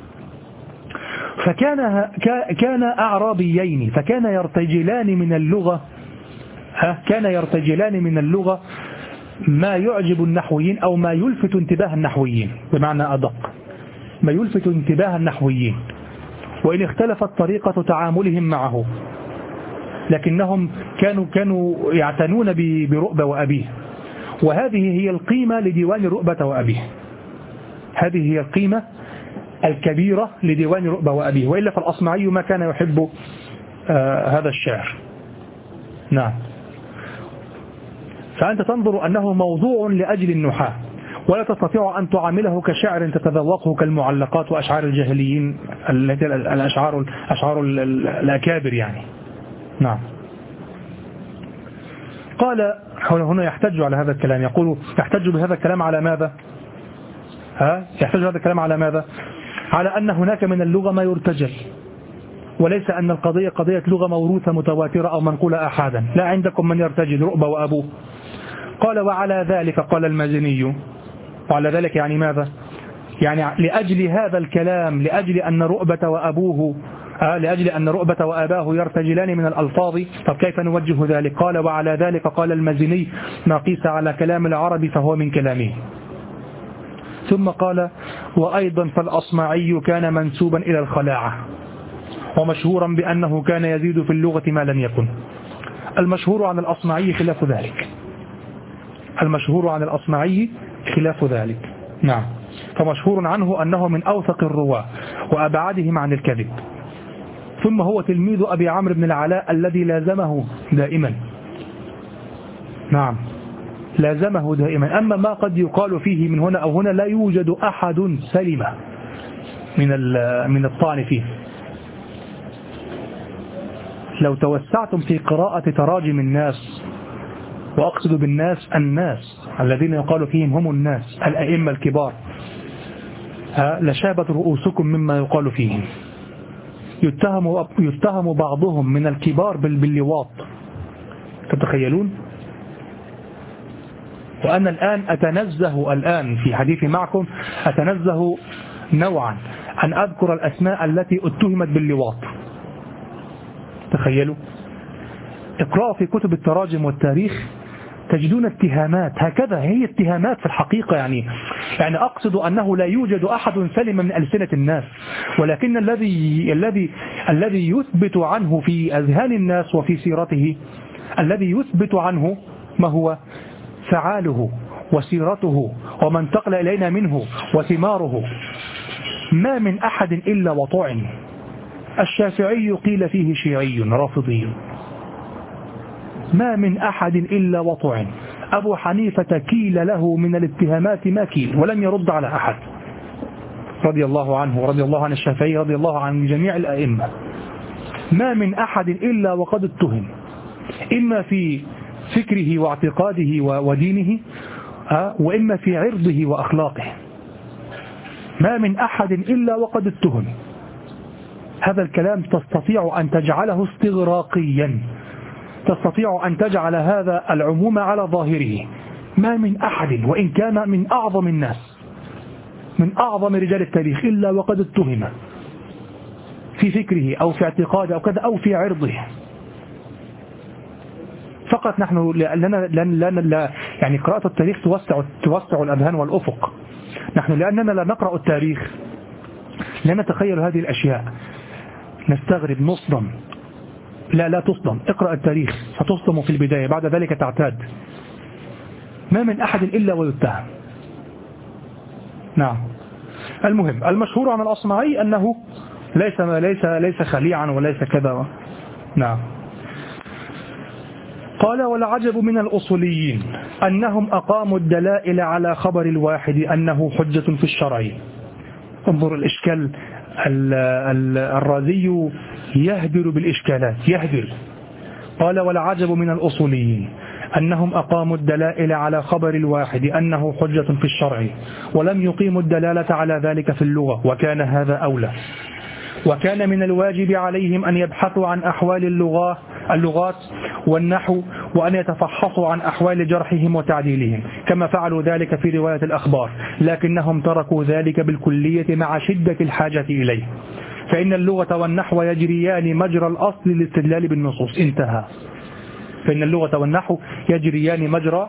A: فكان كان أعرابيين فكان يرتجلان من اللغة ها كان يرتجلان من اللغة ما يعجب النحويين أو ما يلفت انتباه النحويين، بمعنى أدق ما يلفت انتباه النحويين، وإن اختلفت طريقة تعاملهم معه، لكنهم كانوا كانوا يعتنون برؤبة وأبيه. وهذه هي القيمة لديوان رؤبة وأبيه، هذه هي القيمة الكبيرة لديوان رؤبة وأبيه، وإلا فالأصمعي ما كان يحب آه هذا الشعر. نعم. فأنت تنظر أنه موضوع لأجل النحاة، ولا تستطيع أن تعامله كشعر تتذوقه كالمعلقات وأشعار الجاهليين التي الأشعار الأشعار الأكابر يعني. نعم. قال هنا يحتج على هذا الكلام، يقول يحتج بهذا الكلام على ماذا؟ ها يحتج هذا الكلام على ماذا؟ على أن هناك من اللغة ما يرتجل، وليس أن القضية قضية لغة موروثة متواترة أو منقولة أحدا، لا، عندكم من يرتجل رؤبة وأبوه. قال وعلى ذلك قال المازني، وعلى ذلك يعني ماذا؟ يعني لأجل هذا الكلام، لأجل أن رؤبة وأبوه آه لأجل أن رؤبة وأباه يرتجلان من الألفاظ. طب كيف نوجه ذلك؟ قال وعلى ذلك قال المازني ما قيس على كلام العرب فهو من كلامه. ثم قال وأيضا فالأصمعي كان منسوبا إلى الخلاعة، ومشهورا بأنه كان يزيد في اللغة ما لم يكن. المشهور عن الأصمعي خلاف ذلك، المشهور عن الأصمعي خلاف ذلك. نعم. فمشهور عنه أنه من أوثق الرواة وأبعدهم عن الكذب. ثم هو تلميذ أبي عمرو بن العلاء الذي لازمه دائما. نعم لازمه دائما. أما ما قد يقال فيه من هنا أو هنا لا يوجد أحد سلم من من الطعن فيه. لو توسعتم في قراءة تراجم الناس، وأقصد بالناس الناس الذين يقال فيهم هم الناس الأئمة الكبار، لشابت رؤوسكم مما يقال فيهم. يتهم يتهم بعضهم من الكبار باللواط، تتخيلون؟ وأنا الآن أتنزه الآن في حديثي معكم أتنزه نوعا أن أذكر الأسماء التي اتهمت باللواط. تخيلوا، اقرأوا في كتب التراجم والتاريخ تجدون اتهامات هكذا، هي اتهامات في الحقيقة. يعني يعني أقصد أنه لا يوجد أحد سلم من ألسنة الناس، ولكن الذي الذي الذي يثبت عنه في أذهان الناس وفي سيرته، الذي يثبت عنه ما هو فعاله وسيرته وما انتقل إلينا منه وثماره. ما من أحد إلا وطعن. الشافعي قيل فيه شيعي رافضي، ما من أحد إلا وطعن. أبو حنيفة كيل له من الاتهامات ما كيل ولم يرد على أحد، رضي الله عنه، رضي الله عن الشافعي، رضي الله عن جميع الأئمة. ما من أحد إلا وقد اتهم، إما في فكره واعتقاده ودينه، وإما في عرضه وأخلاقه. ما من أحد إلا وقد اتهم. هذا الكلام تستطيع أن تجعله استغراقيا تستطيع أن تجعل هذا العموم على ظاهره. ما من أحد وإن كان من أعظم الناس من أعظم رجال التاريخ إلا وقد اتهم في فكره أو في اعتقاده أو كذا أو في عرضه. فقط نحن لأننا لأن لا يعني قراءة التاريخ توسع توسع الأذهان والأفق. نحن لأننا لا نقرأ التاريخ لا نتخيل هذه الأشياء، نستغرب نصدم. لا لا تصدم، اقرأ التاريخ فتصدم في البداية، بعد ذلك تعتاد. ما من أحد إلا ويتهم. نعم. المهم المشهور عن الأصمعي أنه ليس ليس ليس خليعا وليس كذا. نعم. قال والعجب من الأصوليين أنهم أقاموا الدلائل على خبر الواحد أنه حجة في الشرع. انظر الإشكال، الرازي يهدر بالإشكالات يهدر. قال والعجب من الأصوليين أنهم أقاموا الدلائل على خبر الواحد أنه حجة في الشرع ولم يقيموا الدلالة على ذلك في اللغة، وكان هذا أولى. وكان من الواجب عليهم أن يبحثوا عن أحوال اللغة اللغات والنحو، وأن يتفحصوا عن أحوال جرحهم وتعديلهم كما فعلوا ذلك في رواية الأخبار، لكنهم تركوا ذلك بالكلية مع شدة الحاجة إليه، فإن اللغة والنحو يجريان مجرى الأصل للاستدلال بالنصوص. انتهى. فإن اللغة والنحو يجريان مجرى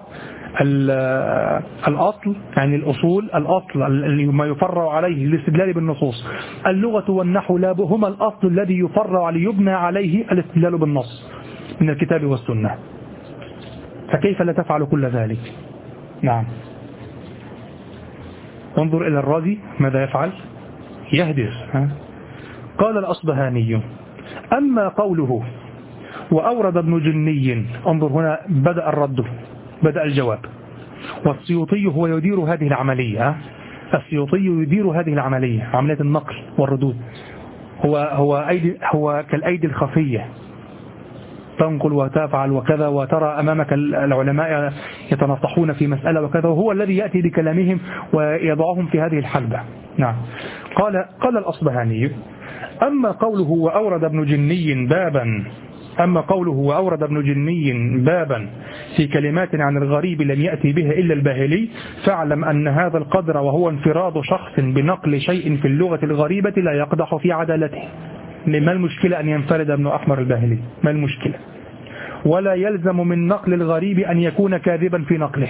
A: الأصل، يعني الأصول الأصل ما يفرع عليه الاستدلال بالنصوص. اللغة والنحو هما الأصل الذي يفرع ليبنى عليه الاستدلال بالنص من الكتاب والسنة، فكيف لا تفعل كل ذلك؟ نعم. انظر إلى الرازي ماذا يفعل؟ يهدر. قال الأصبهاني أما قوله وأورد ابن جني، انظر هنا بدأ الرد بدأ الجواب. والسيوطي هو يدير هذه العملية، السيوطي يدير هذه العملية، عملية النقل والردود. هو هو أيدي هو كالأيدي الخفية، تنقل وتفعل وكذا، وترى أمامك العلماء يتنطحون في مسألة وكذا، وهو الذي يأتي بكلامهم ويضعهم في هذه الحلبة. نعم. قال قال الأصبهاني أما قوله وأورد ابن جني بابا أما قوله وأورد ابن جني بابا في كلمات عن الغريب لم يأتي به إلا الباهلي، فاعلم أن هذا القدر وهو انفراد شخص بنقل شيء في اللغة الغريبة لا يقدح في عدالته. ما المشكلة أن ينفرد ابن أحمر الباهلي؟ ما المشكلة؟ ولا يلزم من نقل الغريب أن يكون كاذبا في نقله.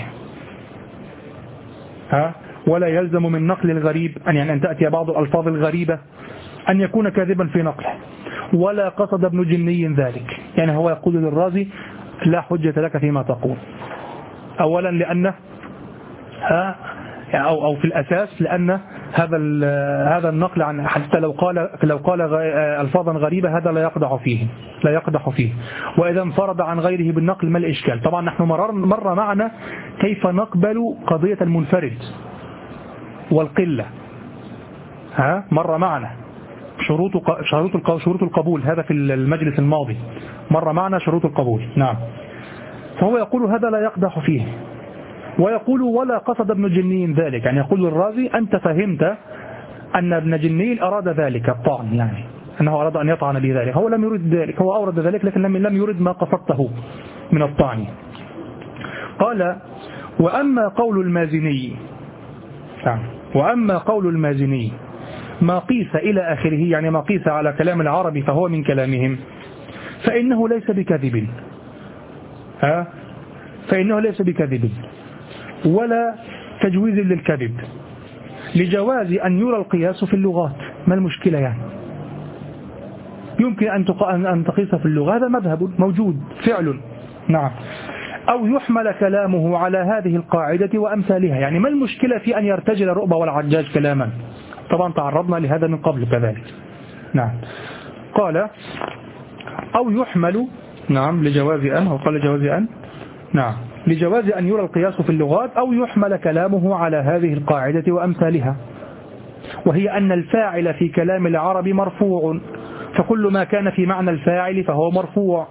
A: ها؟ ولا يلزم من نقل الغريب أن يعني أن تأتي بعض الألفاظ الغريبة أن يكون كاذبا في نقله. ولا قصد ابن جني ذلك، يعني هو يقول للرازي لا حجة لك فيما تقول. أولا لأن أو أو في الأساس لأن هذا هذا النقل عن حتى لو قال لو قال ألفاظا غريبة هذا لا يقدح فيه لا يقدح فيه وإذا انفرد عن غيره بالنقل ما الإشكال؟ طبعا نحن مرر مر معنا كيف نقبل قضية المنفرد والقلة. ها مر معنا شروط شروط شروط القبول، هذا في المجلس الماضي مر معنا شروط القبول. نعم. فهو يقول هذا لا يقدح فيه، ويقول ولا قصد ابن جنين ذلك، يعني يقول الرازي أنت فهمت أن ابن جنين أراد ذلك الطعن، يعني أنه أراد أن يطعن بذلك، هو لم يرد ذلك، هو أورد ذلك لكن لم يرد ما قصدته من الطعن. قال وأما قول المازني وأما قول المازني ما قيس إلى آخره، يعني ما قيس على كلام العرب فهو من كلامهم، فإنه ليس بكذب ها فإنه ليس بكذب ولا تجويز للكذب، لجواز أن يرى القياس في اللغات. ما المشكلة يعني؟ يمكن أن أن تقيس في اللغة، هذا مذهب موجود فعل. نعم. أو يحمل كلامه على هذه القاعدة وأمثالها، يعني ما المشكلة في أن يرتجل الرؤبة والعجاج كلاما؟ طبعا تعرضنا لهذا من قبل كذلك. نعم. قال أو يحمل نعم لجواز أن أو قال لجواز أن نعم لجواز أن يرى القياس في اللغات، أو يحمل كلامه على هذه القاعدة وأمثالها، وهي أن الفاعل في كلام العرب مرفوع، فكل ما كان في معنى الفاعل فهو مرفوع.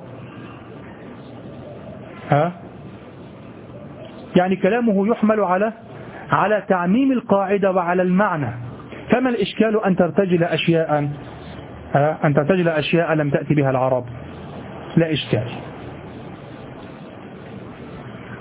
A: ها يعني كلامه يحمل على على تعميم القاعدة وعلى المعنى، فما الإشكال أن ترتجل أشياء ها أن ترتجل أشياء لم تأتي بها العرب؟ لا إشكال.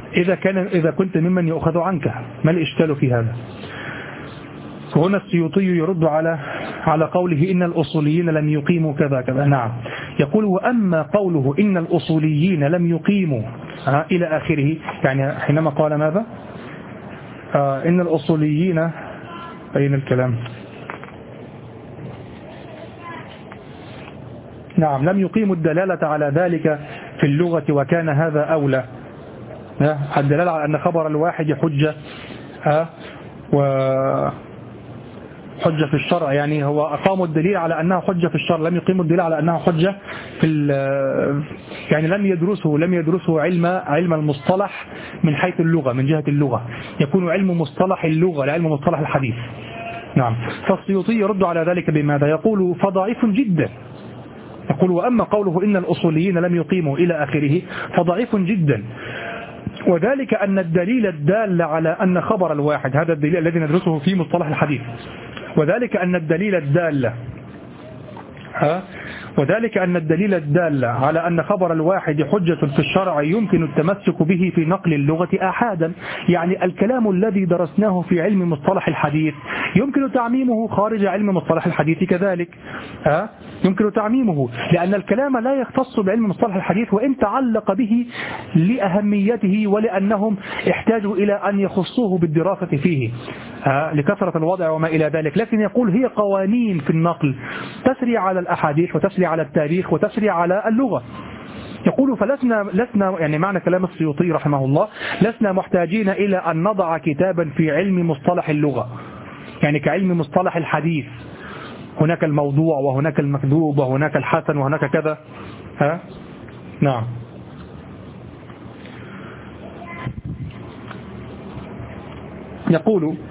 A: إذا كان إذا كنت ممن يؤخذ عنك، ما الإشكال في هذا؟ هنا السيوطي يرد على على قوله إن الأصوليين لم يقيموا كذا كذا. نعم، يقول وأما قوله إن الأصوليين لم يقيموا آه إلى آخره، يعني حينما قال ماذا؟ آه إن الأصوليين، أين الكلام؟ نعم، لم يقيموا الدلالة على ذلك في اللغة وكان هذا أولى. الدلالة على أن خبر الواحد حجة آه و حجة في الشرع، يعني هو أقاموا الدليل على أنها حجة في الشرع، لم يقيموا الدليل على أنها حجة في يعني لم يدرسوا لم يدرسوا علم علم المصطلح من حيث اللغة، من جهة اللغة، يكون علم مصطلح اللغة لعلم مصطلح الحديث. نعم، فالسيوطي يرد على ذلك بماذا؟ يقول فضعيف جدا. يقول وأما قوله إن الأصوليين لم يقيموا إلى آخره فضعيف جدا، وذلك أن الدليل الدال على أن خبر الواحد، هذا الدليل الذي ندرسه في مصطلح الحديث، وذلك أن الدليل الدال ها وذلك أن الدليل الدال على أن خبر الواحد حجة في الشرع يمكن التمسك به في نقل اللغة آحادا، يعني الكلام الذي درسناه في علم مصطلح الحديث يمكن تعميمه خارج علم مصطلح الحديث كذلك. ها يمكن تعميمه لأن الكلام لا يختص بعلم مصطلح الحديث وإن تعلق به لأهميته ولأنهم احتاجوا إلى أن يخصوه بالدراسة فيه لكثرة الوضع وما إلى ذلك، لكن يقول هي قوانين في النقل تسري على الأحاديث وتسري على التاريخ وتسري على اللغة. يقول فلسنا لسنا يعني معنى كلام السيوطي رحمه الله لسنا محتاجين إلى أن نضع كتابا في علم مصطلح اللغة، يعني كعلم مصطلح الحديث هناك الموضوع وهناك المكذوب وهناك الحسن وهناك كذا. ها نعم. يقول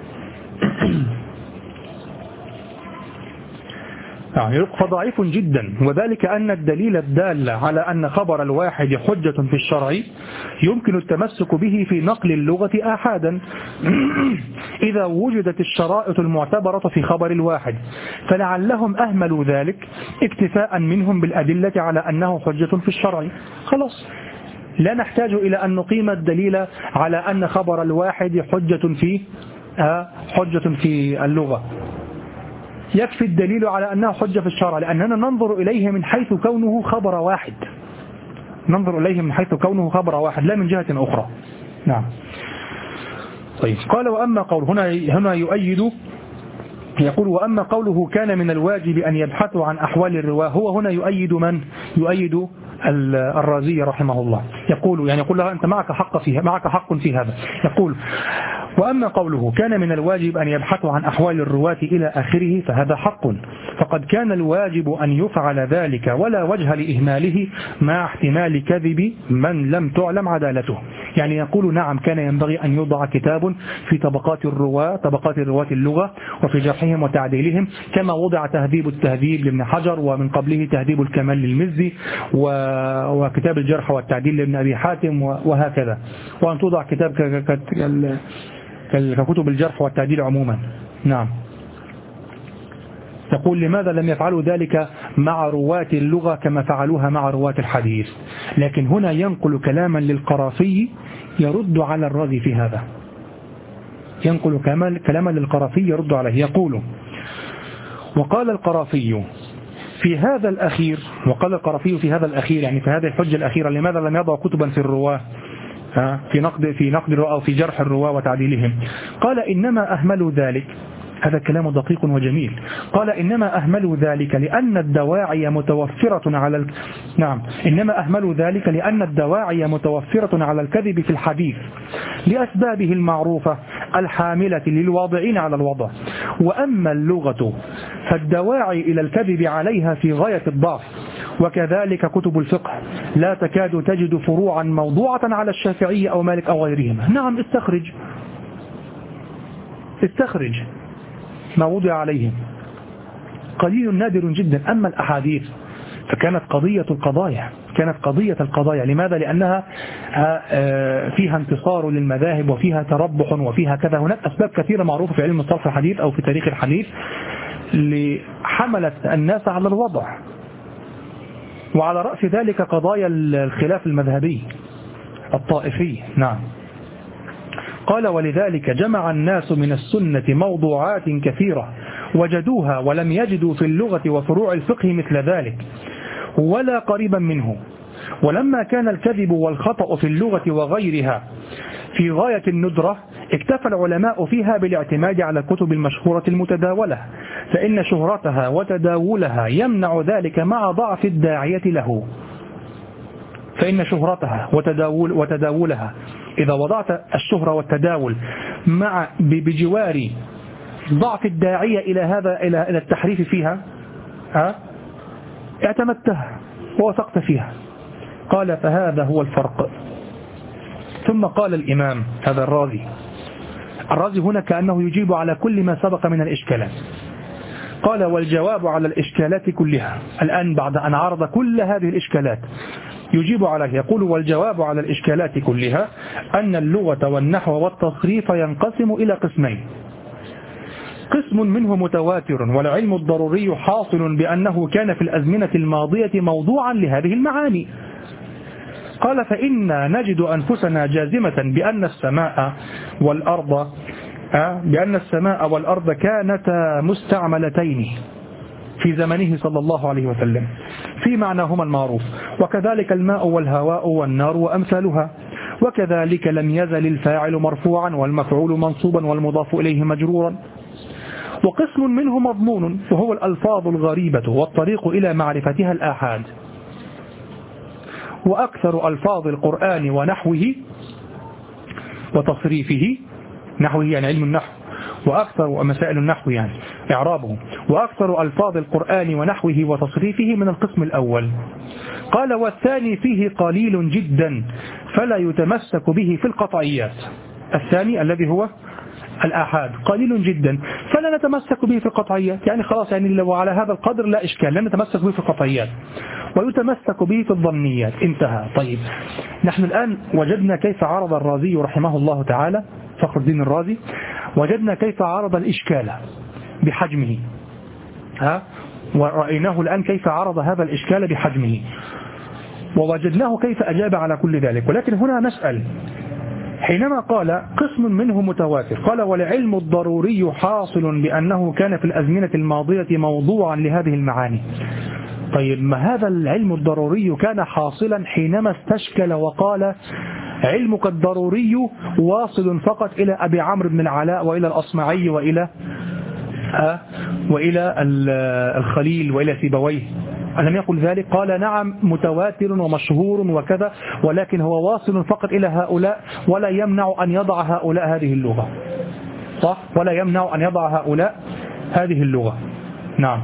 A: يعني فضعيف جدا، وذلك أن الدليل الدال على أن خبر الواحد حجة في الشرع يمكن التمسك به في نقل اللغة آحادا إذا وجدت الشرائط المعتبرة في خبر الواحد، فلعلهم أهملوا ذلك اكتفاء منهم بالأدلة على أنه حجة في الشرع. خلاص لا نحتاج إلى أن نقيم الدليل على أن خبر الواحد حجة في حجة في اللغة، يكفي الدليل على أنها حجة في الشرع، لأننا ننظر إليه من حيث كونه خبر واحد، ننظر إليه من حيث كونه خبر واحد لا من جهة أخرى. نعم. طيب قال وأما قول هنا هنا يؤيد، يقول وأما قوله كان من الواجب أن يبحثوا عن أحوال الرواة، هو هنا يؤيد من؟ يؤيد الرازي رحمه الله. يقول يعني يقول لها أنت معك حق فيها، معك حق في هذا. يقول وأما قوله كان من الواجب أن يبحثوا عن أحوال الرواة إلى آخره فهذا حق، فقد كان الواجب أن يفعل ذلك ولا وجه لإهماله مع احتمال كذب من لم تعلم عدالته. يعني يقول نعم كان ينبغي أن يوضع كتاب في طبقات الرواة، طبقات الرواة اللغة وفي جرحهم وتعديلهم، كما وضع تهذيب التهذيب لابن حجر ومن قبله تهذيب الكمال للمزي وكتاب الجرح والتعديل لابن أبي حاتم وهكذا، وأن توضع كتاب ككتب الجرح والتعديل عموما. نعم. يقول لماذا لم يفعلوا ذلك مع رواة اللغة كما فعلوها مع رواة الحديث؟ لكن هنا ينقل كلاما للقرافي يرد على الرازي في هذا، ينقل كلاما للقرافي يرد عليه. يقول وقال القرافي في هذا الأخير، وقال القرافي في هذا الأخير يعني في هذه الحجة الأخيرة، لماذا لم يضع كتبا في الرواة في نقد في نقد الرواة أو في جرح الرواة وتعديلهم؟ قال إنما أهملوا ذلك، هذا كلام دقيق وجميل. قال إنما أهملوا ذلك لأن الدواعي متوفرة على ال... نعم إنما أهملوا ذلك لأن الدواعي متوفرة على الكذب في الحديث لأسبابه المعروفة الحاملة للواضعين على الوضع، وأما اللغة فالدواعي إلى الكذب عليها في غاية الضعف، وكذلك كتب الفقه لا تكاد تجد فروعا موضوعة على الشافعي أو مالك أو غيرهما. نعم استخرج استخرج ما وضع عليهم، قليل نادر جدا. أما الأحاديث فكانت قضية القضايا، كانت قضية القضايا. لماذا؟ لأنها فيها انتصار للمذاهب وفيها تربح وفيها كذا. هناك أسباب كثيرة معروفة في علم مصطلح الحديث أو في تاريخ الحديث لحملت الناس على الوضع، وعلى رأس ذلك قضايا الخلاف المذهبي الطائفي. نعم قال ولذلك جمع الناس من السنة موضوعات كثيرة وجدوها ولم يجدوا في اللغة وفروع الفقه مثل ذلك ولا قريبا منه. ولما كان الكذب والخطأ في اللغة وغيرها في غاية الندرة اكتفى العلماء فيها بالاعتماد على الكتب المشهورة المتداولة، فإن شهرتها وتداولها يمنع ذلك مع ضعف الداعية له. فإن شهرتها وتداول وتداولها إذا وضعت الشهرة والتداول مع بجوار ضعف الداعية إلى هذا إلى إلى التحريف فيها ها اعتمدتها ووثقت فيها. قال فهذا هو الفرق. ثم قال الإمام هذا الرازي الرازي هنا كأنه يجيب على كل ما سبق من الإشكالات. قال والجواب على الإشكالات كلها. الآن بعد أن عرض كل هذه الإشكالات يجيب عليه، يقول والجواب على الإشكالات كلها أن اللغة والنحو والتصريف ينقسم إلى قسمين: قسم منه متواتر والعلم الضروري حاصل بأنه كان في الأزمنة الماضية موضوعا لهذه المعاني. قال فإنا نجد أنفسنا جازمة بأن السماء والأرض بأن السماء والأرض كانتا مستعملتين في زمنه صلى الله عليه وسلم في معناهما المعروف، وكذلك الماء والهواء والنار وأمثالها، وكذلك لم يزل الفاعل مرفوعا والمفعول منصوبا والمضاف إليه مجرورا. وقسم منه مضمون وهو الألفاظ الغريبة والطريق إلى معرفتها الآحاد. وأكثر ألفاظ القرآن ونحوه وتصريفه، نحوه يعني علم النحو، وأكثر مسائل النحو يعني إعرابه، وأكثر ألفاظ القرآن ونحوه وتصريفه من القسم الأول. قال والثاني فيه قليل جدا فلا يتمسك به في القطعيات. الثاني الذي هو الآحاد قليل جدا فلا نتمسك به في القطعيات، يعني خلاص يعني لو على هذا القدر لا إشكال، لا نتمسك به في القطعيات، ويتمسك به في الظنيات. انتهى. طيب نحن الآن وجدنا كيف عرض الرازي رحمه الله تعالى، فخر الدين الرازي، وجدنا كيف عرض الإشكال بحجمه، ها ورأيناه الآن كيف عرض هذا الإشكال بحجمه، ووجدناه كيف أجاب على كل ذلك. ولكن هنا نسأل حينما قال قسم منه متواتر، قال والعلم الضروري حاصل بأنه كان في الأزمنة الماضية موضوعا لهذه المعاني. طيب ما هذا العلم الضروري كان حاصلا حينما استشكل وقال علمك الضروري واصل فقط إلى أبي عمرو بن العلاء وإلى الأصمعي وإلى آه وإلى الخليل وإلى سيبويه، ألم يقل ذلك؟ قال نعم متواتر ومشهور وكذا، ولكن هو واصل فقط إلى هؤلاء ولا يمنع أن يضع هؤلاء هذه اللغة، صح؟ ولا يمنع أن يضع هؤلاء هذه اللغة. نعم.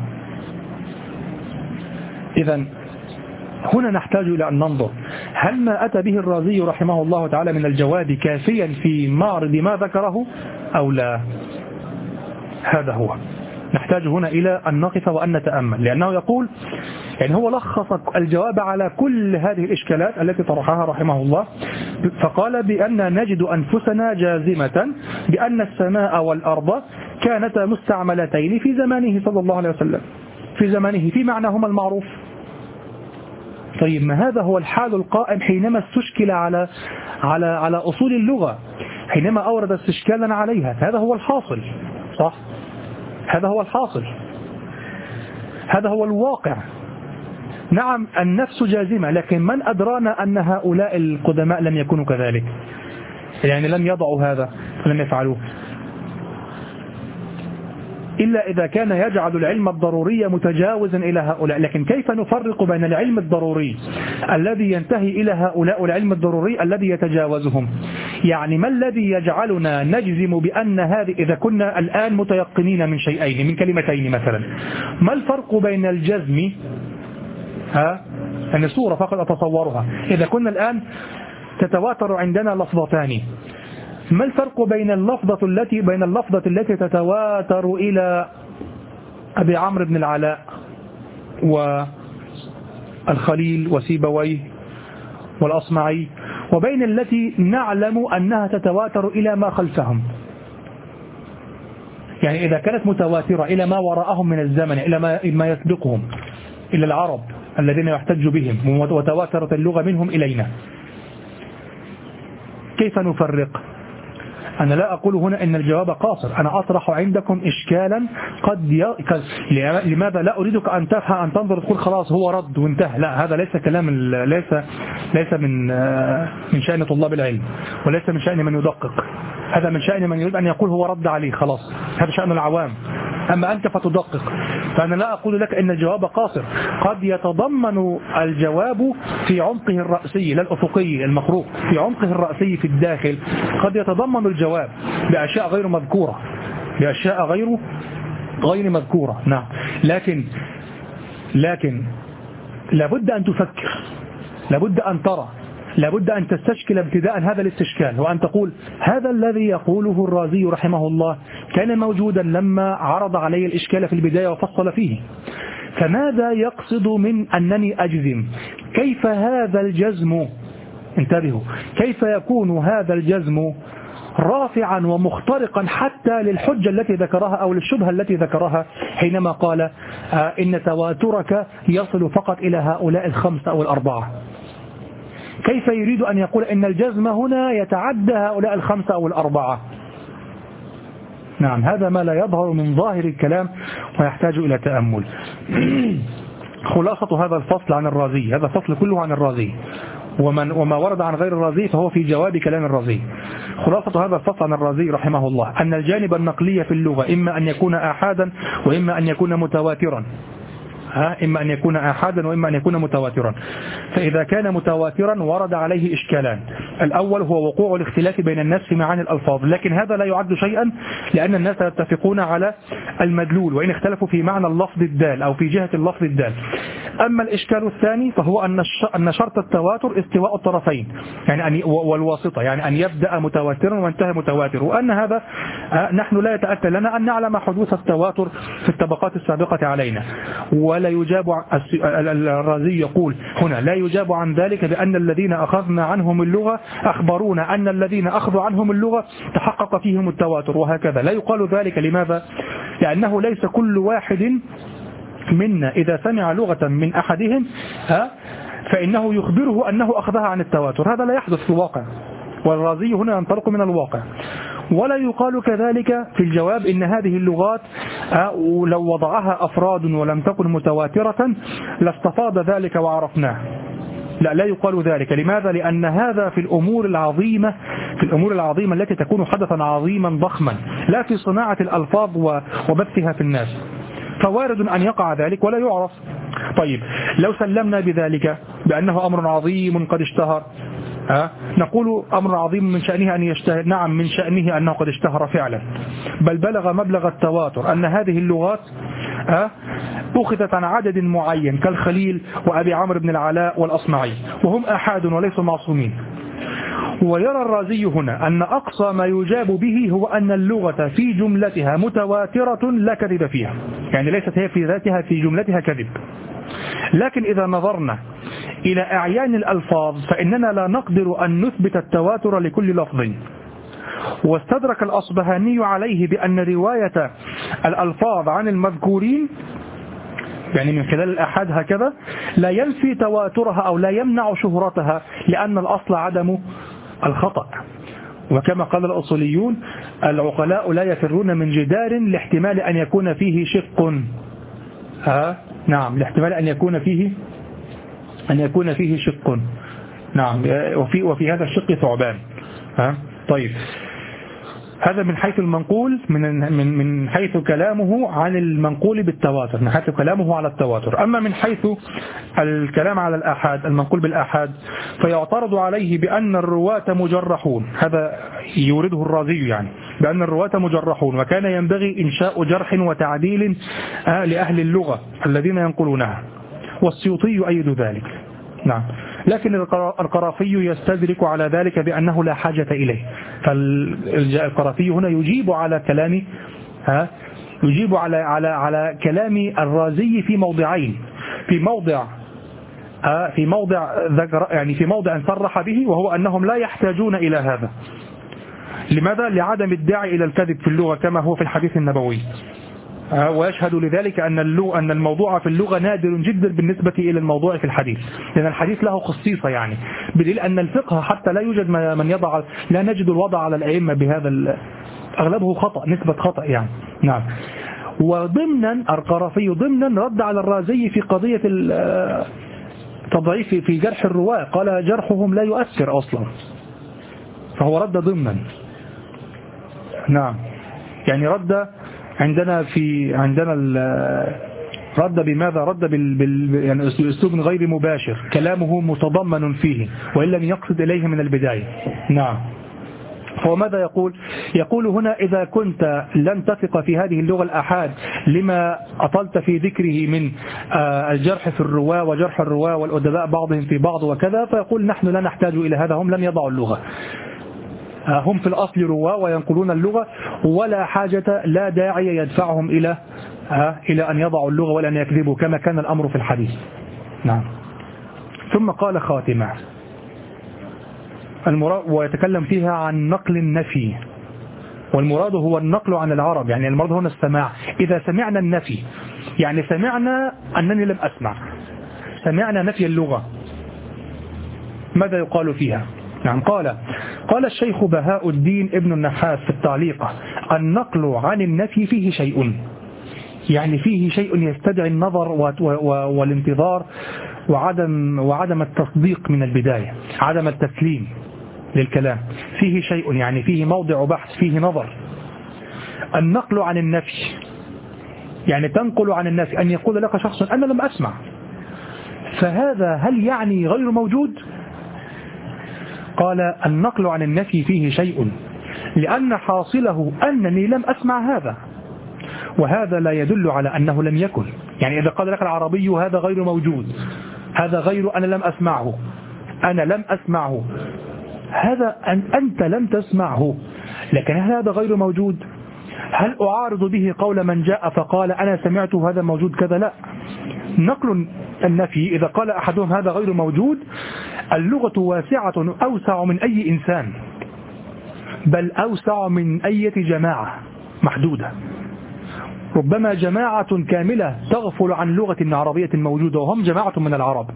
A: إذا هنا نحتاج إلى أن ننظر هل ما أتى به الرازي رحمه الله تعالى من الجواب كافيا في معرض ما ذكره أو لا. هذا هو نحتاج هنا إلى أن نقف وأن نتأمل، لأنه يقول يعني هو لخص الجواب على كل هذه الإشكالات التي طرحها رحمه الله، فقال بأن نجد أنفسنا جازمة بأن السماء والأرض كانتا مستعملتين في زمانه صلى الله عليه وسلم، في زمانه في معناهما المعروف. طيب ما هذا هو الحال القائم حينما استشكل على على على أصول اللغة، حينما أورد استشكالا عليها، هذا هو الحاصل، صح؟ هذا هو الحاصل، هذا هو الواقع. نعم النفس جازمة، لكن من أدرانا أن هؤلاء القدماء لم يكونوا كذلك، يعني لم يضعوا هذا ولم يفعلوه، إلا إذا كان يجعل العلم الضروري متجاوزا إلى هؤلاء. لكن كيف نفرق بين العلم الضروري الذي ينتهي إلى هؤلاء والعلم الضروري الذي يتجاوزهم؟ يعني ما الذي يجعلنا نجزم بأن هذه، إذا كنا الآن متيقنين من شيئين من كلمتين مثلا، ما الفرق بين الجزم ها أن صورة فقط أتصورها، إذا كنا الآن تتواتر عندنا لفظتان، ما الفرق بين اللفظة التي بين اللفظة التي تتواتر إلى أبي عمرو بن العلاء والخليل وسيبويه والأصمعي وبين التي نعلم أنها تتواتر إلى ما خلفهم؟ يعني إذا كانت متواترة إلى ما وراءهم من الزمن، إلى ما ما يسبقهم، إلى العرب الذين يحتج بهم، وتواترت اللغة منهم إلينا، كيف نفرق؟ أنا لا أقول هنا إن الجواب قاصر، أنا أطرح عندكم إشكالا قد ي... لماذا لا أريدك أن تفهم أن تنظر تقول خلاص هو رد وانتهى. لا، هذا ليس كلام ال... ليس ليس من من شأن طلاب العلم، وليس من شأن من يدقق. هذا من شأن من يريد أن يقول هو رد عليه خلاص، هذا شأن العوام. أما أنت فتدقق، فأنا لا أقول لك إن الجواب قاصر، قد يتضمن الجواب في عمقه الرأسي لا الأفقي المخروق، في عمقه الرأسي في الداخل قد يتضمن الجواب بأشياء غير مذكورة، بأشياء غير غير مذكورة. نعم، لكن لكن لابد أن تفكر، لابد أن ترى، لابد أن تستشكل ابتداء هذا الاستشكال، وأن تقول هذا الذي يقوله الرازي رحمه الله كان موجودا لما عرض علي الإشكال في البداية وفصل فيه، فماذا يقصد من أنني أجزم؟ كيف هذا الجزم، انتبهوا، كيف يكون هذا الجزم رافعا ومخترقا حتى للحجة التي ذكرها أو للشبهة التي ذكرها حينما قال آه إن تواترك يصل فقط إلى هؤلاء الخمسة أو الأربعة؟ كيف يريد أن يقول إن الجزم هنا يتعدى هؤلاء الخمسة أو الأربعة؟ نعم، هذا ما لا يظهر من ظاهر الكلام ويحتاج إلى تأمل. خلاصة هذا الفصل عن الرازي، هذا الفصل كله عن الرازي، ومن وما ورد عن غير الرازي فهو في جواب كلام الرازي. خلاصة هذا الفصل عن الرازي رحمه الله أن الجانب النقلي في اللغة إما أن يكون آحادا وإما أن يكون متواترا، ها إما أن يكون آحادا وإما أن يكون متواترا. فإذا كان متواترا ورد عليه إشكالان، الأول هو وقوع الاختلاف بين الناس في معاني الألفاظ، لكن هذا لا يعد شيئا لأن الناس يتفقون على المدلول وإن اختلفوا في معنى اللفظ الدال أو في جهة اللفظ الدال. أما الإشكال الثاني فهو أن شرط التواتر استواء الطرفين، يعني أن والواسطة، يعني أن يبدأ متواترا وانتهى متواتر، وأن هذا نحن لا يتأتى لنا أن نعلم حدوث التواتر في الطبقات السابقة علينا. ولا يجاب، الرازي يقول هنا لا يجاب عن ذلك بأن الذين أخذنا عنهم اللغة أخبرونا أن الذين أخذوا عنهم اللغة تحقق فيهم التواتر، وهكذا لا يقال ذلك. لماذا؟ لأنه ليس كل واحد منا إذا سمع لغة من أحدهم ها فإنه يخبره أنه أخذها عن التواتر، هذا لا يحدث في الواقع، والرازي هنا ينطلق من الواقع. ولا يقال كذلك في الجواب إن هذه اللغات لو وضعها أفراد ولم تكن متواترة لاستفاض ذلك وعرفناه، لا لا يقال ذلك. لماذا؟ لأن هذا في الأمور العظيمة، في الأمور العظيمة التي تكون حدثا عظيما ضخما، لا في صناعة الألفاظ وبثها في الناس، فوارد أن يقع ذلك ولا يعرف. طيب لو سلمنا بذلك بأنه أمر عظيم قد اشتهر، أه؟ نقول أمر عظيم من شأنه أن يشتهر، نعم من شأنه أنه قد اشتهر فعلا، بل بلغ مبلغ التواتر أن هذه اللغات أه؟ أخذت عن عدد معين كالخليل وأبي عمرو بن العلاء والأصمعي، وهم أحاد وليسوا معصومين. ويرى الرازي هنا أن أقصى ما يجاب به هو أن اللغة في جملتها متواترة لا كذب فيها، يعني ليست هي في ذاتها في جملتها كذب. لكن إذا نظرنا إلى أعيان الألفاظ فإننا لا نقدر أن نثبت التواتر لكل لفظ. واستدرك الأصبهاني عليه بأن رواية الألفاظ عن المذكورين يعني من خلال الأحاد هكذا لا ينفي تواترها أو لا يمنع شهرتها، لأن الأصل عدم الخطأ. وكما قال الأصوليون العقلاء لا يفرون من جدار لاحتمال أن يكون فيه شق، ها نعم لاحتمال أن يكون فيه أن يكون فيه شق، نعم وفي وفي هذا الشق ثعبان. ها طيب هذا من حيث المنقول، من من من حيث كلامه عن المنقول بالتواتر، من حيث كلامه على التواتر. أما من حيث الكلام على الآحاد المنقول بالآحاد فيعترض عليه بأن الرواة مجرحون، هذا يورده الرازي يعني بأن الرواة مجرحون، وكان ينبغي إنشاء جرح وتعديل لأهل اللغة الذين ينقلونها، والسيوطي يؤيد ذلك. نعم، لكن القرافي يستدرك على ذلك بأنه لا حاجة إليه، فالقرافي هنا يجيب على كلام ها يجيب على على على كلام الرازي في موضعين، في موضع في موضع ذكر يعني في موضع صرح به، وهو أنهم لا يحتاجون إلى هذا. لماذا؟ لعدم الداعي إلى الكذب في اللغة كما هو في الحديث النبوي. ويشهد لذلك أن اللغة أن الموضوع في اللغة نادر جدا بالنسبة إلى الموضوع في الحديث، لأن الحديث له خصيصة يعني، بدليل أن الفقه حتى لا يوجد من يضع، لا نجد الوضع على الأئمة بهذا، أغلبه خطأ، نسبة خطأ يعني. نعم. وضمنا القرافي ضمنا رد على الرازي في قضية التضعيف في جرح الرواة، قال جرحهم لا يؤثر أصلا، فهو رد ضمنا. نعم، يعني رد عندنا في عندنا رد بماذا؟ رد بال بال يعني بأسلوب غير مباشر، كلامه متضمن فيه وإن لم يقصد إليه من البداية. نعم. فهو ماذا يقول؟ يقول هنا إذا كنت لن تثق في هذه اللغة الآحاد لما أطلت في ذكره من الجرح في الرواة وجرح الرواة والأدباء بعضهم في بعض وكذا، فيقول نحن لا نحتاج إلى هذا، هم لن يضعوا اللغة، هم في الأصل رواة وينقلون اللغة، ولا حاجة، لا داعي يدفعهم إلى إلى أن يضعوا اللغة ولا أن يكذبوا كما كان الأمر في الحديث. نعم. ثم قال خاتمة المراد، ويتكلم فيها عن نقل النفي، والمراد هو النقل عن العرب، يعني المراد هنا السماع. إذا سمعنا النفي يعني سمعنا أنني لم أسمع، سمعنا نفي اللغة، ماذا يقال فيها؟ نعم. قال قال الشيخ بهاء الدين ابن النحاس في التعليقة: النقل عن النفي فيه شيء، يعني فيه شيء يستدعي النظر والانتظار وعدم وعدم التصديق من البداية، عدم التسليم للكلام، فيه شيء يعني فيه موضع بحث، فيه نظر. النقل عن النفي يعني تنقل عن النفي، أن يقول لك شخص أنا لم أسمع، فهذا هل يعني غير موجود؟ قال النقل عن النفي فيه شيء، لأن حاصله أنني لم أسمع هذا، وهذا لا يدل على أنه لم يكن. يعني إذا قال لك العربي هذا غير موجود، هذا غير أنا لم أسمعه، أنا لم أسمعه، هذا أن أنت لم تسمعه، لكن هذا غير موجود. هل أعارض به قول من جاء فقال أنا سمعته هذا موجود كذا؟ لا. نقل النفي إذا قال أحدهم هذا غير موجود، اللغة واسعة أوسع من أي إنسان، بل أوسع من أي جماعة محدودة. ربما جماعة كاملة تغفل عن لغة عربية موجودة وهم جماعة من العرب،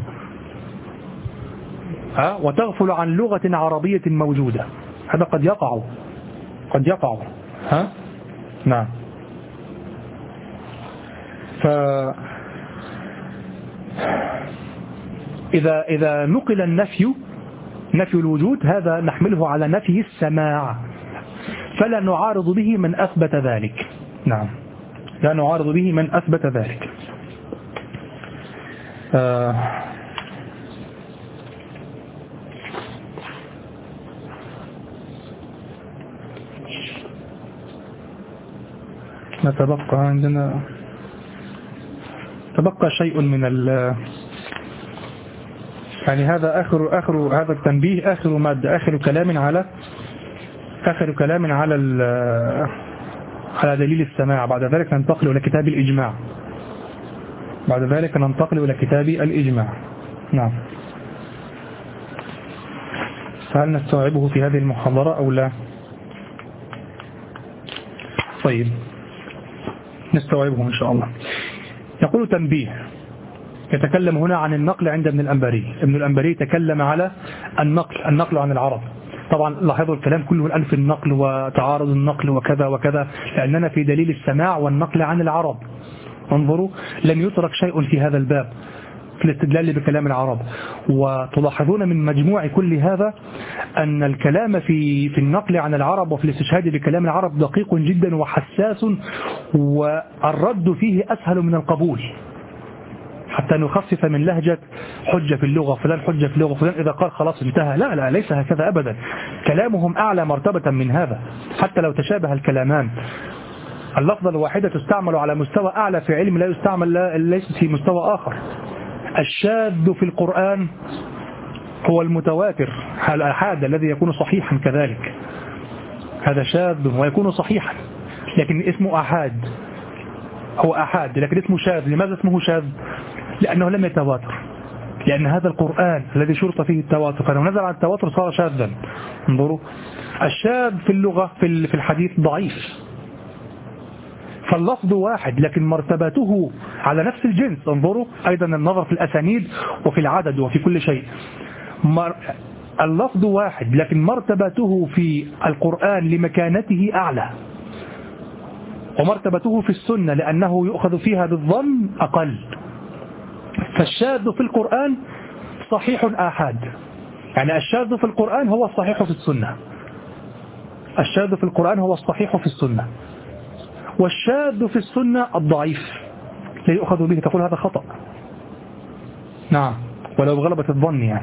A: ها، وتغفل عن لغة عربية موجودة، هذا قد يقع قد يقع ها. نعم. ف إذا إذا نقل النفي نفي الوجود، هذا نحمله على نفي السماع، فلا نعارض به من أثبت ذلك. نعم، لا نعارض به من أثبت ذلك. آه نتبقى عندنا تبقى شيء من ال يعني هذا آخر آخر هذا التنبيه، آخر مادة، آخر كلام على آخر كلام على على دليل السماع. بعد ذلك ننتقل إلى كتاب الإجماع بعد ذلك ننتقل إلى كتاب الإجماع. نعم. فهل نستوعبه في هذه المحاضرة أو لا؟ طيب، نستوعبه إن شاء الله. يقول تنبيه، يتكلم هنا عن النقل عند ابن الأنباري. ابن الأنباري تكلم على النقل النقل عن العرب. طبعا لاحظوا الكلام كله الآن في النقل وتعارض النقل وكذا وكذا، لأننا في دليل السماع والنقل عن العرب. انظروا، لم يترك شيء في هذا الباب في الاستدلال بكلام العرب. وتلاحظون من مجموع كل هذا أن الكلام في في النقل عن العرب وفي الاستشهاد بكلام العرب دقيق جدا وحساس، والرد فيه أسهل من القبول، حتى نخفف من لهجة حجة في اللغة فلان، حجة في اللغة فلان، إذا قال خلاص انتهى. لا لا، ليس هكذا أبدا. كلامهم أعلى مرتبة من هذا، حتى لو تشابه الكلامان. اللفظة الواحدة تستعمل على مستوى أعلى في علم لا يستعمل ليس في مستوى آخر. الشاذ في القرآن هو المتواتر، الآحاد الذي يكون صحيحا كذلك، هذا شاذ ويكون صحيحا، لكن اسمه آحاد، هو آحاد لكن اسمه شاذ. لماذا اسمه شاذ؟ لأنه لم يتواتر، لأن هذا القرآن الذي شرط فيه التواتر، فلو نزل عن التواتر صار شاذا. انظروا، الشاذ في اللغة في الحديث ضعيف، فاللفظ واحد لكن مرتبته على نفس الجنس. انظروا أيضا النظر في الأسانيد وفي العدد وفي كل شيء. مر... اللفظ واحد لكن مرتبته في القرآن لمكانته أعلى، ومرتبته في السنة لأنه يؤخذ فيها بالظن أقل. فالشاذ في القرآن صحيح آحاد، يعني الشاذ في القرآن هو الصحيح في السنة. الشاذ في القرآن هو الصحيح في السنة، والشاذ في السنة الضعيف لا يؤخذ به. تقول هذا خطأ، نعم، ولو بغلبة الظن يعني.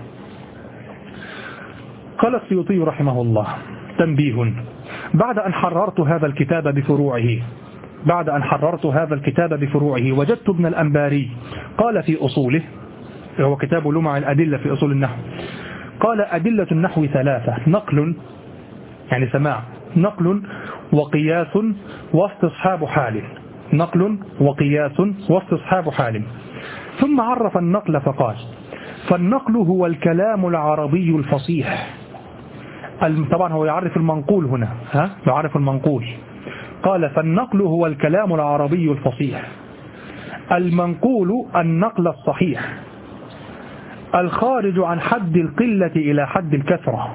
A: قال السيوطي رحمه الله: تنبيه: بعد أن حررت هذا الكتاب بفروعه بعد أن حررت هذا الكتاب بفروعه وجدت ابن الأنباري قال في أصوله، هو كتاب لمع الأدلة في أصول النحو، قال: أدلة النحو ثلاثة: نقل يعني سماع، نقل وقياس واستصحاب حال. نقل وقياس واستصحاب حال. ثم عرف النقل فقال: فالنقل هو الكلام العربي الفصيح. طبعا هو يعرف المنقول هنا، ها يعرف المنقول. قال: فالنقل هو الكلام العربي الفصيح. المنقول النقل الصحيح الخارج عن حد القلة إلى حد الكثرة.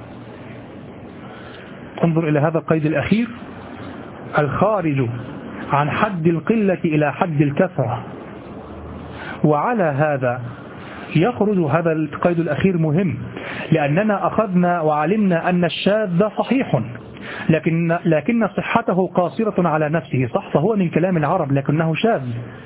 A: انظر إلى هذا القيد الأخير: الخارج عن حد القلة إلى حد الكثرة. وعلى هذا يخرج، هذا القيد الأخير مهم، لأننا أخذنا وعلمنا أن الشاذ صحيح، لكن لكن صحته قاصرة على نفسه، صح، فهو من كلام العرب لكنه شاذ،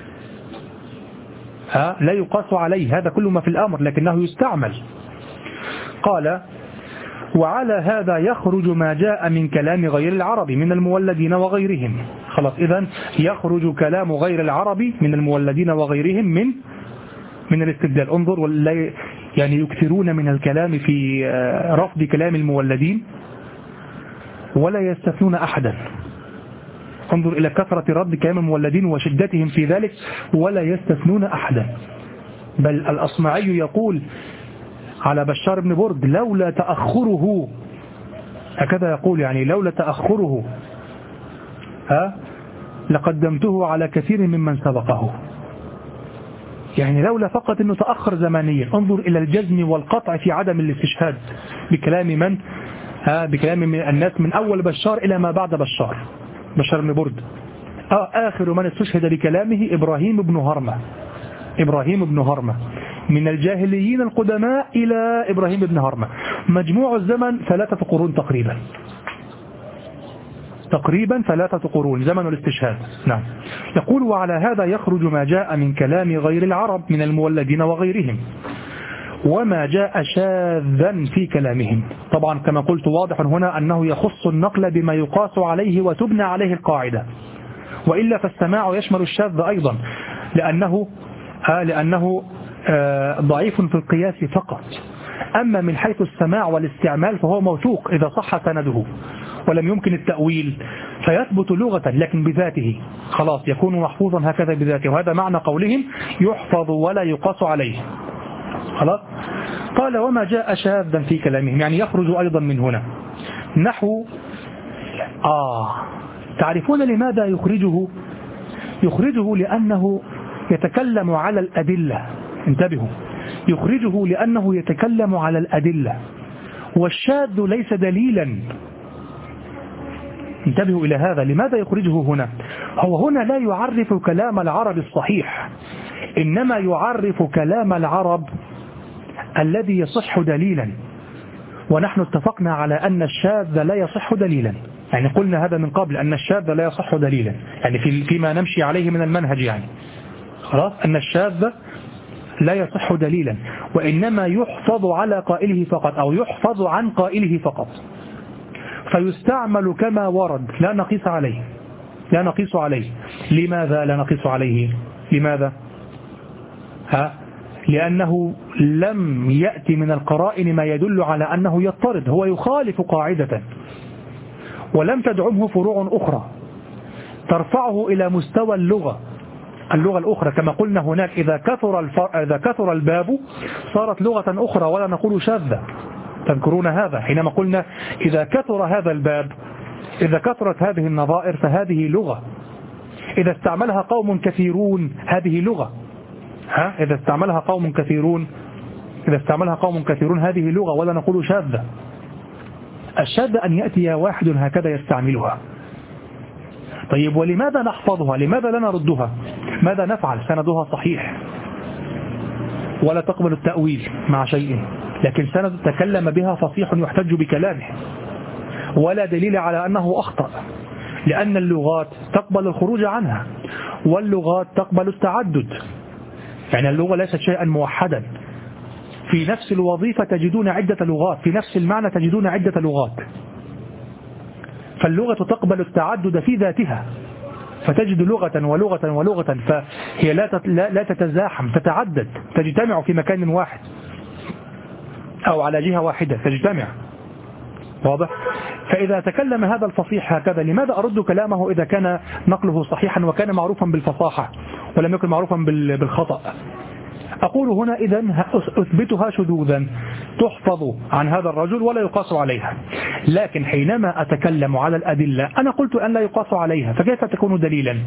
A: ها لا يقاس عليه. هذا كل ما في الأمر، لكنه يستعمل. قال: وعلى هذا يخرج ما جاء من كلام غير العرب من المولدين وغيرهم. خلاص، إذن يخرج كلام غير العرب من المولدين وغيرهم من من الاستبدال. انظر، ولا يعني يكثرون من الكلام في رفض كلام المولدين ولا يستثنون أحدا. انظر إلى كثرة رد كلام المولدين وشدتهم في ذلك، ولا يستثنون أحدا. بل الأصمعي يقول على بشار بن برد: لولا تأخره، هكذا يقول، يعني لولا تأخره ها لقدمته على كثير ممن سبقه. يعني لولا فقط أنه تأخر زمانيا. انظر إلى الجزم والقطع في عدم الاستشهاد بكلام من ها بكلام من الناس من أول بشار إلى ما بعد بشار بشار بن برد. آه آخر من استشهد بكلامه إبراهيم بن هرمة إبراهيم بن هرمة من الجاهليين القدماء إلى إبراهيم بن هرمة، مجموع الزمن ثلاثة قرون تقريبا تقريبا ثلاثة قرون زمن الاستشهاد. نعم. يقول: وعلى هذا يخرج ما جاء من كلام غير العرب من المولدين وغيرهم، وما جاء شاذا في كلامهم. طبعا كما قلت واضح هنا أنه يخص النقل بما يقاس عليه وتبنى عليه القاعدة، وإلا فالسماع يشمل الشاذ أيضا، لأنه آه لأنه آه ضعيف في القياس فقط. أما من حيث السماع والاستعمال فهو موثوق إذا صح سنده ولم يمكن التأويل، فيثبت لغة لكن بذاته، خلاص يكون محفوظا هكذا بذاته. وهذا معنى قولهم: يحفظ ولا يقاس عليه. خلاص. قال: وما جاء شاذا في كلامهم، يعني يخرج أيضا من هنا نحو آه تعرفون لماذا يخرجه؟ يخرجه لأنه يتكلم على الأدلة. انتبهوا، يخرجه لأنه يتكلم على الأدلة، والشاذ ليس دليلا. انتبهوا إلى هذا. لماذا يخرجه هنا؟ هو هنا لا يعرف كلام العرب الصحيح، إنما يعرف كلام العرب الذي يصح دليلا، ونحن اتفقنا على أن الشاذ لا يصح دليلا. يعني قلنا هذا من قبل أن الشاذ لا يصح دليلا، يعني في فيما نمشي عليه من المنهج، يعني خلاص أن الشاذ لا يصح دليلا، وإنما يحفظ على قائله فقط أو يحفظ عن قائله فقط، فيستعمل كما ورد لا نقيس عليه لا نقيس عليه. لماذا لا نقيس عليه؟ لماذا؟ ها؟ لأنه لم يأتي من القرائن ما يدل على أنه يضطرد، هو يخالف قاعدة، ولم تدعمه فروع أخرى ترفعه إلى مستوى اللغة اللغة الأخرى. كما قلنا هناك إذا كثر, الفر... إذا كثر الباب صارت لغة أخرى ولا نقول شاذة. تذكرون هذا حينما قلنا إذا كثر هذا الباب، إذا كثرت هذه النظائر فهذه لغة. إذا استعملها قوم كثيرون هذه لغة، ها إذا استعملها قوم كثيرون إذا استعملها قوم كثيرون هذه لغة، ولا نقول شاذة. الشاذ أن يأتي واحد هكذا يستعملها. طيب ولماذا نحفظها؟ لماذا لا نردها؟ ماذا نفعل؟ سندها صحيح ولا تقبل التأويل مع شيء، لكن سند تكلم بها فصيح يحتج بكلامه، ولا دليل على أنه أخطأ، لأن اللغات تقبل الخروج عنها، واللغات تقبل التعدد. يعني اللغة ليست شيئا موحدا، في نفس الوظيفة تجدون عدة لغات، في نفس المعنى تجدون عدة لغات. فاللغة تقبل التعدد في ذاتها، فتجد لغة ولغة ولغة، فهي لا لا تتزاحم، تتعدد، تجتمع في مكان واحد أو على جهة واحدة تجتمع. واضح؟ فإذا تكلم هذا الفصيح هكذا، لماذا أرد كلامه إذا كان نقله صحيحا وكان معروفا بالفصاحة ولم يكن معروفا بالخطأ؟ أقول هنا إذن أثبتها شذوذا، تحفظ عن هذا الرجل ولا يقاس عليها. لكن حينما أتكلم على الأدلة أنا قلت أن لا يقاس عليها، فكيف تكون دليلا؟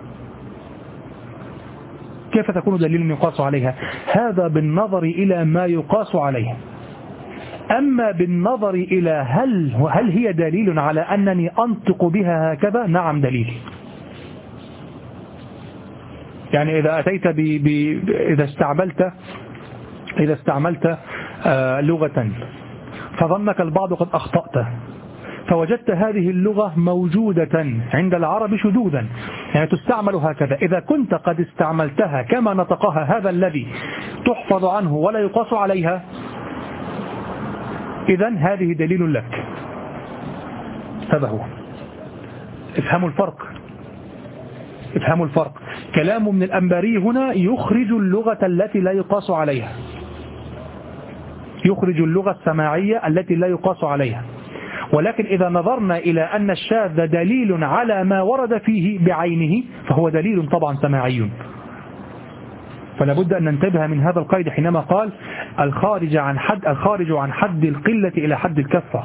A: كيف تكون دليلا يقاس عليها؟ هذا بالنظر إلى ما يقاس عليه. أما بالنظر إلى هل هل هي دليل على أنني أنطق بها هكذا، نعم دليل. يعني إذا أتيت ب... ب... إذا استعملت إذا استعملت آه لغة فظنك البعض قد أخطأت، فوجدت هذه اللغة موجودة عند العرب شذوذا، يعني تستعمل هكذا، إذا كنت قد استعملتها كما نطقها هذا الذي تحفظ عنه ولا يقاس عليها، إذن هذه دليل لك. هذا هو. افهموا الفرق، افهموا الفرق. كلام من الأنباري هنا يخرج اللغة التي لا يقاس عليها، يخرج اللغة السماعية التي لا يقاس عليها. ولكن إذا نظرنا إلى أن الشاذ دليل على ما ورد فيه بعينه، فهو دليل طبعا سماعي. فلا بد أن ننتبه من هذا القيد حينما قال الخارج عن حد الخارج عن حد القلة إلى حد الكثرة.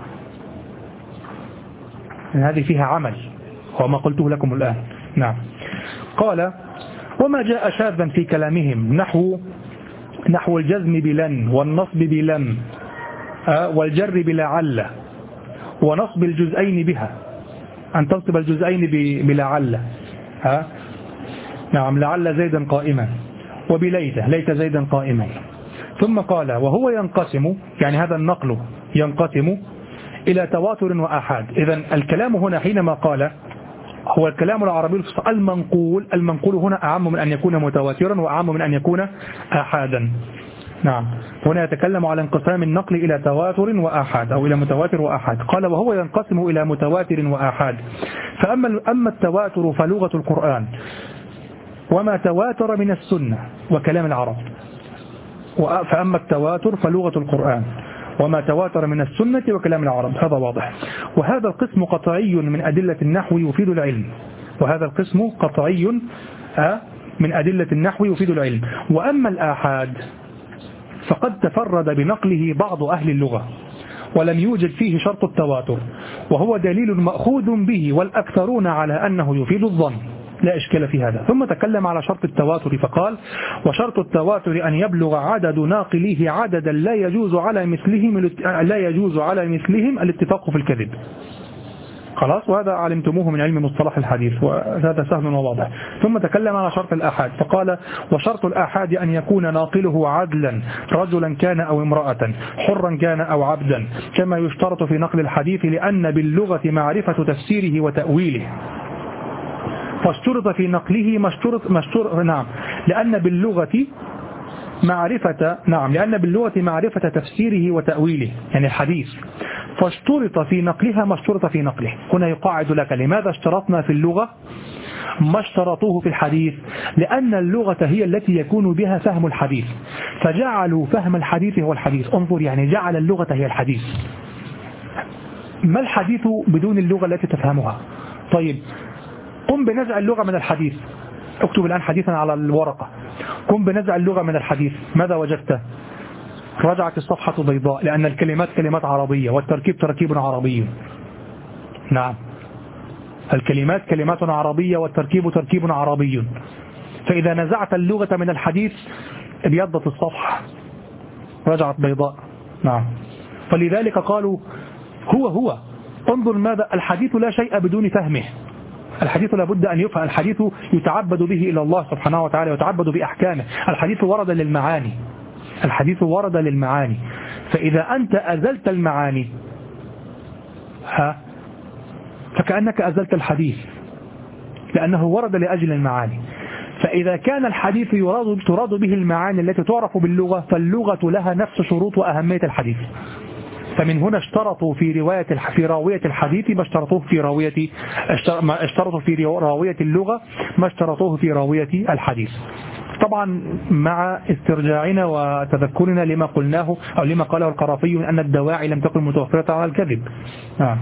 A: هذه فيها عمل، هو ما قلته لكم الآن. نعم. قال وما جاء شاذا في كلامهم نحو نحو الجزم بلن والنصب بلم والجر بلعل ونصب الجزئين بها، أن تنصب الجزئين بلعل. ها نعم، لعل زيدا قائما، وبليت ليت زيدا قائما. ثم قال وهو ينقسم، يعني هذا النقل ينقسم إلى تواتر وآحاد. إذن الكلام هنا حينما قال هو الكلام العربي المنقول، المنقول هنا أعم من أن يكون متواترا وأعم من أن يكون آحادا. نعم، هنا يتكلم على انقسام النقل إلى تواتر وآحاد أو إلى متواتر وآحاد. قال وهو ينقسم إلى متواتر وآحاد. فأما أما التواتر فلغة القرآن، وما تواتر من السنة وكلام العرب. فأما التواتر فلغة القرآن، وما تواتر من السنة وكلام العرب. هذا واضح. وهذا القسم قطعي من أدلة النحو يفيد العلم، وهذا القسم قطعي من أدلة النحو يفيد العلم. وأما الآحاد فقد تفرد بنقله بعض أهل اللغة ولم يوجد فيه شرط التواتر، وهو دليل مأخوذ به والأكثرون على أنه يفيد الظن، لا إشكال في هذا. ثم تكلم على شرط التواتر فقال وشرط التواتر أن يبلغ عدد ناقليه عددا لا يجوز على مثلهم لا يجوز على مثلهم الاتفاق في الكذب. خلاص، وهذا علمتموه من علم مصطلح الحديث، وهذا سهل وواضح. ثم تكلم على شرط الآحاد فقال وشرط الآحاد أن يكون ناقله عدلا رجلا كان أو امرأة، حرا كان أو عبدا، كما يشترط في نقل الحديث، لأن باللغة معرفة تفسيره وتأويله. فاشترط في نقله مشترط مشترط نعم لأن باللغة معرفة نعم لأن باللغة معرفة تفسيره وتأويله، يعني الحديث. فاشترط في نقلها ما اشترط في نقله. هنا يقاعد لك لماذا اشترطنا في اللغة ما اشترطوه في الحديث، لأن اللغة هي التي يكون بها فهم الحديث، فجعلوا فهم الحديث هو الحديث. انظر، يعني جعل اللغة هي الحديث. ما الحديث بدون اللغة التي تفهمها؟ طيب قم بنزع اللغة من الحديث، اكتب الآن حديثا على الورقة، قم بنزع اللغة من الحديث، ماذا وجدت؟ رجعت الصفحة بيضاء، لأن الكلمات كلمات عربية والتركيب تركيب عربي. نعم، الكلمات كلمات عربية والتركيب تركيب عربي. فإذا نزعت اللغة من الحديث ابيضت الصفحة رجعت بيضاء. نعم. فلذلك قالوا هو هو انظر ماذا الحديث لا شيء بدون فهمه. الحديث لابد أن يفهم. الحديث يتعبد به إلى الله سبحانه وتعالى ويتعبد بأحكامه. الحديث ورد للمعاني. الحديث ورد للمعاني. فإذا أنت أزلت المعاني ها فكأنك أزلت الحديث لأنه ورد لأجل المعاني. فإذا كان الحديث يراد تراد به المعاني التي تعرف باللغة فاللغة لها نفس شروط وأهمية الحديث. فمن هنا اشترطوا في رواية في راوية الحديث ما اشترطوه في راوية اشترطوا في راوية اللغة ما اشترطوه في راوية الحديث. طبعا مع استرجاعنا وتذكرنا لما قلناه أو لما قاله القرافي أن الدواعي لم تكن متوفرة على الكذب. آه.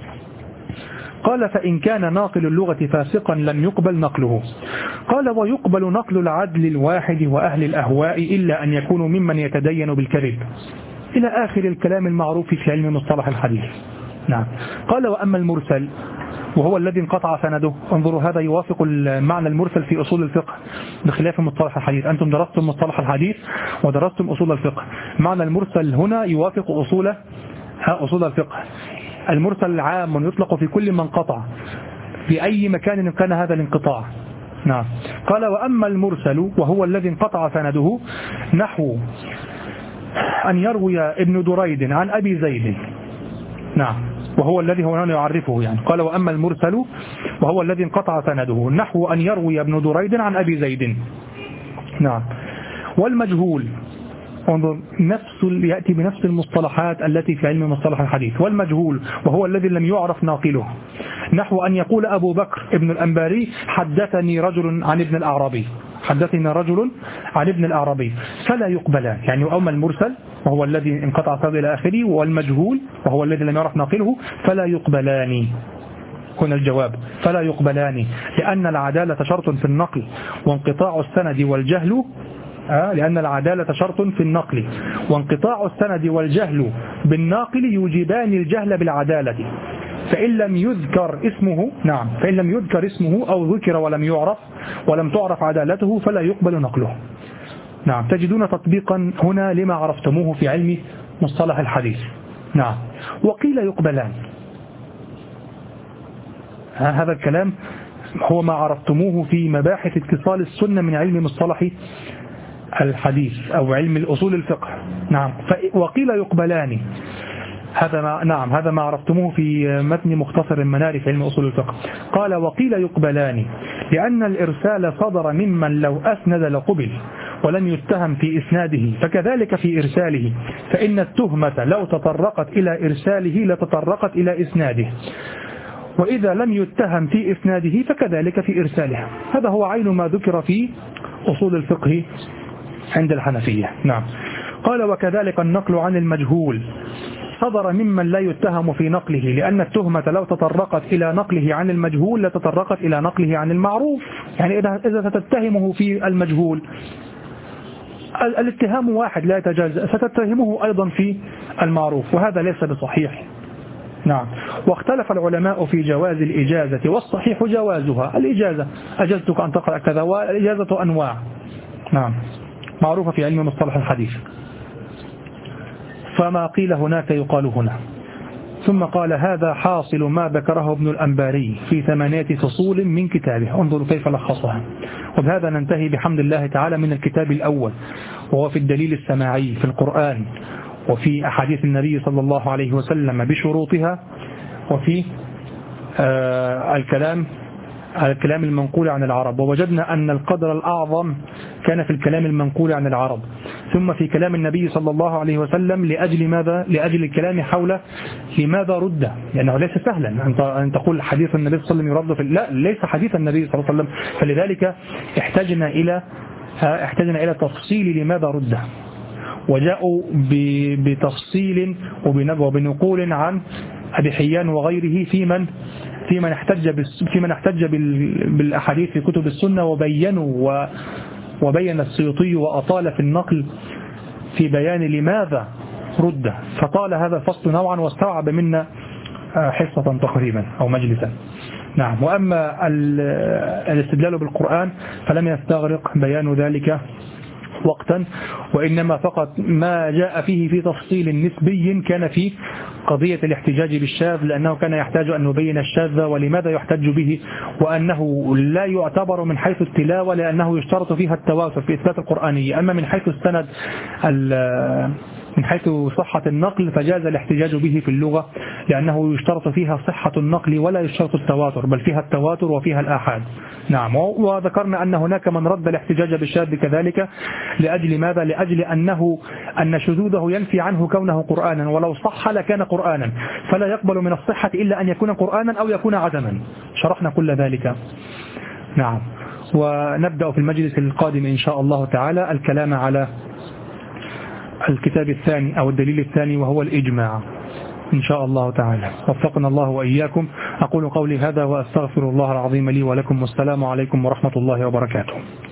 A: قال فإن كان ناقل اللغة فاسقا لم يقبل نقله. قال ويقبل نقل العدل الواحد وأهل الأهواء إلا أن يكونوا ممن يتدين بالكذب إلى آخر الكلام المعروف في علم مصطلح الحديث. نعم. قال وأما المرسل وهو الذي انقطع سنده. انظروا هذا يوافق المعنى المرسل في أصول الفقه بخلاف مصطلح الحديث. أنتم درستم مصطلح الحديث ودرستم أصول الفقه. معنى المرسل هنا يوافق أصول أصول الفقه. المرسل عام يطلق في كل من انقطع في أي مكان كان هذا الانقطاع. نعم. قال وأما المرسل وهو الذي انقطع سنده نحو أن يروي ابن دريد عن أبي زيد. نعم. وهو الذي هو يعرفه يعني. قال وأما المرسل وهو الذي انقطع سنده نحو أن يروي ابن دريد عن أبي زيد. نعم. والمجهول انظر نفس يأتي بنفس المصطلحات التي في علم مصطلح الحديث. والمجهول وهو الذي لم يعرف ناقله نحو أن يقول أبو بكر ابن الأنباري حدثني رجل عن ابن الأعرابي حدثني رجل عن ابن الأعرابي فلا يقبلان. يعني وأما المرسل وهو الذي انقطع سنده إلى آخره والمجهول وهو الذي لم يعرف ناقله فلا يقبلان. هنا الجواب فلا يقبلان لأن العدالة شرط في النقل وانقطاع السند والجهل آه لأن العدالة شرط في النقل وانقطاع السند والجهل بالناقل يوجبان الجهل بالعدالة. فإن لم يذكر اسمه نعم فإن لم يذكر اسمه أو ذكر ولم يعرف ولم تعرف عدالته فلا يقبل نقله. نعم. تجدون تطبيقا هنا لما عرفتموه في علم مصطلح الحديث. نعم. وقيل يقبلان. هذا الكلام هو ما عرفتموه في مباحث اتصال السنة من علم مصطلح الحديث أو علم الأصول الفقه. نعم. وقيل يقبلان هذا ما نعم هذا ما عرفتموه في متن مختصر المنار في علم أصول الفقه. قال وقيل يقبلان لأن الإرسال صدر ممن لو أسند لقبل ولم يتهم في إسناده فكذلك في إرساله فإن التهمة لو تطرقت إلى إرساله لتطرقت إلى إسناده وإذا لم يتهم في إسناده فكذلك في إرساله. هذا هو عين ما ذكر في أصول الفقه عند الحنفية. نعم. قال وكذلك النقل عن المجهول صدر ممن لا يتهم في نقله لأن التهمة لو تطرقت إلى نقله عن المجهول لتطرقت إلى نقله عن المعروف. يعني إذا ستتهمه في المجهول الاتهام واحد لا يتجاوز ستتهمه أيضا في المعروف وهذا ليس بصحيح. نعم. واختلف العلماء في جواز الإجازة والصحيح جوازها. الإجازة أجزتك أن تقرأ كذا والإجازة أنواع. نعم. معروفة في علم مصطلح الحديث. فما قيل هناك يقال هنا. ثم قال هذا حاصل ما ذكره ابن الأنباري في ثمانية فصول من كتابه. انظروا كيف لخصها. وبهذا ننتهي بحمد الله تعالى من الكتاب الأول وهو في الدليل السماعي في القرآن وفي أحاديث النبي صلى الله عليه وسلم بشروطها وفي آه الكلام الكلام المنقول عن العرب. ووجدنا أن القدر الأعظم كان في الكلام المنقول عن العرب ثم في كلام النبي صلى الله عليه وسلم لأجل ماذا؟ لأجل الكلام حول لماذا رد. لأنه ليس سهلا أن تقول حديث النبي صلى الله عليه وسلم يرد في لا ليس حديث النبي صلى الله عليه وسلم. فلذلك احتجنا إلى احتجنا إلى تفصيل لماذا رد وجاءوا بتفصيل وبنقول عن أبي حيان وغيره في من في من احتج في من احتج بالأحاديث في كتب السنة وبينوا وبين السيوطي وأطال في النقل في بيان لماذا رد فطال هذا الفصل نوعا واستوعب منا حصة تقريبا أو مجلسا. نعم. وأما الاستدلال بالقرآن فلم يستغرق بيان ذلك وقتا، وإنما فقط ما جاء فيه في تفصيل نسبي كان في قضية الاحتجاج بالشاذ، لأنه كان يحتاج أن نبين الشاذ ولماذا يحتج به، وأنه لا يعتبر من حيث التلاوة لأنه يشترط فيها التواتر في إثبات القرآنية. أما من حيث السند من حيث صحة النقل فجاز الاحتجاج به في اللغة، لأنه يشترط فيها صحة النقل ولا يشترط التواتر، بل فيها التواتر وفيها الآحاد. نعم. وذكرنا أن هناك من رد الاحتجاج بالشاذ كذلك، لأجل ماذا؟ لأجل أنه أن شذوذه ينفي عنه كونه قرآنا، ولو صح لكان قرآنا، فلا يقبل من الصحة إلا أن يكون قرآنا أو يكون عدما. شرحنا كل ذلك. نعم. ونبدأ في المجلس القادم إن شاء الله تعالى الكلام على الكتاب الثاني أو الدليل الثاني وهو الإجماع إن شاء الله تعالى. وفقنا الله وإياكم. أقول قولي هذا وأستغفر الله العظيم لي ولكم، والسلام عليكم ورحمة الله وبركاته.